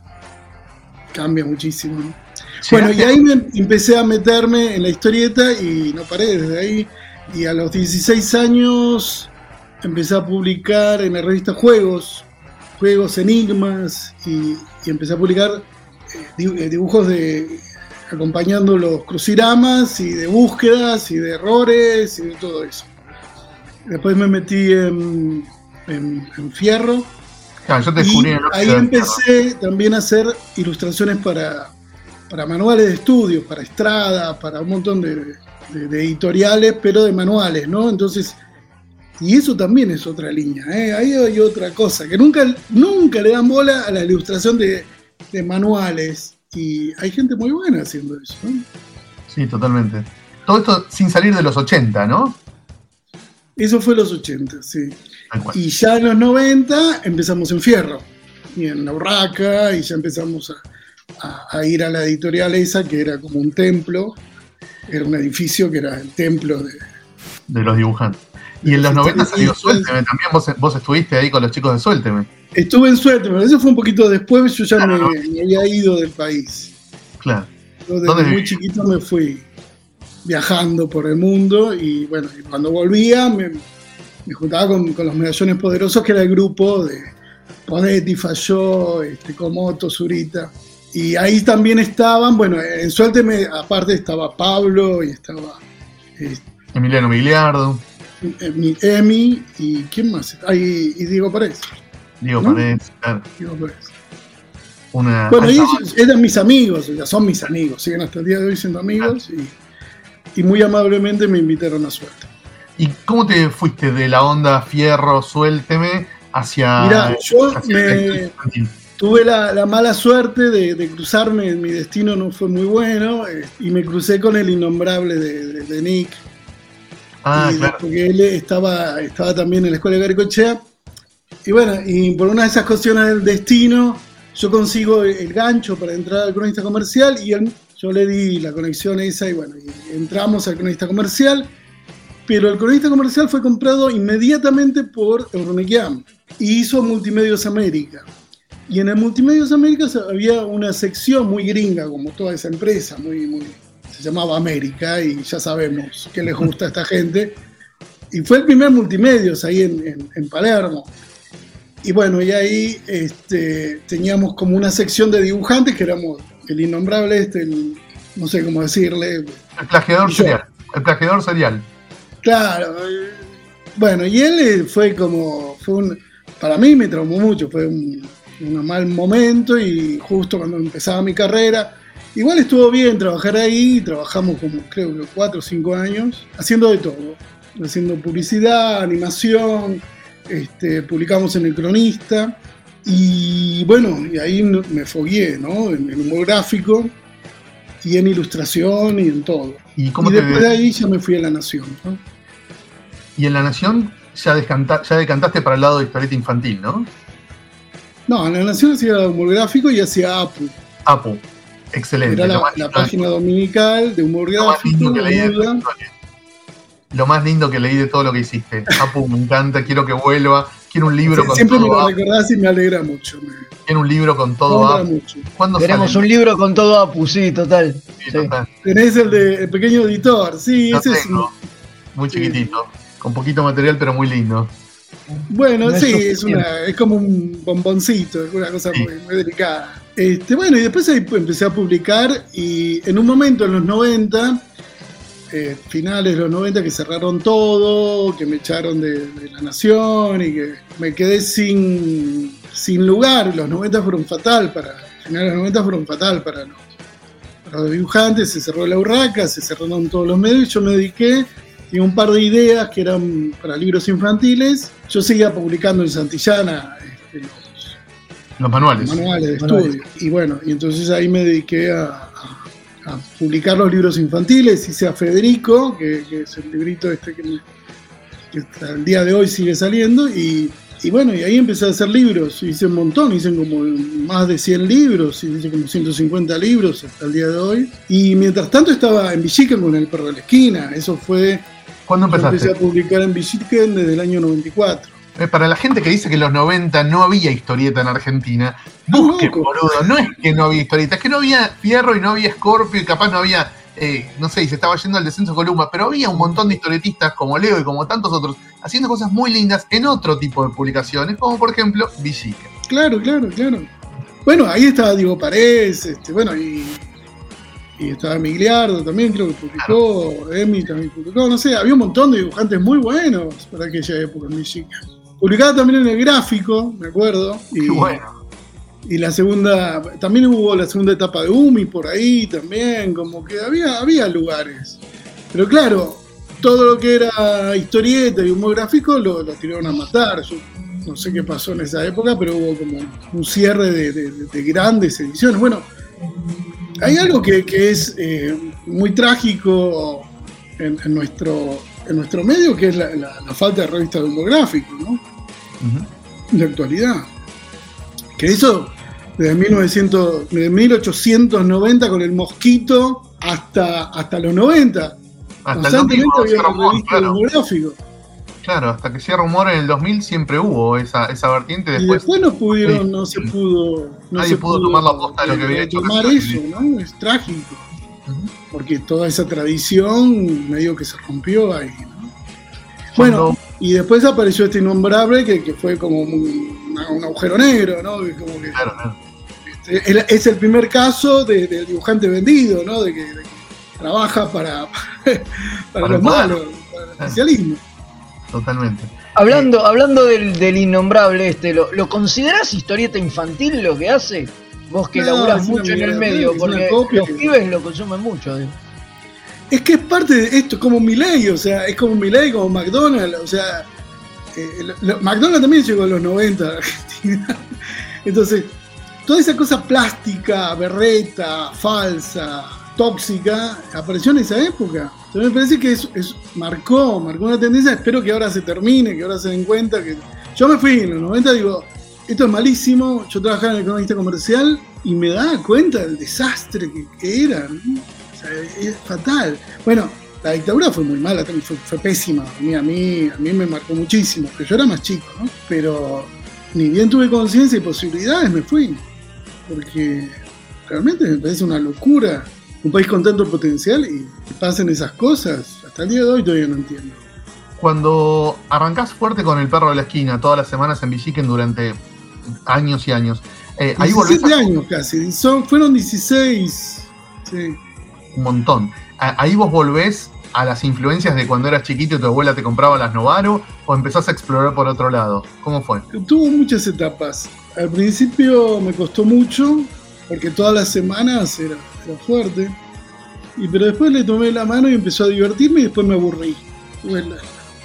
Cambia muchísimo, ¿no? Sí, bueno, y ahí me empecé a meterme en la historieta y no paré desde ahí. Y a los dieciséis años empecé a publicar en la revista Juegos, Juegos Enigmas, y, y empecé a publicar eh, dibujos de acompañando los cruciramas y de búsquedas y de errores y de todo eso. Después me metí en, en, en Fierro. Claro, yo te descubrí en el ahí empecé también a hacer ilustraciones para, para manuales de estudios, para Estrada, para un montón de, de, de editoriales, pero de manuales, ¿no? Entonces, y eso también es otra línea, ¿eh? Ahí hay otra cosa, que nunca, nunca le dan bola a la ilustración de, de manuales, y hay gente muy buena haciendo eso, ¿no? Sí, totalmente. Todo esto sin salir de los ochenta, ¿no? Eso fue los ochenta, sí. Y ya en los noventa empezamos en Fierro, y en La Urraca, y ya empezamos a, a, a ir a la editorial esa, que era como un templo, era un edificio que era el templo de, de los dibujantes. Y en los noventa salió Suélteme, también vos, vos estuviste ahí con los chicos de Suélteme. Estuve en Suélteme, eso fue un poquito después, yo ya claro, me, me había ido del país. Claro. Yo desde muy chiquito me fui viajando por el mundo, y bueno, y cuando volvía me... me juntaba con, con los medallones poderosos, que era el grupo de Podetti, Falló, este, Komoto, Zurita. Y ahí también estaban, bueno, en Suélteme, aparte estaba Pablo y estaba... Este, Emiliano Migliardo. Emi, y ¿quién más? Ah, y, y Diego Párez. Diego ¿no? Párez, claro. Diego Párez. Una... Bueno, y ellos eran mis amigos, ya son mis amigos, siguen hasta el día de hoy siendo amigos, ah. y, y muy amablemente me invitaron a Suélteme. ¿Y cómo te fuiste de la onda Fierro, Suélteme, hacia... Mirá, yo hacia me tuve la, la mala suerte de, de cruzarme, mi destino no fue muy bueno, eh, y me crucé con el innombrable de, de, de Nick. Ah, y claro. Porque él estaba, estaba también en la escuela de Garacochea. Y bueno, y por una de esas cuestiones del destino, yo consigo el, el gancho para entrar al cronista comercial, y él, yo le di la conexión esa, y bueno, y entramos al cronista comercial. Pero el cronista comercial fue comprado inmediatamente por Euroniquiam y hizo Multimedios América. Y en el Multimedios América había una sección muy gringa, como toda esa empresa, muy, muy, se llamaba América, y ya sabemos qué les gusta a esta gente. Y fue el primer Multimedios ahí en, en, en Palermo. Y bueno, y ahí este, teníamos como una sección de dibujantes, que éramos el innombrable este, el, no sé cómo decirle. El plagiador serial. El plagiador serial. Claro, bueno, y él fue como, fue un, para mí me traumó mucho, fue un, un mal momento, y justo cuando empezaba mi carrera, igual estuvo bien trabajar ahí, trabajamos como creo que cuatro o cinco años, haciendo de todo, haciendo publicidad, animación, este, publicamos en El Cronista, y bueno, y ahí me fogueé, ¿no? En el humor gráfico, y en ilustración, y en todo. Y, cómo y te después de ahí ya me fui a La Nación, ¿no? Y en La Nación ya, descanta, ya decantaste para el lado de historieta infantil, ¿no? No, en La Nación hacía humor gráfico y hacía Apu. Apu, excelente. Era la, la página dominical de humor lo gráfico. Más que leí de lo más lindo que leí de todo lo que hiciste. Apu, me encanta, quiero que vuelva. Quiero un libro sí, con siempre todo. Siempre me lo recordás y me alegra mucho. Me... Quiero un libro con todo Apu. Queremos sale? un libro con todo Apu, sí, total. Sí, sí. total. Tenés el de El Pequeño Editor, sí, lo ese tengo. es un... Muy chiquitito. Sí. Con poquito material, pero muy lindo. Bueno, no sí, es, una, es como un bomboncito, es una cosa sí. muy, muy delicada. Este, bueno, y después ahí empecé a publicar y en un momento en los noventa, eh, finales de los noventa, que cerraron todo, que me echaron de, de La Nación y que me quedé sin, sin lugar. Los noventa fueron fatal para, finales de los noventa fueron fatal para los, para los dibujantes, se cerró la Urraca, se cerraron todos los medios, yo me dediqué, tenía un par de ideas que eran para libros infantiles, yo seguía publicando en Santillana este, los, los manuales. Los manuales de Manuales. estudio. Y bueno, y entonces ahí me dediqué a, a, a publicar los libros infantiles, hice a Federico, que, que es el librito este que, me, que hasta el día de hoy sigue saliendo, y, y bueno, y ahí empecé a hacer libros, hice un montón, hice como más de cien libros, hice como ciento cincuenta libros hasta el día de hoy, y mientras tanto estaba en Villiquen con El Perro de la Esquina, eso fue... ¿Cuándo Yo empezaste? empecé a publicar en Villiquen desde el año noventa y cuatro. Eh, Para la gente que dice que en los noventa no había historieta en Argentina, busquen, loco. boludo. No es que no había historieta, es que no había Fierro y no había Scorpio y capaz no había, eh, no sé, y se estaba yendo al descenso Columba, pero había un montón de historietistas como Leo y como tantos otros haciendo cosas muy lindas en otro tipo de publicaciones, como por ejemplo Villiquen. Claro, claro, claro. Bueno, ahí estaba Diego Paredes, este, bueno, y, y estaba Migliardo también, creo que publicó, Emi también publicó, no sé, había un montón de dibujantes muy buenos para aquella época en Villiquen. Publicaba también en El Gráfico, me acuerdo. Y, Qué bueno. y la segunda, también hubo la segunda etapa de Umi por ahí también, como que había, había lugares. Pero claro, todo lo que era historieta y humor gráfico lo, lo tiraron a matar. Yo no sé qué pasó en esa época, pero hubo como un cierre de, de, de grandes ediciones. Bueno, hay algo que, que es eh, muy trágico en, en nuestro... en nuestro medio, que es la, la, la falta de revistas de humor gráfico, ¿no? Uh-huh. En la actualidad. Que eso, desde, mil novecientos, desde mil ochocientos noventa con el Mosquito hasta, hasta los noventa. Hasta el dos mil, Constantemente cuando había cierra Humor, revistas de claro. humor gráfico. Claro, hasta que cierra Humor en el dos mil siempre hubo esa, esa vertiente. Y Después, después no pudieron, sí, no se sí. pudo. No Nadie se pudo tomar la posta de lo que había hecho tomar Recién. eso, ¿no? Es trágico. Uh-huh. Porque toda esa tradición medio que se rompió ahí, ¿no? Cuando- Bueno, y después apareció este Innombrable que, que fue como un, una- un agujero negro, ¿no? Que como que, Claro, claro. este, el- es el primer caso de- del dibujante vendido, ¿no? De que, de que trabaja para, para, Para los el poder. malos, para el especialismo. Totalmente. Hablando, hablando del, del innombrable este, ¿lo, ¿lo considerás historieta infantil lo que hace? Vos que No, laburás es una mucho en el mierda, medio, es una porque copia los que- pibes lo consumen mucho. digo. Es que es parte de esto, como Milei, o sea, es como Milei, como McDonald's, o sea, eh, lo- lo- McDonald's también llegó a los noventa a Argentina. Entonces, toda esa cosa plástica, berreta, falsa, tóxica, apareció en esa época. Entonces me parece que es, es- marcó, marcó una tendencia, espero que ahora se termine, que ahora se den cuenta que... Yo me fui en los noventa, digo, esto es malísimo, yo trabajaba en el economista comercial y me daba cuenta del desastre que, que era, ¿no? O sea, es fatal. Bueno, la dictadura fue muy mala, también fue, fue pésima. A mí, a, mí, a mí me marcó muchísimo, pero yo era más chico, ¿no? Pero ni bien tuve conciencia y posibilidades, me fui. Porque realmente me parece una locura. Un país con tanto potencial y que pasen esas cosas. Hasta el día de hoy todavía no entiendo. Cuando arrancás fuerte con El Perro de la Esquina, todas las semanas en Villiquen durante años y años, eh, ahí volvés diecisiete a años casi, son, fueron dieciséis. Sí. un montón. A- Ahí vos volvés a las influencias de cuando eras chiquito y tu abuela te compraba las Novaro, o empezás a explorar por otro lado. ¿Cómo fue? Tuvo muchas etapas. Al principio me costó mucho, porque todas las semanas era, era fuerte. Y, pero después le tomé la mano y empezó a divertirme y después me aburrí. Fue el,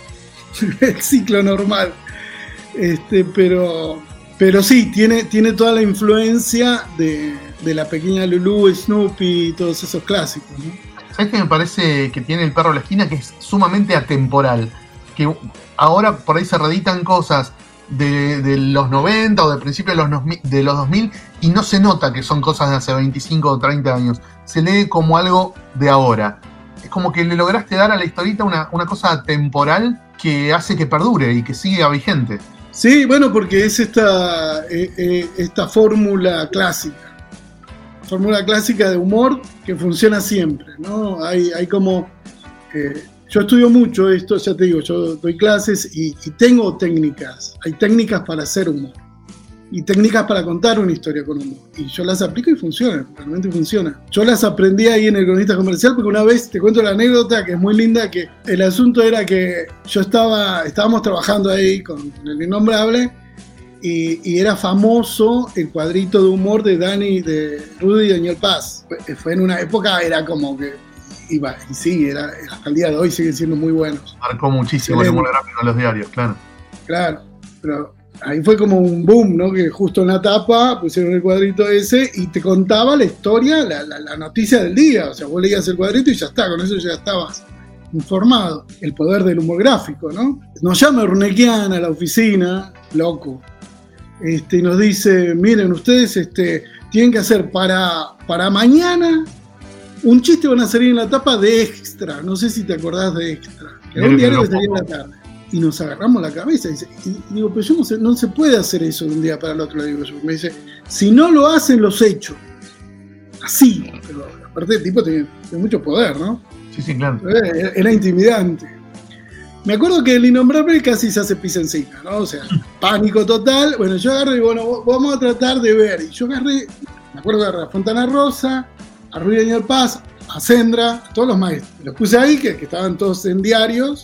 el ciclo normal. Este, pero, pero sí, tiene, tiene toda la influencia de, de la pequeña Lulú, Snoopy y todos esos clásicos, ¿no? ¿Sabes qué me parece que tiene El Perro de la Esquina? Que es sumamente atemporal. Que ahora por ahí se reeditan cosas de, de los noventa o de principios de los, dos mil, de los dos mil y no se nota que son cosas de hace veinticinco o treinta años. Se lee como algo de ahora. Es como que le lograste dar a la historieta una, una cosa atemporal que hace que perdure y que siga vigente. Sí, bueno, porque es esta, eh, eh, esta fórmula clásica. Fórmula clásica de humor que funciona siempre, ¿no? Hay, hay como... Eh, yo estudio mucho esto, ya te digo, yo doy clases y, y tengo técnicas. Hay técnicas para hacer humor. y técnicas para contar una historia con humor. Y yo las aplico y funcionan, realmente funcionan. Yo las aprendí ahí en el Cronista Comercial porque una vez, te cuento la anécdota que es muy linda, que el asunto era que yo estaba, estábamos trabajando ahí con El Innombrable y, y era famoso el cuadrito de humor de Dani, de Rudy y Daniel Paz. Fue, fue en una época, era como que iba, y sí, era, hasta el día de hoy siguen siendo muy buenos. Marcó muchísimo Excelente. El humor gráfico en los diarios, claro. Claro, pero ahí fue como un boom, ¿no? Que justo en la tapa pusieron el cuadrito ese y te contaba la historia, la, la, la noticia del día. O sea, vos leías el cuadrito y ya está, con eso ya estabas informado. El poder del humor gráfico, ¿no? Nos llama Urnequian a la oficina, loco, este, y nos dice, miren, ustedes este, tienen que hacer para, para mañana un chiste, van a salir en la tapa de Extra. No sé si te acordás de Extra. Que era un diario que salía en la tarde. Y nos agarramos la cabeza y, dice, y digo, pero yo no, sé, no se puede hacer eso de un día para el otro. Le digo yo. Me dice, si no lo hacen, los echo. Así. Pero aparte el tipo tenía, tenía mucho poder, ¿no? Sí, sí, claro. Era, era intimidante. Me acuerdo que El Innombrable casi se hace pis encima, ¿no? O sea, pánico total. Bueno, yo agarré y bueno, vamos a tratar de ver. Y yo agarré, me acuerdo que agarré a Fontana Rosa, a Ruy Daniel Paz, a Sendra, a todos los maestros. Los puse ahí, que, que estaban todos en diarios.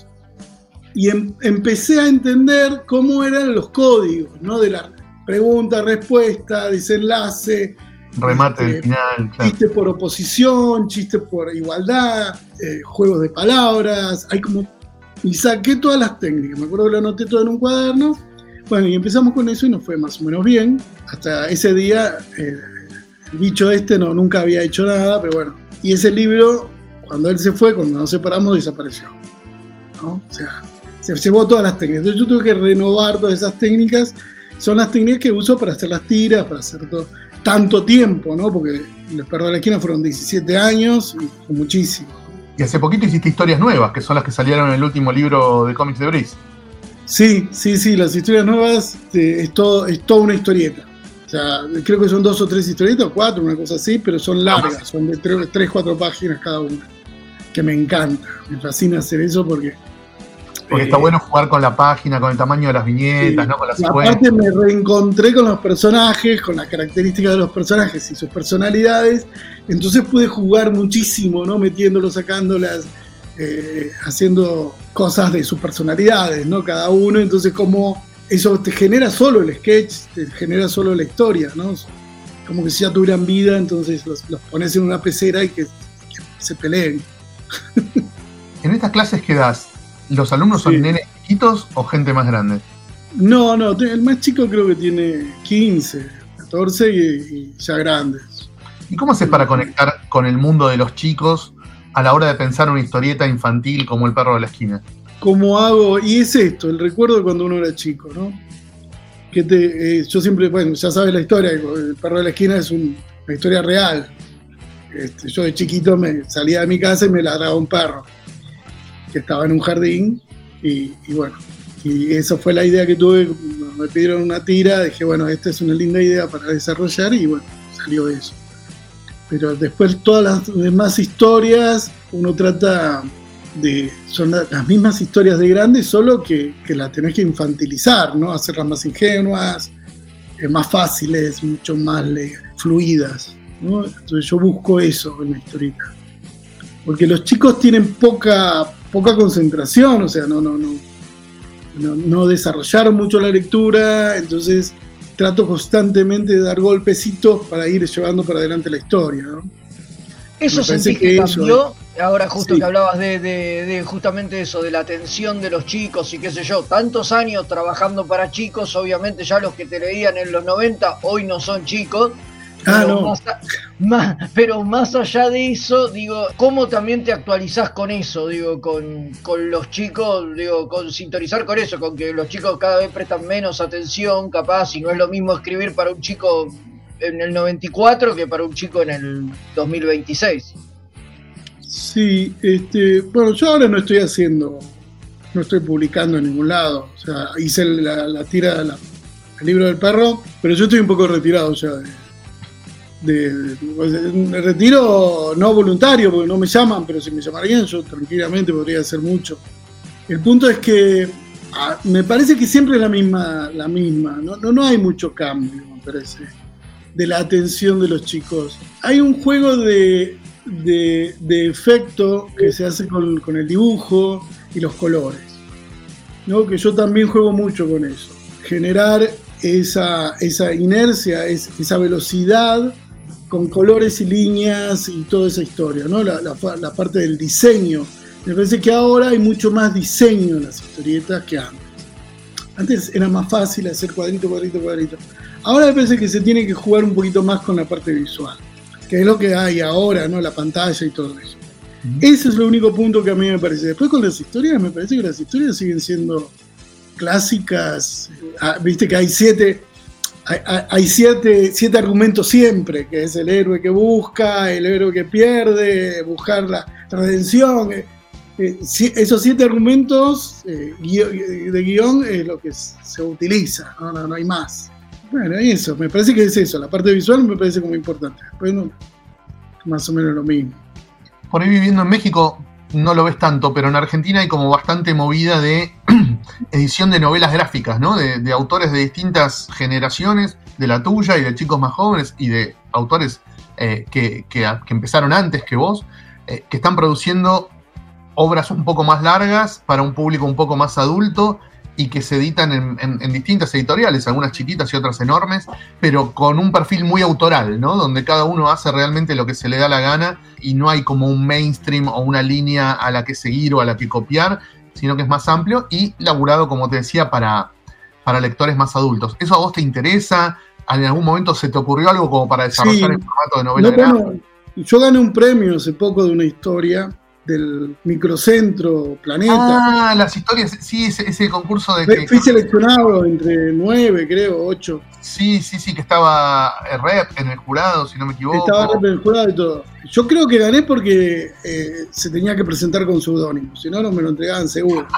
Y em, empecé a entender cómo eran los códigos, ¿no? De la pregunta, respuesta, desenlace. Remate este, del final. Claro. Chiste por oposición, chiste por igualdad, eh, juegos de palabras. Hay como. Y saqué todas las técnicas. Me acuerdo que lo anoté todo en un cuaderno. Bueno, y empezamos con eso y nos fue más o menos bien. Hasta ese día, eh, el bicho este no, nunca había hecho nada, pero bueno. Y ese libro, cuando él se fue, cuando nos separamos, desapareció, ¿no? O sea. Se llevó todas las técnicas. Entonces yo tuve que renovar todas esas técnicas. Son las técnicas que uso para hacer las tiras, para hacer todo. Tanto tiempo, ¿no? Porque Los Perros de la Esquina fueron diecisiete años y muchísimo. Y hace poquito hiciste historias nuevas, que son las que salieron en el último libro de cómics de Briz. Sí, sí, sí. Las historias nuevas eh, es, todo, es toda una historieta. O sea, creo que son dos o tres historietas, o cuatro, una cosa así, pero son largas. Son de tres, tres cuatro páginas cada una. Que me encanta. Me fascina hacer eso porque... Porque está bueno jugar con la página, con el tamaño de las viñetas, sí, ¿no? Con las secuencias. Aparte me reencontré con los personajes, con las características de los personajes y sus personalidades. Entonces pude jugar muchísimo, ¿no? Metiéndolos, sacándolas, eh, haciendo cosas de sus personalidades, ¿no? Cada uno. Entonces como eso te genera solo el sketch, te genera solo la historia, ¿no? Como que si ya tuvieran vida, entonces los, los pones en una pecera y que, que se peleen. En estas clases que das, ¿los alumnos son sí. nenes chiquitos o gente más grande? No, no, el más chico creo que tiene quince, catorce y, y ya grandes. ¿Y cómo haces para conectar con el mundo de los chicos a la hora de pensar una historieta infantil como El Perro de la Esquina? ¿Cómo hago? Y es esto, el recuerdo de cuando uno era chico, ¿no? Que te, eh, yo siempre, bueno, ya sabes la historia, El Perro de la Esquina es un, una historia real. Este, yo de chiquito me salía de mi casa y me ladraba un perro que estaba en un jardín y, y bueno, y esa fue la idea que tuve. Me pidieron una tira, dije bueno, esta es una linda idea para desarrollar y bueno, salió eso. Pero después todas las demás historias uno trata de, son las mismas historias de grandes, solo que, que las tenés que infantilizar, ¿no? Hacerlas más ingenuas, eh, más fáciles, mucho más eh, fluidas, ¿no? Entonces yo busco eso en la historieta. Porque los chicos tienen poca, poca concentración, o sea, no, no, no, no, no desarrollaron mucho la lectura, entonces trato constantemente de dar golpecitos para ir llevando para adelante la historia, ¿no? Eso sentí que, que cambió, eso, ahora justo sí. que hablabas de, de, de justamente eso, de la atención de los chicos y qué sé yo, tantos años trabajando para chicos, obviamente ya los que te leían en los noventa hoy no son chicos. Ah, pero, no. más, más, pero más allá de eso, digo, ¿cómo también te actualizás con eso? Digo, con, con los chicos, digo, con sintonizar con eso, con que los chicos cada vez prestan menos atención, capaz, y no es lo mismo escribir para un chico en el noventa y cuatro que para un chico en el dos mil veintiséis. Sí, este, bueno, yo ahora no estoy haciendo, no estoy publicando en ningún lado, o sea, hice la, la tira, la, el libro del perro, pero yo estoy un poco retirado ya de... De, de, de retiro no voluntario porque no me llaman, pero si me llamarían yo tranquilamente podría hacer mucho. El punto es que ah, me parece que siempre es la misma, la misma. No, no, no hay mucho cambio, me parece, de la atención de los chicos. Hay un juego de, de, de efecto que se hace con, con el dibujo y los colores, ¿no? Que yo también juego mucho con eso. Generar esa, esa inercia, esa velocidad con colores y líneas y toda esa historia, ¿no? La, la, la parte del diseño. Me parece que ahora hay mucho más diseño en las historietas que antes. Antes era más fácil hacer cuadrito, cuadrito, cuadrito. Ahora me parece que se tiene que jugar un poquito más con la parte visual, que es lo que hay ahora, ¿no? La pantalla y todo eso. Uh-huh. Ese es el único punto que a mí me parece. Después con las historias, me parece que las historias siguen siendo clásicas. Ah, viste que hay siete, hay, hay siete, siete argumentos siempre, que es el héroe que busca, el héroe que pierde, buscar la redención. Eh, esos siete argumentos eh, de guión es lo que se utiliza, no, no, no hay más. Bueno, eso, me parece que es eso, la parte visual me parece como importante. Después no, más o menos lo mismo. Por ahí viviendo en México no lo ves tanto, pero en Argentina hay como bastante movida de edición de novelas gráficas, ¿no? De, de autores de distintas generaciones, de la tuya y de chicos más jóvenes y de autores eh, que, que, que empezaron antes que vos, eh, que están produciendo obras un poco más largas para un público un poco más adulto y que se editan en, en, en distintas editoriales, algunas chiquitas y otras enormes, pero con un perfil muy autoral, ¿no? Donde cada uno hace realmente lo que se le da la gana y no hay como un mainstream o una línea a la que seguir o a la que copiar, sino que es más amplio y laburado, como te decía, para, para lectores más adultos. ¿Eso a vos te interesa? ¿En algún momento se te ocurrió algo como para desarrollar sí. el formato de novela no, gráfica? Bueno, yo gané un premio hace poco de una historia del Microcentro Planeta. Ah, las historias, sí, ese, ese concurso de Fui, que... fui seleccionado entre nueve, creo, ocho. Sí, sí, sí, que estaba Rep en el jurado, si no me equivoco. Estaba Rep en el jurado y todo. Yo creo que gané porque eh, se tenía que presentar con seudónimo, si no, no me lo entregaban seguro.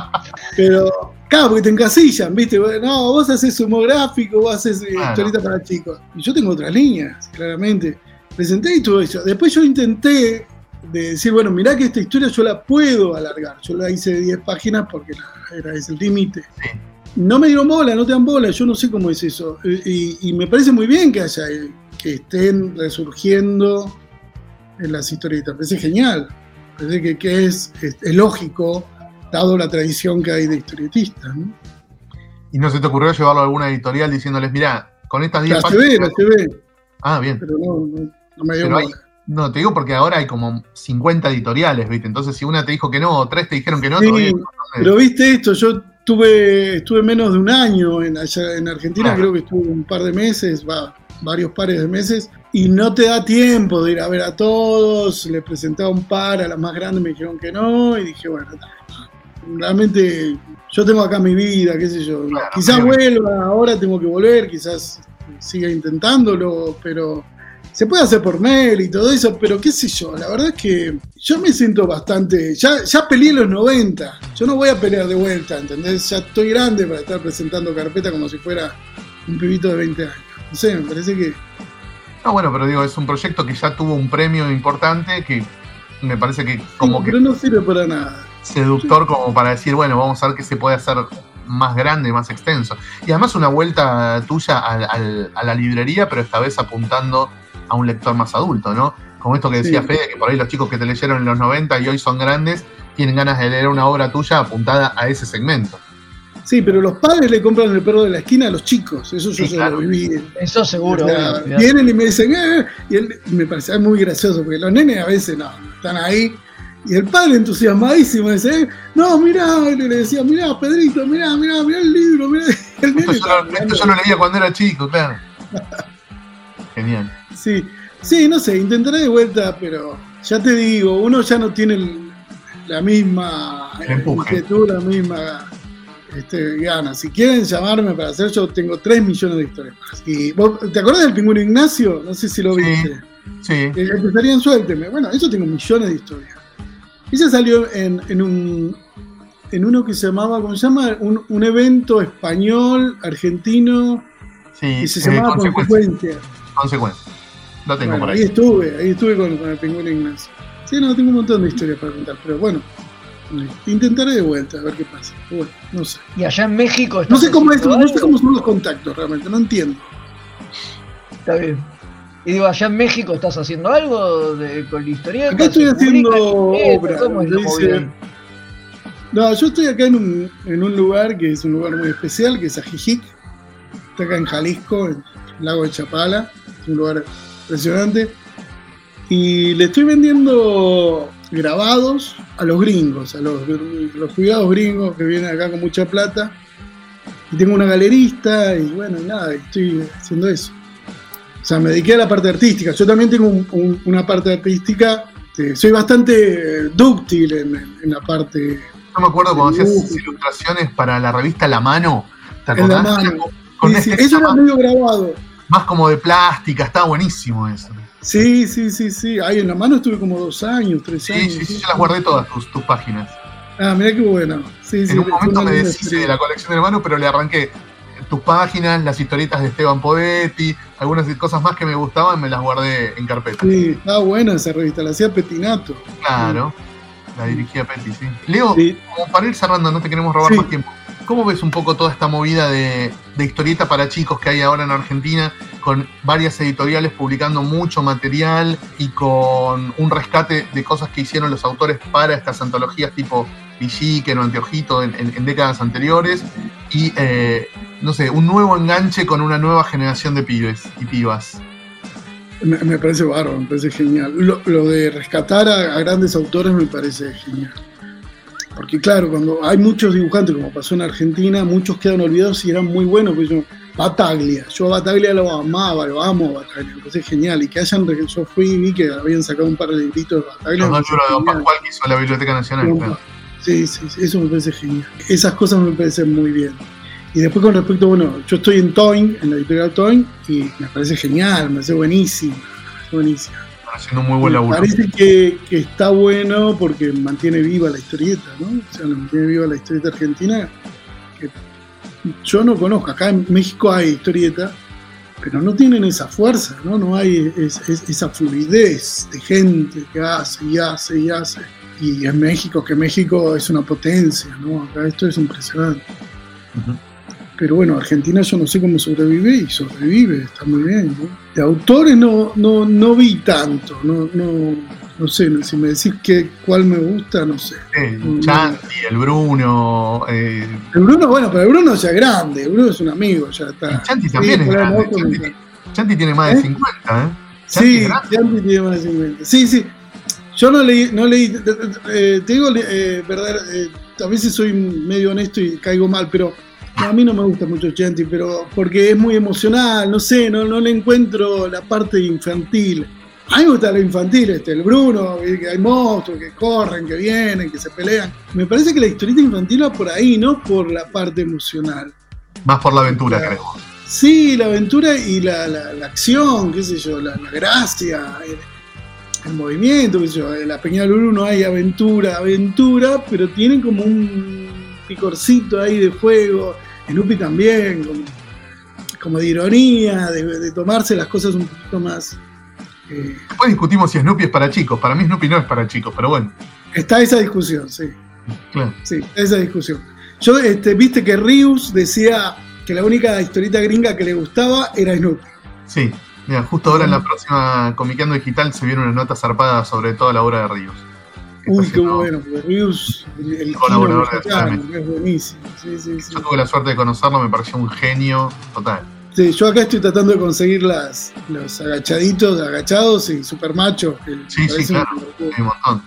Pero, claro, porque te encasillan, ¿viste? No, vos haces humor gráfico, vos haces eh, claro. historieta para chicos. Y yo tengo otras líneas, claramente. Presenté y todo eso. Después yo intenté de decir, bueno, mirá que esta historia yo la puedo alargar. Yo la hice de diez páginas porque la, era ese el límite. Sí. No me dieron bola, no te dan bola, yo no sé cómo es eso. Y, y me parece muy bien que haya, que estén resurgiendo en las historietas. Me parece genial. Me parece que, que es, es, es lógico, dado la tradición que hay de historietistas, ¿no? ¿Y no se te ocurrió llevarlo a alguna editorial diciéndoles, mirá, con estas diez la páginas... La se ve, la se ve. Ah, bien. Pero no, no, no me dio Pero bola. hay, no, te digo porque ahora hay como cincuenta editoriales, ¿viste? Entonces, si una te dijo que no, o tres te dijeron que no, sí, todavía... Pero viste esto, yo tuve, estuve menos de un año en, allá en Argentina, claro. Creo que estuve un par de meses, va, varios pares de meses, y no te da tiempo de ir a ver a todos. Le presentaba un par, a las más grandes me dijeron que no, y dije, bueno, realmente yo tengo acá mi vida, qué sé yo, claro, quizás bien. Vuelva, ahora tengo que volver, quizás siga intentándolo, pero se puede hacer por mail y todo eso, pero qué sé yo, la verdad es que yo me siento bastante, ya, ya peleé en los noventa, yo no voy a pelear de vuelta, ¿entendés? Ya estoy grande para estar presentando carpeta como si fuera un pibito de veinte años, no sé, me parece que... No, bueno, pero digo, es un proyecto que ya tuvo un premio importante, que me parece que como sí, que... pero no sirve para nada. Seductor como para decir, bueno, vamos a ver qué se puede hacer más grande, más extenso. Y además una vuelta tuya al, al, a la librería, pero esta vez apuntando a un lector más adulto, ¿no? Como esto que decía sí. Fede, que por ahí los chicos que te leyeron en los noventa y hoy son grandes, tienen ganas de leer una obra tuya apuntada a ese segmento. Sí, pero los padres le compran el perro de la esquina a los chicos, eso yo sí, claro. Lo viví. Eso seguro. O sea, obvio, vienen y me dicen, eh, y él, me parece muy gracioso, porque los nenes a veces no, están ahí, y el padre entusiasmadísimo dice, no, mirá, y le decía, mirá, Pedrito, mirá, mirá, mirá el libro, mirá. El nene esto, yo lo, esto yo lo leía cuando era chico, claro. Genial. Sí, sí, no sé, intentaré de vuelta, pero ya te digo, uno ya no tiene el, la misma inquietud, la misma este, gana. Si quieren llamarme para hacer, yo tengo tres millones de historias más. Y, ¿vos, ¿te acordás del Pingüino Ignacio? No sé si lo viste. Sí. sí. El empezarían Suélteme. Bueno, eso tengo millones de historias. Ella salió en, en un en uno que se llamaba, ¿cómo se llama? Un, un evento español, argentino, sí, que se llamaba eh, Consecuencia. Consecuencia. Lo tengo bueno, por ahí. Ahí estuve, ahí estuve con, con el Pingüino Ignacio. Sí, no, tengo un montón de historias para contar, pero bueno, Intentaré de vuelta, a ver qué pasa. Bueno, no sé. Y allá en México No sé cómo es, haciendo no sé algo. cómo son los contactos realmente, no entiendo. Está bien. Y digo, allá en México estás haciendo algo de, con la historieta. Acá estoy ¿Se haciendo publica en historieta? obra, ¿Cómo es la dice- movida ahí? No, yo estoy acá en un, en un lugar que es un lugar muy especial, que es Ajijic. Está acá en Jalisco, en el lago de Chapala. Es un lugar impresionante. Y le estoy vendiendo grabados a los gringos, a los, los jubilados gringos que vienen acá con mucha plata. Y tengo una galerista y bueno, nada, estoy haciendo eso. O sea, me dediqué a la parte artística. Yo también tengo un- un- una parte artística. eh, soy bastante dúctil en, en la parte Yo me acuerdo cuando hacías Uh. ilustraciones para la revista La Mano. ¿Te en la acordás? mano. Con Sí, una sí, estética eso era más, medio grabado. más como de plástica, estaba buenísimo eso. Sí, sí, sí, sí. Ahí en la mano estuve como dos años, tres Sí, años. sí, sí, yo las guardé todas tus, tus páginas. Ah, mirá qué bueno. Sí, sí, En un fue momento una me linda deshice de experiencia. la colección de La Mano, pero le arranqué tus páginas, las historietas de Esteban Podetti, algunas cosas más que me gustaban, me las guardé en carpeta. Sí, estaba buena esa revista, la hacía Petinato. Claro, la dirigía Petty, sí. Leo, Sí. como para ir cerrando, no te queremos robar Sí. más tiempo. ¿Cómo ves un poco toda esta movida de, de historieta para chicos que hay ahora en Argentina, con varias editoriales publicando mucho material y con un rescate de cosas que hicieron los autores para estas antologías tipo Villiquen o Anteojito en, en- en décadas anteriores? Y, eh, no sé, un nuevo enganche con una nueva generación de pibes y pibas. Me, me parece bárbaro, me parece genial. Lo, lo de rescatar a, a grandes autores me parece genial. Porque claro, cuando hay muchos dibujantes, como pasó en Argentina, muchos quedan olvidados y eran muy buenos. Pues yo, Bataglia, yo a Bataglia lo amaba, lo amo a Bataglia, me parece genial. Y que hayan, yo fui y vi que habían sacado un par de libritos de Bataglia. Los me dos parece libros de Don genial. Pascual que hizo la Biblioteca Nacional. Claro. Sí, sí, sí, eso me parece genial. Esas cosas me parecen muy bien. Y después con respecto, bueno, yo estoy en Toyn, en la editorial Toyn, y me parece genial, me parece buenísimo, buenísimo. Están haciendo un muy buen Me laburo. parece que, que está bueno porque mantiene viva la historieta, ¿no? O sea, mantiene viva la historieta argentina, que yo no conozco. Acá en México hay historieta, pero no tienen esa fuerza, ¿no? No hay es- es- esa fluidez de gente que hace y hace y hace. Y en México, que México es una potencia, ¿no? Acá esto es impresionante. Ujú. Pero bueno, Argentina yo no sé cómo sobrevive y sobrevive, está muy bien, ¿no? De autores no, no, no vi tanto, no, no, no sé, si me decís que, cuál me gusta, no sé. El Chanti, el Bruno. Eh, El Bruno, bueno, pero el Bruno ya es grande, el Bruno es un amigo, ya está. el Chanti también es por ahí grande. no, Chanti, con- Chanti tiene más de ¿Eh? cincuenta, ¿eh? Chanti Sí, es grande. Chanti tiene más de cincuenta. Sí, sí. Yo no leí, no leí, eh, te digo, eh, verdad, eh, a veces soy medio honesto y caigo mal, pero no, a mí no me gusta mucho Chanti, pero porque es muy emocional, no sé, no, no le encuentro la parte infantil. A mí me gusta lo infantil, este, el Bruno, que hay monstruos que corren, que vienen, que se pelean. Me parece que la historieta infantil va por ahí, no por la parte emocional. Más por la aventura, Claro. creo. Sí, la aventura y la, la, la acción, qué sé yo, la, la gracia, el, el movimiento, qué sé yo. En la Peña Lulu no hay aventura, aventura, pero tienen como un picorcito ahí de juego. En Upi también, como, como de ironía, de, de tomarse las cosas un poquito más. Eh, Después discutimos si Snoopy es para chicos. Para mí Snoopy no es para chicos, pero bueno. está esa discusión, sí. Claro. Sí, esa discusión. Yo, este, viste que Rius decía que la única historieta gringa que le gustaba era Snoopy. Sí. Mira, justo ahora en la próxima Comiqueando Digital se viene una nota zarpada sobre toda la obra de Ríos. Que Uy, está qué haciendo- bueno, porque Rius, el, el Colaborador kino de mexicano, Fermi. que es buenísimo. Sí, sí, sí. Yo tuve la suerte de conocerlo, me pareció un genio total. Sí, yo acá estoy tratando de conseguir las, los agachaditos, agachados y super machos. Que Sí, sí, parecen claro. una- Hay un montón.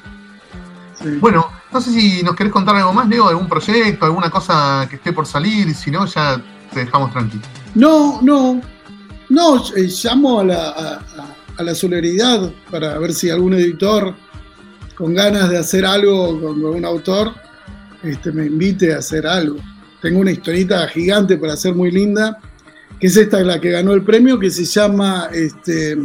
sí. Bueno, no sé si nos querés contar algo más, Leo, algún proyecto, alguna cosa que esté por salir, y si no, ya te dejamos tranquilo. No, no, no, eh, llamo a la, a, a- a la solidaridad para ver si algún editor con ganas de hacer algo con, con un autor este, me invite a hacer algo. Tengo una historieta gigante para hacer muy linda, que es esta la que ganó el premio, que se llama este,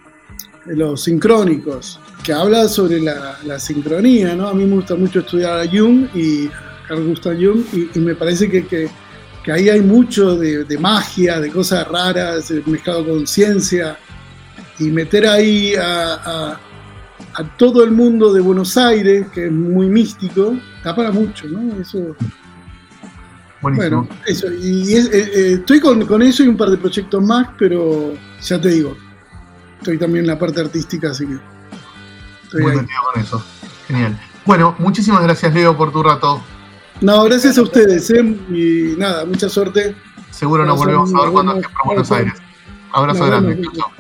Los Sincrónicos, que habla sobre la, la sincronía, ¿no? A mí me gusta mucho estudiar a Jung y a Carl Gustav Jung, y, y me parece que, que, que ahí hay mucho de, de magia, de cosas raras, eh, mezclado con ciencia, y meter ahí a, a, a todo el mundo de Buenos Aires, que es muy místico, da para mucho, ¿no? Eso. Buenísimo. Bueno, eso. Y es, eh, eh, estoy con, con eso y un par de proyectos más, pero ya te digo, estoy también en la parte artística, así que estoy Muy ahí. metido con eso. Genial. Bueno, muchísimas gracias, Leo, por tu rato. No, gracias a ustedes, ¿eh? Y nada, mucha suerte. Seguro nos volvemos a ver cuando estés por Buenos Aires. Abrazo Nos grande. vemos. Chau.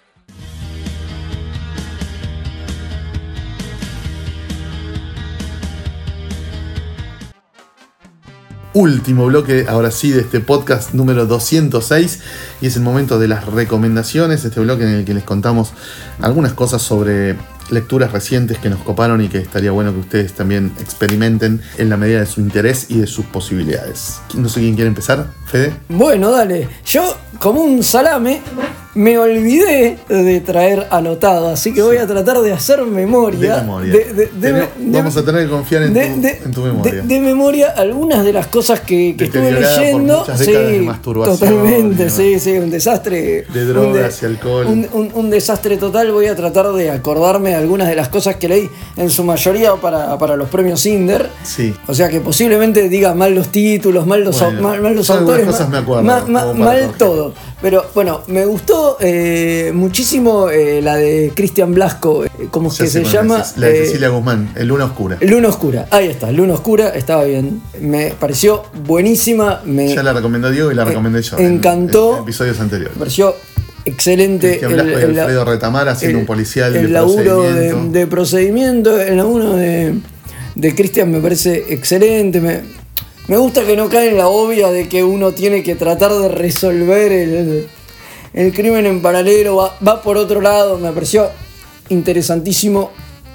Último bloque, ahora sí, de este podcast número doscientos seis, y es el momento de las recomendaciones, este bloque en el que les contamos algunas cosas sobre lecturas recientes que nos coparon y que estaría bueno que ustedes también experimenten en la medida de su interés y de sus posibilidades. No sé quién quiere empezar, Fede. Bueno, dale. Yo, como un salame, me olvidé de traer anotado, así que voy a tratar de hacer memoria. De memoria. De, de- de- Tenemos- de- vamos a tener que confiar en, de, tu, de- en tu memoria. de- de memoria algunas de las cosas que, que estuve Deteriorada por leyendo. muchas décadas de masturbación totalmente, y sí, sí, un desastre. De drogas un de- y alcohol. Un, un- un desastre total. Voy a tratar de acordarme de algunas de las cosas que leí, en su mayoría para, para los premios Inder. Sí. O sea que posiblemente diga mal los títulos, mal los, Bueno, au- mal, mal los yo algunas autores, cosas ma- me acuerdo, ma- ma- como para mal corregir. todo. Pero bueno, me gustó eh, muchísimo eh, la de Cristian Blasco, eh, ¿cómo es Ya que sé se cuál llama? es, la de Eh, Cecilia Guzmán, El Luna Oscura. Luna Oscura. Ahí está, Luna Oscura, estaba bien. Me pareció buenísima, me Ya la recomendó Diego y la eh, recomendé yo. en- encantó. En, episodios anteriores. me pareció excelente Cristian Blasco y Alfredo Retamar haciendo un policial el de laburo de, procedimiento. de procedimiento, el laburo de, de Cristian me parece excelente. Me, me gusta que no cae en la obvia de que uno tiene que tratar de resolver el, el crimen en paralelo, va, va por otro lado, me pareció interesantísimo,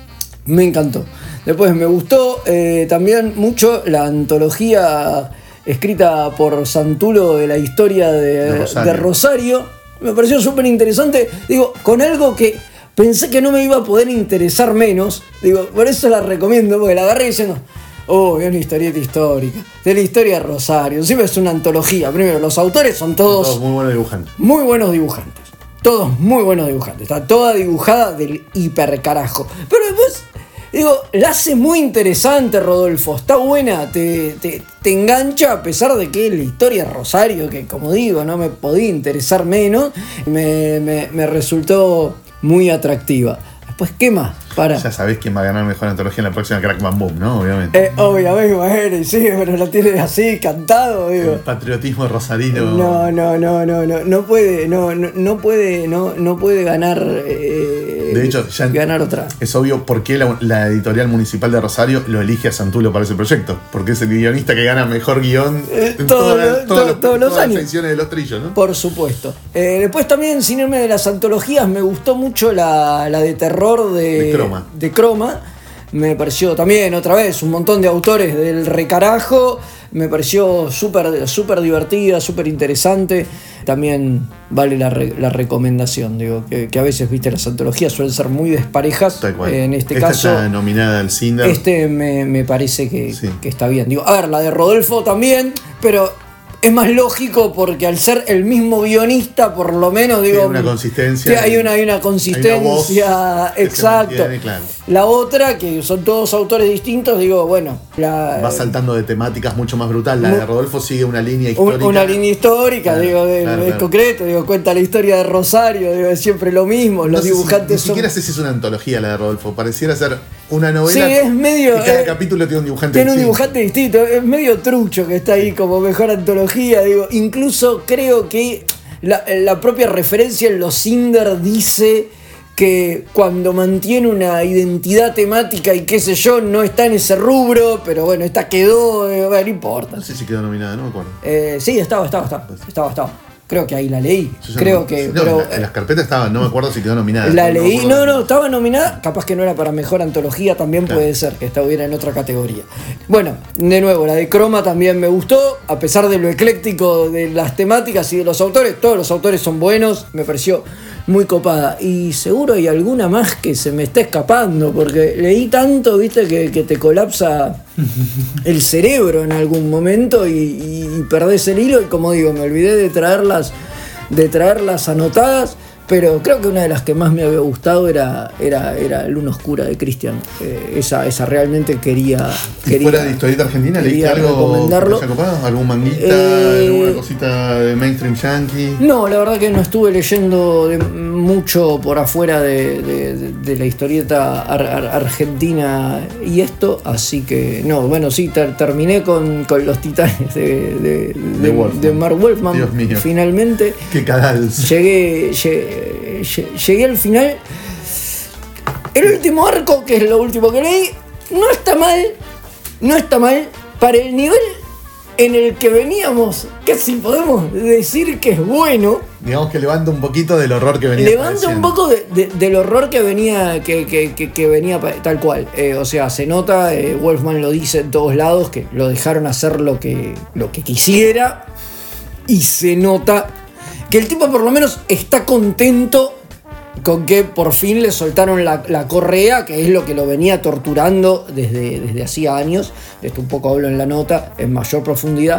me encantó. Después me gustó eh, también mucho la antología escrita por Santulo de la historia de, De Rosario. de Rosario. Me pareció súper interesante, digo, con algo que pensé que no me iba a poder interesar menos, digo, por eso la recomiendo, porque la agarré diciendo, oh, es una historieta histórica, de la historia de Rosario, encima es una antología, primero, los autores son todos Todos muy buenos dibujantes. muy buenos dibujantes, todos muy buenos dibujantes, está toda dibujada del hipercarajo, pero después, digo, la hace muy interesante Rodolfo, está buena, te, te, te engancha a pesar de que la historia de Rosario, que como digo, no me podía interesar menos, me, me, me resultó muy atractiva. Después, ¿qué más? Para. Ya sabés quién va a ganar mejor antología en la próxima Crack Bam Boom, ¿no? Obviamente. Eh, obviamente, bueno, sí, pero lo tiene así, cantado, digo. El patriotismo rosarino. No, no, no, no, no, no puede, no, no, no puede, no, no puede ganar, eh, De hecho, ya ganar otra. es obvio por qué la, la editorial municipal de Rosario lo elige a Santulo para ese proyecto. Porque es el guionista que gana mejor guión Eh, en todo- todas las- todo- todos los- todos los todas las años. ediciones de Los Trillos, ¿no? Por supuesto. Eh, después también, sin irme de las antologías, me gustó mucho la, la de terror de, De Croma. de Croma. Me pareció también, otra vez, un montón de autores del recarajo. Me pareció súper súper divertida, súper interesante. También vale la, re- la recomendación. Digo, que, que a veces, viste, las antologías suelen ser muy desparejas. Tal cual. Eh, en este Esta caso, está nominada al Cinder. este me, me parece que, Sí. que está bien. Digo, a ver, la de Rodolfo también, pero es más lógico porque al ser el mismo guionista, por lo menos, digo. Tiene una consistencia. que hay una, hay una consistencia. voz que se exacto. mantiene, claro. La otra, que son todos autores distintos, digo, bueno, la, Va saltando de temáticas mucho más brutal. La Mu- de Rodolfo sigue una línea un- histórica. una línea histórica, Claro, digo, de- claro, es claro. concreto, digo, cuenta la historia de Rosario, digo, es siempre lo mismo, No los sé si- dibujantes ni son. siquiera sé si es una antología la de Rodolfo. Pareciera ser una novela. Sí, es medio, Y cada eh, capítulo tiene un dibujante Tiene un distinto. dibujante distinto, es medio trucho que está ahí como mejor antología, digo, incluso creo que la, la propia referencia en los Cinder dice que cuando mantiene una identidad temática y qué sé yo, no está en ese rubro, pero bueno, esta quedó, eh, bueno, no importa. No sé si quedó nominada, no me acuerdo. Eh, sí, estaba, estaba, estaba, estaba, estaba. Creo que ahí la leí, Yo ya creo no- que... no, pero, en, la- en las carpetas estaba, no me acuerdo si quedó nominada. la me leí, acuerdo. no, no, estaba nominada, capaz que no era para mejor antología, también Claro. puede ser que estuviera en otra categoría. Bueno, de nuevo, la de Croma también me gustó, a pesar de lo ecléctico de las temáticas y de los autores, todos los autores son buenos, me pareció muy copada. Y seguro hay alguna más que se me está escapando, porque leí tanto, viste, que, que te colapsa el cerebro en algún momento y, y, y perdés el hilo, y como digo, me olvidé de traerlas de traerlas anotadas, pero creo que una de las que más me había gustado era, era, era Luna Oscura de Christian. Eh, esa, esa realmente quería. ¿Y quería, fuera de historieta argentina leíste algo recomendarlo. que te haya copado? ¿Algún manguita? Eh, ¿Alguna cosita de mainstream yankee? No, la verdad que no estuve leyendo de mucho por afuera de, de, de la historieta ar, ar, argentina y esto, así que no, bueno, sí, ter, terminé con, con Los Titanes de, de, de, de, de Marv Wolfman. Dios mío. Finalmente. Qué cadalz. Llegué, llegué, llegué al final. El último arco, que es lo último que leí, no está mal, no está mal para el nivel en el que veníamos, casi podemos decir que es bueno. Digamos que levanta un poquito del horror que venía. Levanta padeciendo. un poco de, de, del horror que venía, que, que, que, que venía tal cual. Eh, o sea, se nota, eh, Wolfman lo dice en todos lados, que lo dejaron hacer lo que, lo que quisiera. Y se nota que el tipo por lo menos está contento con que por fin le soltaron la, la correa, que es lo que lo venía torturando desde, desde hacía años. De esto un poco hablo en la nota, en mayor profundidad.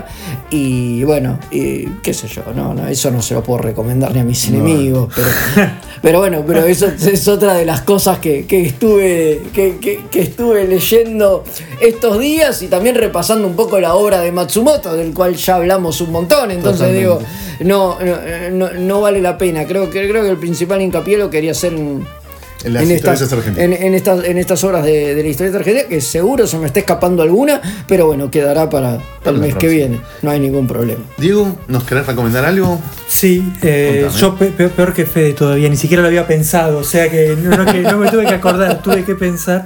Y bueno, y, qué sé yo, no, no, eso no se lo puedo recomendar ni a mis no. enemigos. Pero, pero bueno, pero eso es otra de las cosas que, que, estuve, que, que, que estuve leyendo estos días y también repasando un poco la obra de Matsumoto, del cual ya hablamos un montón. Entonces Totalmente. digo, no, no, no, no vale la pena. Creo que, creo que el principal hincapié lo quería hacer en, en, las en, estas, argentinas. En, en, estas, en estas obras de, de la historieta argentina, que seguro se me está escapando alguna, pero bueno, quedará para, para el mes próxima. que viene. No hay ningún problema. Diego, ¿nos querés recomendar algo? Sí, eh, yo pe peor que Fede todavía, ni siquiera lo había pensado, o sea que no, no, que no me tuve que acordar, tuve que pensar.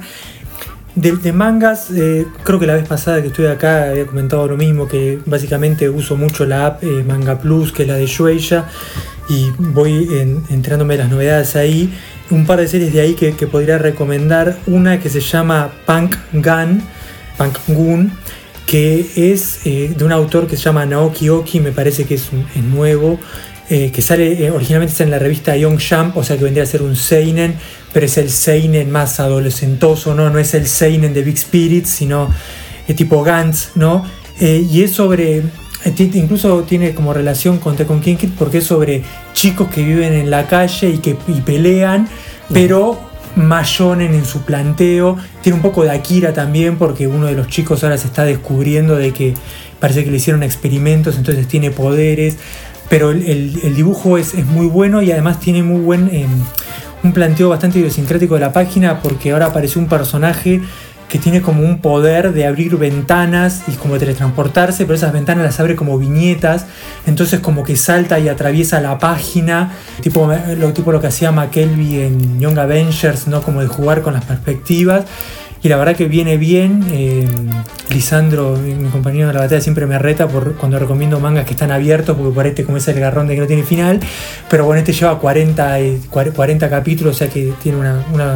De, de mangas, eh, creo que la vez pasada que estuve acá había comentado lo mismo, que básicamente uso mucho la app eh, Manga Plus, que es la de Shueisha, y voy en, enterándome de las novedades ahí. Un par de series de ahí que, que podría recomendar, una que se llama Punk Gun, Punk Gun, que es eh, de un autor que se llama Naoki Oki, me parece que es, un, es nuevo, eh, que sale, eh, originalmente está en la revista Young Jump, o sea que vendría a ser un seinen, pero es el seinen más adolescentoso, ¿no? No es el seinen de Big Spirits, sino eh, tipo Gantz, ¿no? Eh, y es sobre, eh, incluso tiene como relación con Tekken King Kid, porque es sobre chicos que viven en la calle y que y pelean, pero más shonen en su planteo. Tiene un poco de Akira también, porque uno de los chicos ahora se está descubriendo de que parece que le hicieron experimentos, entonces tiene poderes, pero el, el, el dibujo es, es muy bueno y además tiene muy buen... Eh, un planteo bastante idiosincrático de la página, porque ahora apareció un personaje que tiene como un poder de abrir ventanas y como teletransportarse, pero esas ventanas las abre como viñetas, entonces como que salta y atraviesa la página, tipo lo, tipo lo que hacía McKelvey en Young Avengers, ¿no? Como de jugar con las perspectivas. Y la verdad que viene bien. eh, Lisandro, mi compañero de la batalla, siempre me reta por cuando recomiendo mangas que están abiertos, porque por este como es el garrón de que no tiene final, pero bueno, este lleva cuarenta, cuarenta capítulos, o sea que tiene una, una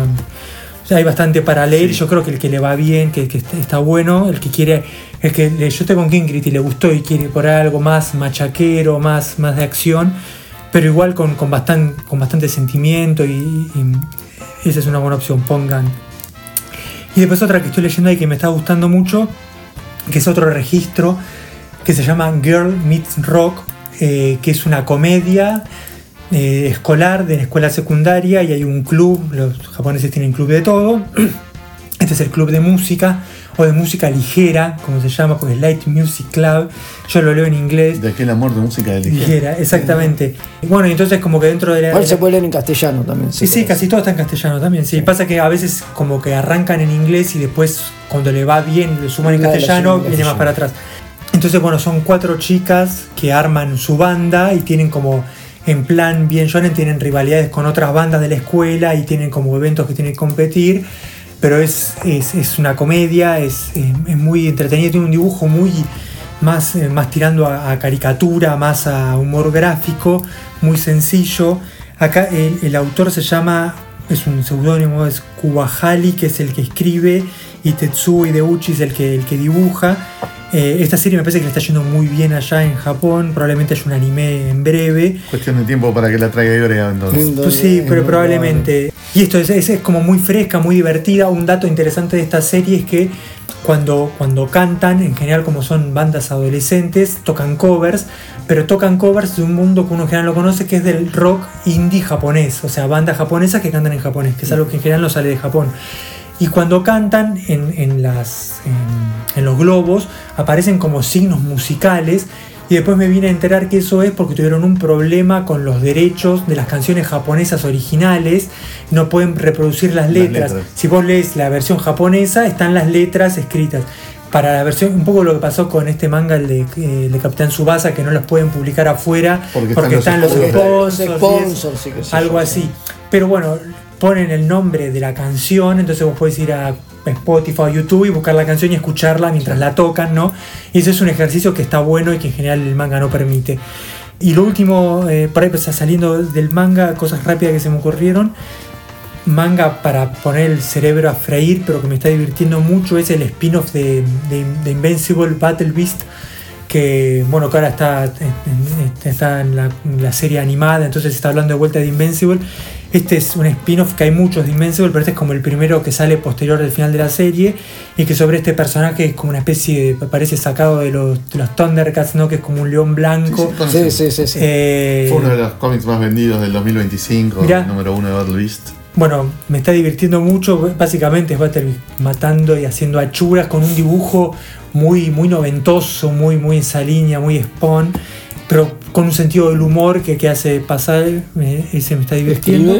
o sea, hay bastante para leer. Sí. Yo creo que el que le va bien, que, que está bueno, el que quiere, el que yo estoy con Kingrit y le gustó y quiere por ahí algo más machaquero, más, más de acción, pero igual con, con, bastante, con bastante sentimiento, y, y esa es una buena opción, pongan. Y después otra que estoy leyendo ahí que me está gustando mucho, que es otro registro, que se llama Girl Meets Rock, eh, que es una comedia eh, escolar de la escuela secundaria, y hay un club, los japoneses tienen club de todo. Este es el club de música, o de música ligera, como se llama, porque es Light Music Club. Yo lo leo en inglés. De aquel amor de música de ligera. ligera exactamente. Y bueno, entonces como que dentro de la... Igual se puede leer en castellano también. Sí, sí, casi todo está en castellano también. Sí. Sí, pasa que a veces como que arrancan en inglés y después cuando le va bien lo suman en castellano, viene más para atrás. Entonces, bueno, son cuatro chicas que arman su banda y tienen como... En plan bien shonen, tienen rivalidades con otras bandas de la escuela y tienen como eventos que tienen que competir. Pero es, es, es una comedia, es, es muy entretenida, tiene un dibujo muy más, más tirando a, a caricatura, más a humor gráfico, muy sencillo. Acá el, el autor se llama, es un seudónimo, es Kuwahali, que es el que escribe, y Tetsuo Hideuchi es el que, el que dibuja. Eh, esta serie me parece que le está yendo muy bien allá en Japón, probablemente haya un anime en breve. Cuestión de tiempo para que la traiga Iorea entonces. Pues sí, pero probablemente. Y esto es, es, es como muy fresca, muy divertida. Un dato interesante de esta serie es que cuando, cuando cantan, en general como son bandas adolescentes, tocan covers, pero tocan covers de un mundo que uno en general lo conoce, que es del rock indie japonés, o sea, bandas japonesas que cantan en japonés, que es algo que en general no sale de Japón. Y cuando cantan en, en, las, en, en los globos aparecen como signos musicales, y después me vine a enterar que eso es porque tuvieron un problema con los derechos de las canciones japonesas originales, no pueden reproducir las letras. Las letras. Si vos lees la versión japonesa, están las letras escritas. Para la versión, un poco lo que pasó con este manga, el de, eh, de Capitán Tsubasa, que no los pueden publicar afuera porque, porque están los sponsors, sponsors sí, algo yo, así. Pero bueno, ponen el nombre de la canción, entonces vos podés ir a Spotify o YouTube y buscar la canción y escucharla mientras la tocan, ¿no? Y eso es un ejercicio que está bueno y que en general el manga no permite. Y lo último, eh, por ahí pues, saliendo del manga, cosas rápidas que se me ocurrieron. Manga para poner el cerebro a freír, pero que me está divirtiendo mucho, es el spin-off de, de, de Invincible Battle Beast, que bueno, que ahora está, está en la, en la serie animada, entonces se está hablando de vuelta de Invincible. Este es un spin-off que hay muchos de Invincible, pero este es como el primero que sale posterior al final de la serie, y que sobre este personaje es como una especie de, parece sacado de los, de los Thundercats, ¿no? Que es como un león blanco. Sí, sí, sí, sí, sí. Eh, Fue uno de los cómics más vendidos del dos mil veinticinco, mirá, el número uno de Battle Beast. Bueno, me está divirtiendo mucho, básicamente es Battle Beast matando y haciendo achuras con un dibujo muy, muy noventoso, muy, muy esa línea, muy Spawn, pero con un sentido del humor que, que hace pasar, eh, ese me está divirtiendo.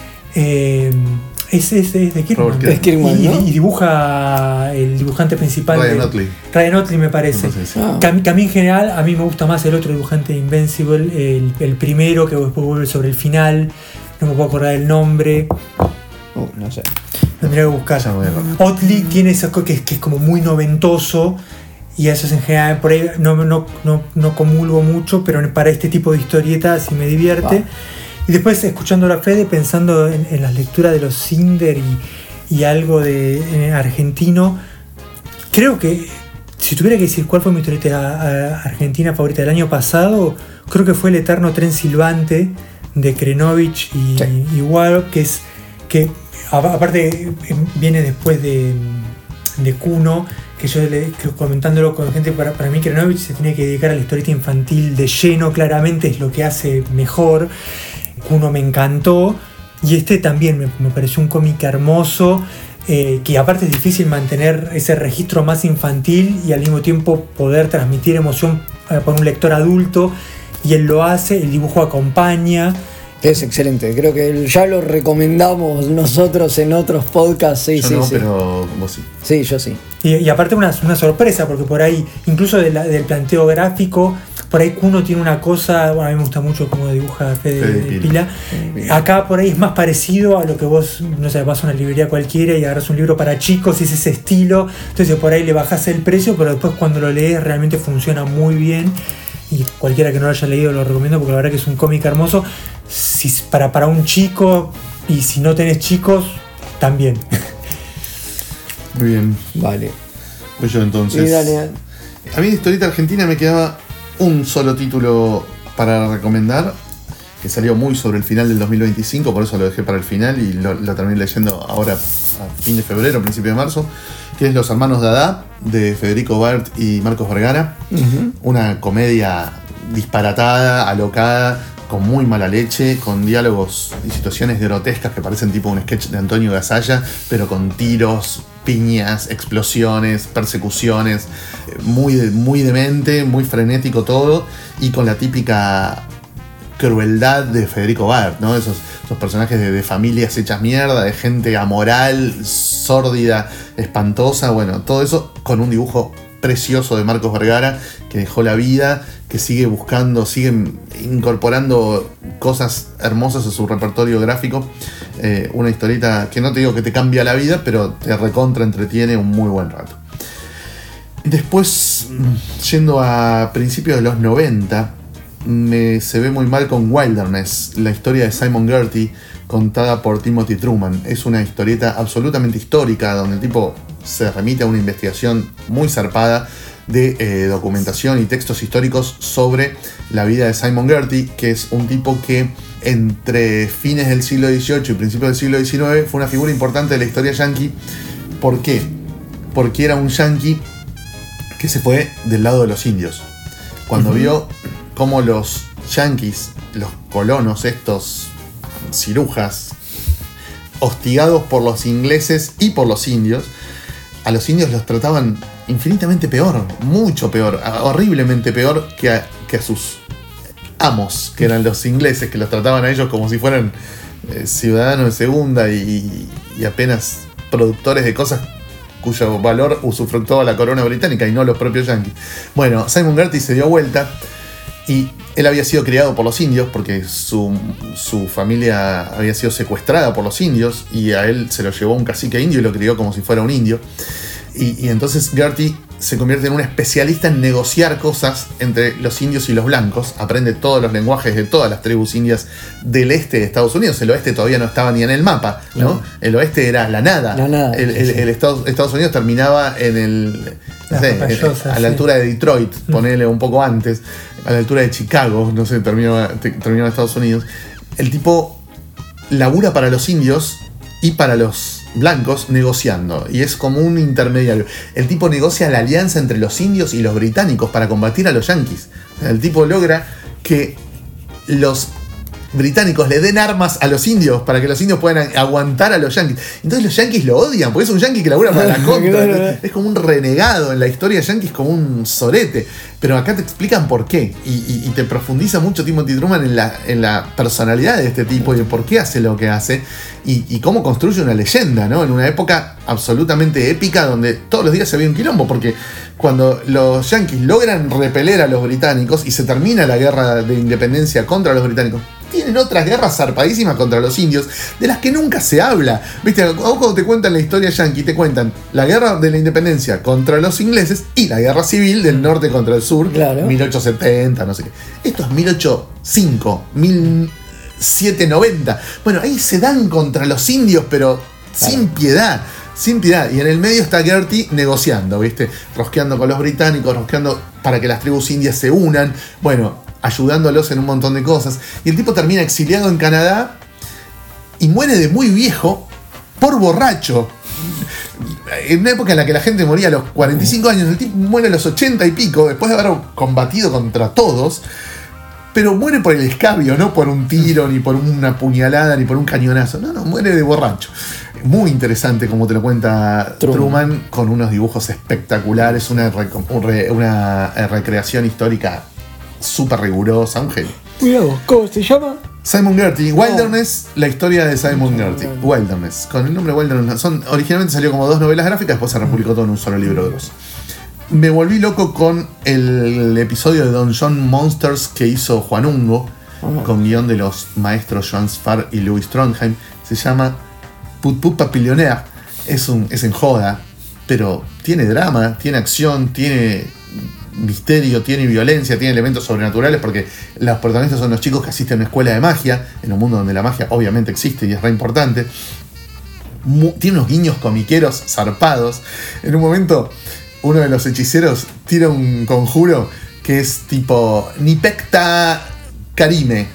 Eh, es, es, es de Kirkman, es Kirkman, y, ¿no? y dibuja el dibujante principal, Ryan de, Otley. Ryan Otley me parece. No sé, sí. Ah. Que, a mí, que a mí en general a mí me gusta más el otro dibujante de Invincible, el, el primero, que después vuelve sobre el final, no me puedo acordar el nombre. Uh, no sé. Tendría que buscar. Otley tiene eso que es, que es como muy noventoso, y eso es en general, por ahí no, no, no, no comulgo mucho, pero para este tipo de historietas sí me divierte. Ah. Y después, escuchando a la Fede, pensando en, en las lecturas de los Cinder y, y algo de eh, argentino, creo que si tuviera que decir cuál fue mi historieta argentina favorita del año pasado, creo que fue El Eterno Tren Silbante de Krenovich y, sí. y Wallop, que es que aparte viene después de, de Kuno, que yo le, que comentándolo con gente, para, para mí Krenovich se tiene que dedicar a la historieta infantil de lleno, claramente es lo que hace mejor. Kuno me encantó, y este también me, me pareció un cómic hermoso, eh, que aparte es difícil mantener ese registro más infantil y al mismo tiempo poder transmitir emoción eh, para un lector adulto, y él lo hace, el dibujo acompaña. Es excelente, creo que ya lo recomendamos nosotros en otros podcasts. Sí, yo sí, no, sí. Pero vos sí. Sí, yo sí. Y, y aparte una, una sorpresa, porque por ahí, incluso de la, del planteo gráfico, por ahí Kuno tiene una cosa, bueno, a mí me gusta mucho cómo dibuja Fede de, de Pila. Pila. Acá por ahí es más parecido a lo que vos, no sé, vas a una librería cualquiera y agarras un libro para chicos y es ese estilo, entonces por ahí le bajás el precio, pero después cuando lo lees realmente funciona muy bien. Y cualquiera que no lo haya leído lo recomiendo, porque la verdad que es un cómic hermoso. Si, para, para un chico, y si no tenés chicos, también. Muy bien. Vale. Pues yo entonces. Sí, dale. A mí de historieta argentina me quedaba un solo título para recomendar, que salió muy sobre el final del dos mil veinticinco, por eso lo dejé para el final y lo, lo terminé leyendo ahora a fin de febrero, principio de marzo, que es Los Hermanos Dada, de Federico Bart y Marcos Vergara. Uh-huh. Una comedia disparatada, alocada, con muy mala leche, con diálogos y situaciones grotescas que parecen tipo un sketch de Antonio Gasalla, pero con tiros, piñas, explosiones, persecuciones, muy, muy demente, muy frenético todo, y con la típica crueldad de Federico Bart, ¿no? Esos, esos personajes de, de familias hechas mierda, de gente amoral, sórdida, espantosa, bueno, todo eso con un dibujo precioso de Marcos Vergara, que dejó la vida, que sigue buscando, sigue incorporando cosas hermosas a su repertorio gráfico. Eh, una historieta que no te digo que te cambia la vida, pero te recontra entretiene un muy buen rato. Después, yendo a principios de los noventa, me se ve muy mal con Wilderness, la historia de Simon Gerty, contada por Timothy Truman. Es una historieta absolutamente histórica, donde el tipo se remite a una investigación muy zarpada de eh, documentación y textos históricos sobre la vida de Simon Gerty, que es un tipo que entre fines del siglo dieciocho y principios del siglo diecinueve fue una figura importante de la historia yankee. ¿Por qué? porque era un yanqui que se fue del lado de los indios. Cuando uh-huh. vio cómo los yanquis, los colonos, estos cirujas, hostigados por los ingleses y por los indios, a los indios los trataban infinitamente peor, mucho peor, horriblemente peor que a, que a sus amos, que eran los ingleses, que los trataban a ellos como si fueran eh, ciudadanos de segunda y, y apenas productores de cosas cuyo valor usufructaba la corona británica y no los propios yanquis. Bueno, Simon Gerty se dio vuelta y él había sido criado por los indios porque su, su familia había sido secuestrada por los indios y a él se lo llevó un cacique indio y lo crió como si fuera un indio. Y, y entonces Gerty se convierte en un especialista en negociar cosas entre los indios y los blancos. Aprende todos los lenguajes de todas las tribus indias del este de Estados Unidos. El oeste todavía no estaba ni en el mapa, ¿no? No. El oeste era la nada. La nada el, el, el Estados, Estados Unidos terminaba en el... No sé, papayosas, a la sí. altura de Detroit, ponele un poco antes, a la altura de Chicago, no sé, terminaba, terminaba en Estados Unidos. El tipo labura para los indios y para los blancos negociando, y es como un intermediario. El tipo negocia la alianza entre los indios y los británicos para combatir a los yanquis. El tipo logra que los británicos le den armas a los indios para que los indios puedan aguantar a los yanquis. Entonces los yanquis lo odian, porque es un yanqui que labura para la contra. Es como un renegado en la historia de yanquis, como un sorete. Pero acá te explican por qué. Y, y, y te profundiza mucho Timothy Truman en la, en la personalidad de este tipo y en por qué hace lo que hace. Y, y cómo construye una leyenda, ¿no? En una época absolutamente épica donde todos los días se ve un quilombo. Porque cuando los yanquis logran repeler a los británicos y se termina la guerra de independencia contra los británicos, tienen otras guerras zarpadísimas contra los indios, de las que nunca se habla. ¿Viste? Cuando te cuentan la historia yanqui, te cuentan la guerra de la independencia contra los ingleses y la guerra civil del norte contra el sur, claro. mil ochocientos setenta, no sé qué. Esto es mil ochocientos cinco, mil setecientos noventa. Bueno, ahí se dan contra los indios, pero claro. sin piedad. Sin piedad. Y en el medio está Gerty negociando, ¿viste? Rosqueando con los británicos, rosqueando para que las tribus indias se unan. Bueno, ayudándolos en un montón de cosas. Y el tipo termina exiliado en Canadá y muere de muy viejo por borracho. En una época en la que la gente moría a los cuarenta y cinco años, el tipo muere a los ochenta y pico, después de haber combatido contra todos, pero muere por el escabio, no por un tiro, ni por una puñalada, ni por un cañonazo. No, no, muere de borracho. Muy interesante como te lo cuenta Truman, Truman con unos dibujos espectaculares, una, una recreación histórica súper rigurosa, un genio. Cuidado, ¿cómo se llama? Simon Gerty, Wilderness, oh. la historia de Simon Gerty. Wilderness, con el nombre Wilderness. Son, originalmente salió como dos novelas gráficas, después se republicó todo en un solo libro de dos. Me volví loco con el episodio de Don John Monsters que hizo Juan Ungo, oh. con guión de los maestros Joan Sfar y Louis Trondheim. Se llama Put Put Papillionaire. Es, un, es en joda, pero tiene drama, tiene acción, tiene misterio, tiene violencia, tiene elementos sobrenaturales, porque los protagonistas son los chicos que asisten a una escuela de magia, en un mundo donde la magia obviamente existe y es re importante. Tiene unos guiños comiqueros zarpados. En un momento, uno de los hechiceros tira un conjuro que es tipo Nipecta Karime,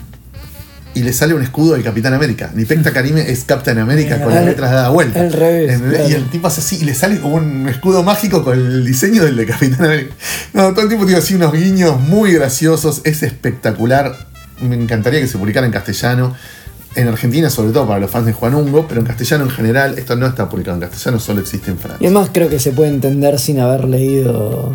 y le sale un escudo del Capitán América. Nipecta Karime es Captain America con las letras dadas vuelta. Al revés. Claro. Y el tipo hace así y le sale como un escudo mágico con el diseño del de Capitán América. No, todo el tiempo tiene así unos guiños muy graciosos. Es espectacular. Me encantaría que se publicara en castellano. En Argentina, sobre todo para los fans de Juan Ungo, pero en castellano en general. Esto no está publicado en castellano, solo existe en Francia. Y además creo que se puede entender sin haber leído.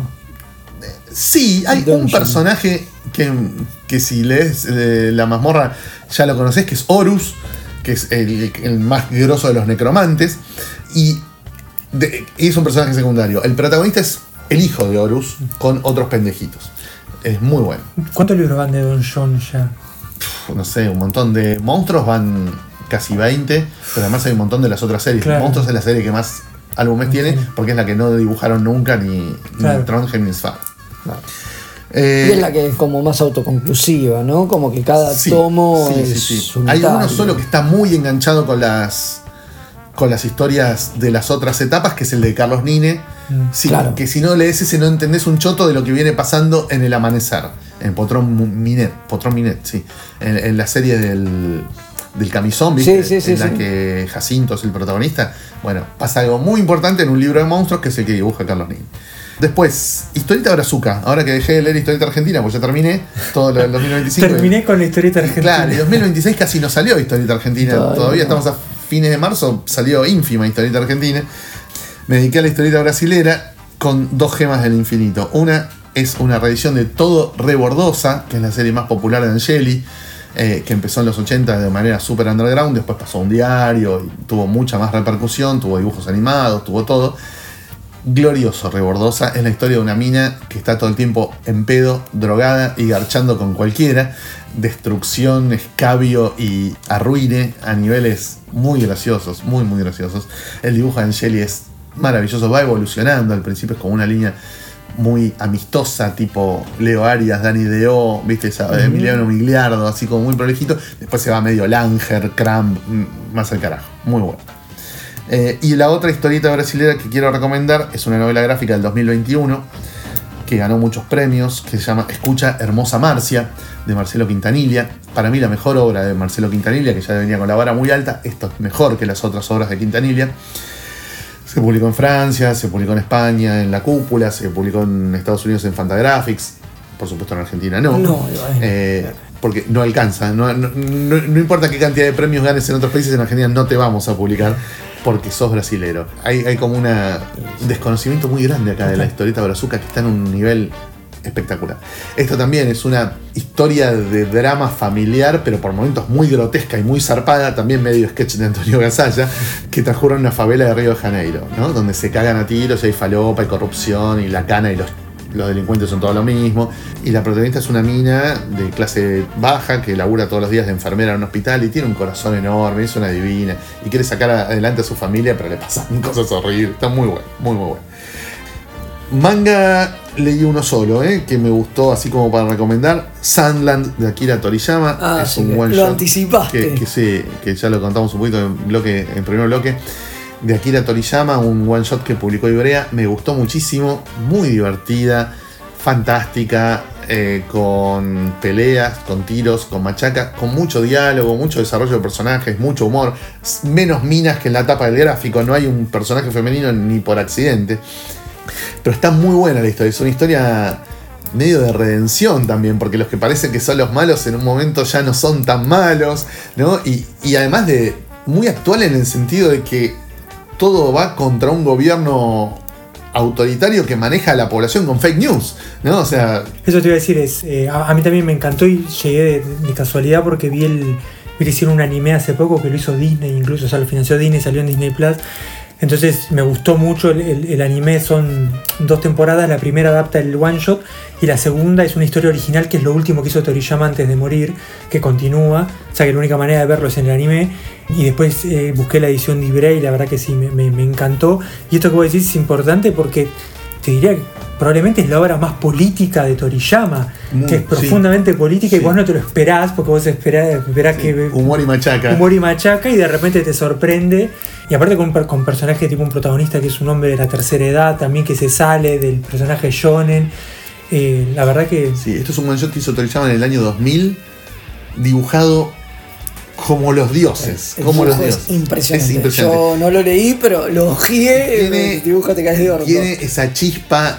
Sí, hay Don un John. personaje que, que si lees eh, La Mazmorra ya lo conocés, que es Horus, que es el, el más grosso de los necromantes, y, de, y es un personaje secundario. El protagonista es el hijo de Horus con otros pendejitos. Es muy bueno. ¿Cuántos libros van de Don John ya? Uf, no sé, un montón de monstruos, van casi veinte, pero además hay un montón de las otras series. Claro. Monstruos es la serie que más álbumes Sí. tiene, porque es la que no dibujaron nunca ni, Claro. ni Trondheim ni Sfar. No. Eh, Y es la que es como más autoconclusiva, ¿no? Como que cada sí, tomo sí, es sí, sí. unitario. Hay uno solo que está muy enganchado con las con las historias de las otras etapas, que es el de Carlos Nine. Mm. Sí, Claro. que si no lees ese no entendés un choto de lo que viene pasando en el amanecer. En Potrón Minet, Potrón Minet, sí. En, en la serie del del camisón, ¿viste? Sí, sí, sí, en la sí. que Jacinto es el protagonista. Bueno, pasa algo muy importante en un libro de monstruos que es el que dibuja Carlos Nin. Después, Historieta Brazuca. Ahora que dejé de leer Historieta Argentina, pues ya terminé todo lo del dos mil veinticinco. Terminé con la historieta argentina. Claro, y dos mil veintiséis casi no salió Historieta Argentina. Todavía Todavía no. estamos a fines de marzo, salió ínfima Historieta Argentina. Me dediqué a la historieta brasilera con dos gemas del infinito. Una es una reedición de Todo Rebordosa, que es la serie más popular de Angeli, eh, que empezó en los ochenta de manera super underground, después pasó a un diario y tuvo mucha más repercusión, tuvo dibujos animados, tuvo todo. Glorioso Rebordosa es la historia de una mina que está todo el tiempo en pedo, drogada y garchando con cualquiera. Destrucción, escabio y arruine a niveles muy graciosos, muy muy graciosos. El dibujo de Angeli es maravilloso, va evolucionando. Al principio es como una línea muy amistosa, tipo Leo Arias, Dani Deo, viste, esa, uh-huh. Emiliano Migliardo, así como muy prolijito. Después se va medio Langer, Cramp, más al carajo, muy bueno. Eh, y la otra historieta brasilera que quiero recomendar es una novela gráfica del dos mil veintiuno que ganó muchos premios, que se llama Escucha Hermosa Marcia, de Marcelo Quintanilla. Para mí la mejor obra de Marcelo Quintanilla, que ya venía con la vara muy alta. Esto es mejor que las otras obras de Quintanilla. Se publicó en Francia, se publicó en España en La Cúpula, se publicó en Estados Unidos en Fantagraphics, por supuesto en Argentina no, No, eh, porque no alcanza, no, no, no, no importa qué cantidad de premios ganes en otros países, en Argentina no te vamos a publicar porque sos brasilero. Hay, hay como una, un desconocimiento muy grande acá de la historieta brazuca que está en un nivel espectacular. Esto también es una historia de drama familiar, pero por momentos muy grotesca y muy zarpada, también medio sketch de Antonio Gasalla, que transcurre en una favela de Río de Janeiro, ¿no? Donde se cagan a tiros y hay falopa y corrupción y la cana y los, los delincuentes son todo lo mismo. Y la protagonista es una mina de clase baja que labura todos los días de enfermera en un hospital y tiene un corazón enorme, es una divina y quiere sacar adelante a su familia, pero le pasan cosas horribles. Está muy bueno, muy muy bueno. Manga leí uno solo, ¿eh? Que me gustó así como para recomendar. Sandland de Akira Toriyama. Ah, es sí, un one lo shot anticipaste. Que, que sí, que ya lo contamos un poquito en, bloque, en primer bloque. De Akira Toriyama, un one shot que publicó Ibrea. Me gustó muchísimo, muy divertida, fantástica, eh, con peleas, con tiros, con machaca, con mucho diálogo, mucho desarrollo de personajes, mucho humor, menos minas que en la tapa del gráfico. No hay un personaje femenino ni por accidente. Pero está muy buena la historia, es una historia medio de redención también, porque los que parecen que son los malos en un momento ya no son tan malos, ¿no? Y, y además de muy actual en el sentido de que todo va contra un gobierno autoritario que maneja a la población con fake news, ¿no? O sea... Eso te iba a decir, es, eh, a, a mí también me encantó y llegué de, de casualidad porque vi el... vi que hicieron un anime hace poco que lo hizo Disney, incluso, o sea, lo financió Disney, salió en Disney Plus. Entonces me gustó mucho el, el, el anime, son dos temporadas, la primera adapta el one shot y la segunda es una historia original que es lo último que hizo Toriyama antes de morir, que continúa, o sea que la única manera de verlo es en el anime. Y después eh, busqué la edición de Ibrea y la verdad que sí, me, me, me encantó. Y esto que vos decís es importante porque te diría que probablemente es la obra más política de Toriyama, mm, que es profundamente sí, política sí. Y vos no te lo esperás, porque vos esperás, esperás sí, que... Humor y machaca. Humor y machaca y de repente te sorprende. Y aparte con, con personajes tipo un protagonista que es un hombre de la tercera edad, también que se sale del personaje shonen. Eh, la verdad que... Sí, esto es un one shot que hizo Toriyama en el año dos mil, dibujado como los dioses. El como los es dioses. Impresionante. Es impresionante. Yo no lo leí, pero lo ojeé. Tiene, el dibujo te caes de orto. Tiene esa chispa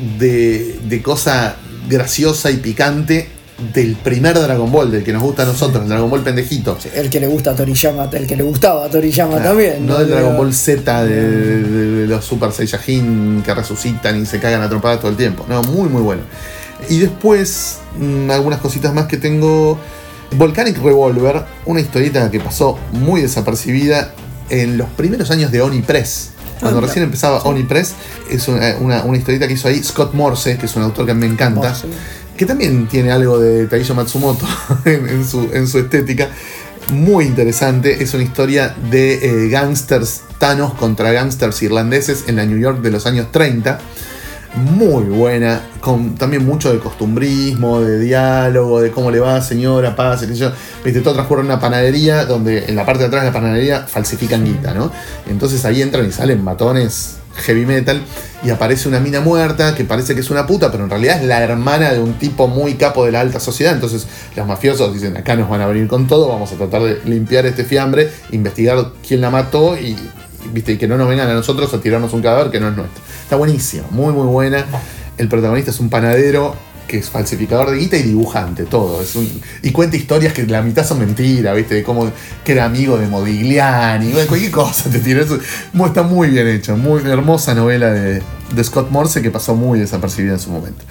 de, de cosa graciosa y picante del primer Dragon Ball, del que nos gusta a nosotros, el Dragon Ball pendejito. Sí, el que le gusta a Toriyama, el que le gustaba a Toriyama claro, también. No, no del Dragon Ball Z, de, de, de los Super Saiyajin que resucitan y se cagan a trompadas todo el tiempo. No, muy muy bueno. Y después, mmm, algunas cositas más que tengo. Volcanic Revolver, una historieta que pasó muy desapercibida en los primeros años de Oni Press. Cuando ah, recién empezaba sí. Oni Press, es una, una, una historieta que hizo ahí Scott Morse, que es un autor que me encanta, Morse. Que también tiene algo de Taiyo Matsumoto en, en, su, en su estética. Muy interesante, es una historia de eh, gángsters tanos contra gángsters irlandeses en la New York de los años treinta. Muy buena, con también mucho de costumbrismo, de diálogo, de cómo le va, señora, pase, qué sé yo. Viste, todo transcurre en una panadería donde en la parte de atrás de la panadería falsifican guita, ¿no? Entonces ahí entran y salen matones heavy metal y aparece una mina muerta que parece que es una puta, pero en realidad es la hermana de un tipo muy capo de la alta sociedad. Entonces los mafiosos dicen, acá nos van a venir con todo, vamos a tratar de limpiar este fiambre, investigar quién la mató y, y, ¿viste? Y que no nos vengan a nosotros a tirarnos un cadáver que no es nuestro. Está buenísima, muy muy buena. El protagonista es un panadero que es falsificador de guita y dibujante, todo. Es un, y cuenta historias que la mitad son mentiras, ¿viste? De cómo que era amigo de Modigliani, cualquier cosa te tira. Eso está muy bien hecho, muy hermosa novela de, de Scott Morse que pasó muy desapercibida en su momento.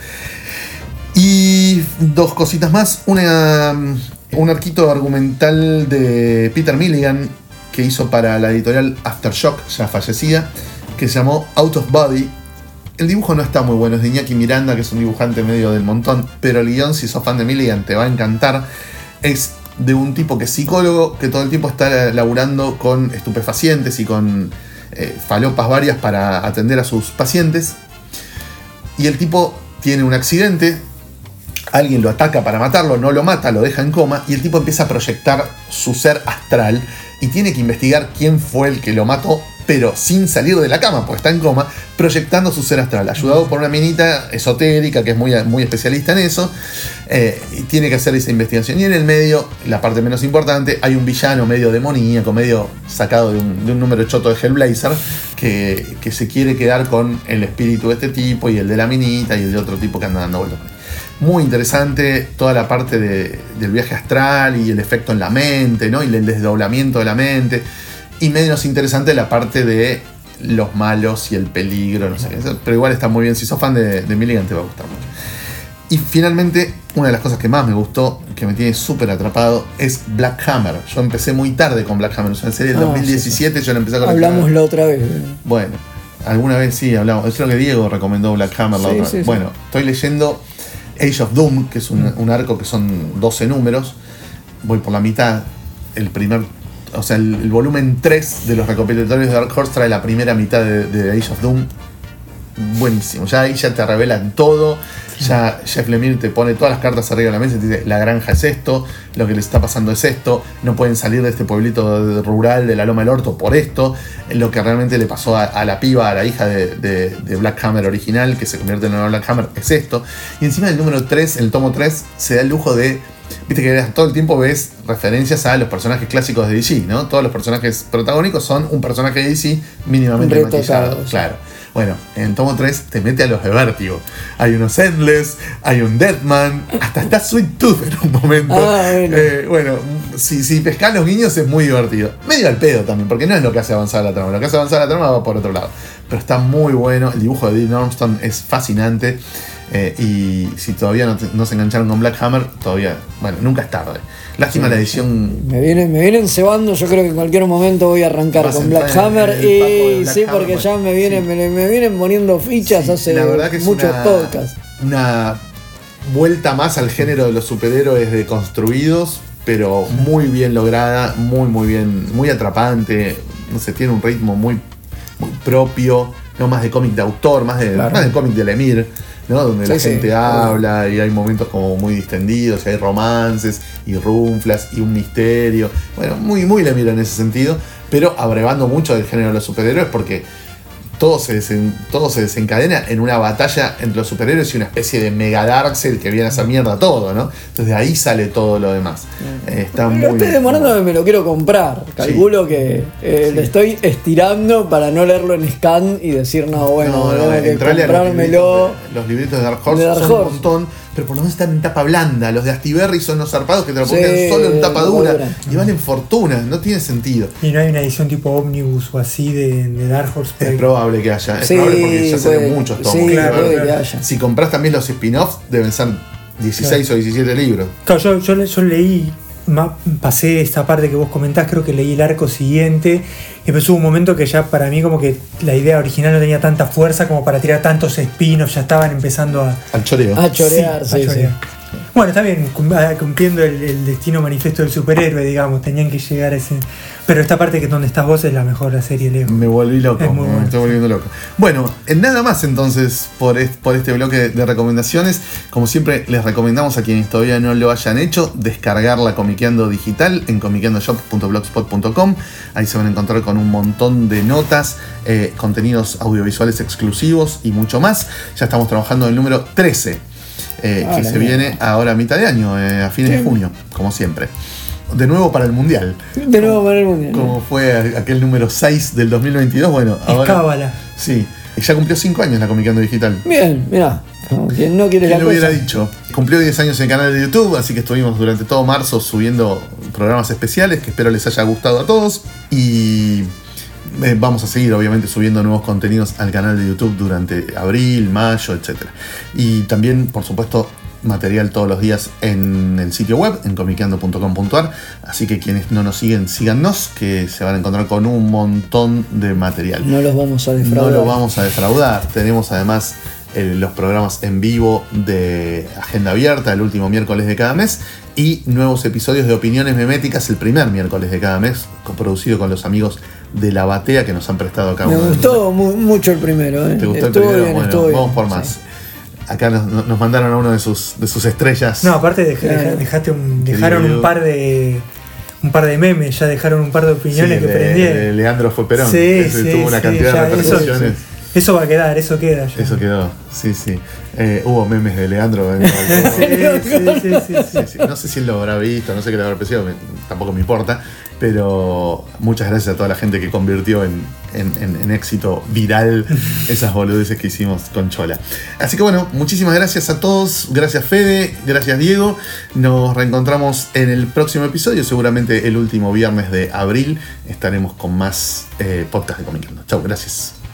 Y dos cositas más. Una, un arquito argumental de Peter Milligan que hizo para la editorial Aftershock, ya fallecida, que se llamó Out of Body. El dibujo no está muy bueno, es de Iñaki Miranda, que es un dibujante medio del montón, pero el guión, si sos fan de Milligan, te va a encantar. Es de un tipo que es psicólogo, que todo el tiempo está laburando con estupefacientes y con eh, falopas varias para atender a sus pacientes. Y el tipo tiene un accidente, alguien lo ataca para matarlo, no lo mata, lo deja en coma, y el tipo empieza a proyectar su ser astral y tiene que investigar quién fue el que lo mató, pero sin salir de la cama, porque está en coma, proyectando su ser astral, ayudado por una minita esotérica que es muy, muy especialista en eso, eh, y tiene que hacer esa investigación. Y en el medio, la parte menos importante, hay un villano medio demoníaco, medio sacado de un, de un número choto de Hellblazer, que, que se quiere quedar con el espíritu de este tipo, y el de la minita, y el de otro tipo que anda dando vueltas. Muy interesante toda la parte de, del viaje astral y el efecto en la mente, ¿no? Y el desdoblamiento de la mente. Y menos interesante la parte de los malos y el peligro, no sé qué. Pero igual está muy bien. Si sos fan de, de Milligan te va a gustar mucho. Y finalmente, una de las cosas que más me gustó, que me tiene súper atrapado, es Black Hammer. Yo empecé muy tarde con Black Hammer. O sea, en serie del Ah, dos mil diecisiete sí, sí. yo la empecé a coleccionar. Hablamos la otra vez. Bueno, alguna vez sí hablamos. Yo creo que Diego recomendó Black Hammer la Sí, otra sí, vez. sí. Bueno, estoy leyendo Age of Doom, que es un, un arco que son doce números. Voy por la mitad. El primer, o sea, el, el volumen tres de los recopilatorios de Dark Horse trae la primera mitad de, de Age of Doom. Buenísimo. Ya ahí ya te revelan todo. Ya Jeff Lemire te pone todas las cartas arriba de la mesa y te dice, la granja es esto, lo que les está pasando es esto, no pueden salir de este pueblito rural de la Loma del Orto por esto, lo que realmente le pasó a, a la piba, a la hija de, de, de Black Hammer original, que se convierte en la Black Hammer, es esto. Y encima del número tres, el tomo tres, se da el lujo de, viste que todo el tiempo ves referencias a los personajes clásicos de D C, ¿no? Todos los personajes protagónicos son un personaje de D C mínimamente Retocados, maquillado, sí. claro. Bueno, en el tomo tres te mete a los de Vértigo. Hay unos Endless, hay un Deadman, hasta está Sweet Tooth en un momento. Ah, bueno. Eh, bueno, si, si pescás los guiños es muy divertido. Medio al pedo también, porque no es lo que hace avanzar la trama. Lo que hace avanzar la trama va por otro lado. Pero está muy bueno. El dibujo de Dean Ormston es fascinante. Eh, y si todavía no, te, no se engancharon con Black Hammer, todavía, bueno, nunca es tarde. Lástima Sí, la edición. Me vienen, me vienen cebando, yo creo que en cualquier momento voy a arrancar Vas a con Black entrar en Hammer el paco de y Black sí, Hammer, porque ya bueno, me vienen, sí. me, me vienen poniendo fichas Sí, hace la verdad que es muchos una, podcasts. Una vuelta más al género de los superhéroes deconstruidos, pero muy bien lograda, muy muy bien, muy atrapante. No sé, tiene un ritmo muy, muy propio, no más de cómic de autor, más de, Claro. más de cómic de Lemire, ¿no? Donde Sí, la sí. gente habla y hay momentos como muy distendidos, y hay romances y runflas y un misterio. Bueno, muy, muy Lemire en ese sentido, pero abrevando mucho del género de los superhéroes porque todo se, desen, todo se desencadena en una batalla entre los superhéroes y una especie de mega Darkseid que viene a hacer mierda todo, ¿no? Entonces de ahí sale todo lo demás. Eh, está Me muy lo estoy bien. demorando que me lo quiero comprar. Calculo que eh, Sí. le estoy estirando para no leerlo en scan y decir, no, bueno, No, no, tengo que entrale a los comprármelo. libritos de- Los libritos de Dark Horse de Dark son Horse. un montón, pero por lo menos están en tapa blanda. Los de Astiberri son los zarpados que te lo Sí, ponen solo en tapa dura dura. y valen fortuna, no tiene sentido. Y no hay una edición tipo Omnibus o así de, de Dark Horse. Es probable que haya, es Sí, probable porque ya salen puede- muchos tomos. sí, Claro, puede claro. que haya. Si compras también los spin-offs, deben ser dieciséis o diecisiete libros. Claro, yo, yo, le- yo leí, ma- pasé esta parte que vos comentás, creo que leí el arco siguiente, y empezó un momento que ya para mí como que la idea original no tenía tanta fuerza como para tirar tantos spin-offs, ya estaban empezando a, Al choreo. A chorear, sí, sí, a chorear. sí. Bueno, está bien, cumpliendo el, el destino manifiesto del superhéroe, digamos, tenían que llegar a ese... Pero esta parte que es donde estás vos es la mejor la serie, Leo. Me volví loco, Es muy me bueno. estoy volviendo loco. Bueno, en nada más entonces por, est- por este bloque de recomendaciones. Como siempre, les recomendamos a quienes todavía no lo hayan hecho, descargar la Comiqueando digital en comiqueando shop punto blogspot punto com. Ahí se van a encontrar con un montón de notas, eh, contenidos audiovisuales exclusivos y mucho más. Ya estamos trabajando en el número trece. Eh, Ah, que la se mierda. viene ahora a mitad de año, eh, a fines Sí. de junio, como siempre. De nuevo para el Mundial. De nuevo para el mundial. Como fue aquel número seis del dos mil veintidós, bueno, Es ahora... cábala. Sí, ya cumplió cinco años la Comiqueando Digital. Bien, mirá, como quien no quiere la ¿Quién lo hubiera cosa. dicho? Cumplió diez años en el canal de YouTube, así que estuvimos durante todo marzo subiendo programas especiales que espero les haya gustado a todos. Y eh, vamos a seguir, obviamente, subiendo nuevos contenidos al canal de YouTube durante abril, mayo, etcétera. Y también, por supuesto, material todos los días en el sitio web, en comiqueando punto com punto a r. Así que quienes no nos siguen, síganos, que se van a encontrar con un montón de material. No los vamos a No defraudar. lo vamos a defraudar. Tenemos además eh, los programas en vivo de Agenda Abierta el último miércoles de cada mes y nuevos episodios de Opiniones Meméticas el primer miércoles de cada mes, producido con los amigos de La Batea que nos han prestado acá. Me uno de- gustó mu- mucho el primero. ¿eh? ¿Te gustó el Estuvo primero? bien, Bueno, estuvo bien. vamos por más. Sí. Acá nos, nos mandaron a uno de sus, de sus estrellas. No, aparte dej- Claro. deja- dejaste un, Qué dejaron lindo. un par de un par de memes, ya dejaron un par de Sí, opiniones que de- prendieron. de Leandro fue Perón. Sí, Ese sí, tuvo una sí, cantidad ya, de repercusiones. Eso, eso va a quedar, eso queda. ya. Eso quedó, sí, sí. Eh, hubo memes de Leandro. en- Sí, sí, sí, sí, sí. Sí, sí. No sé si él lo habrá visto, no sé qué le habrá parecido, me- tampoco me importa, pero muchas gracias a toda la gente que convirtió en, en- en- en éxito viral esas boludeces que hicimos con Chola. Así que bueno, muchísimas gracias a todos, gracias Fede, gracias Diego, nos reencontramos en el próximo episodio, seguramente el último viernes de abril estaremos con más eh, podcast de Comiqueando. Chau, gracias.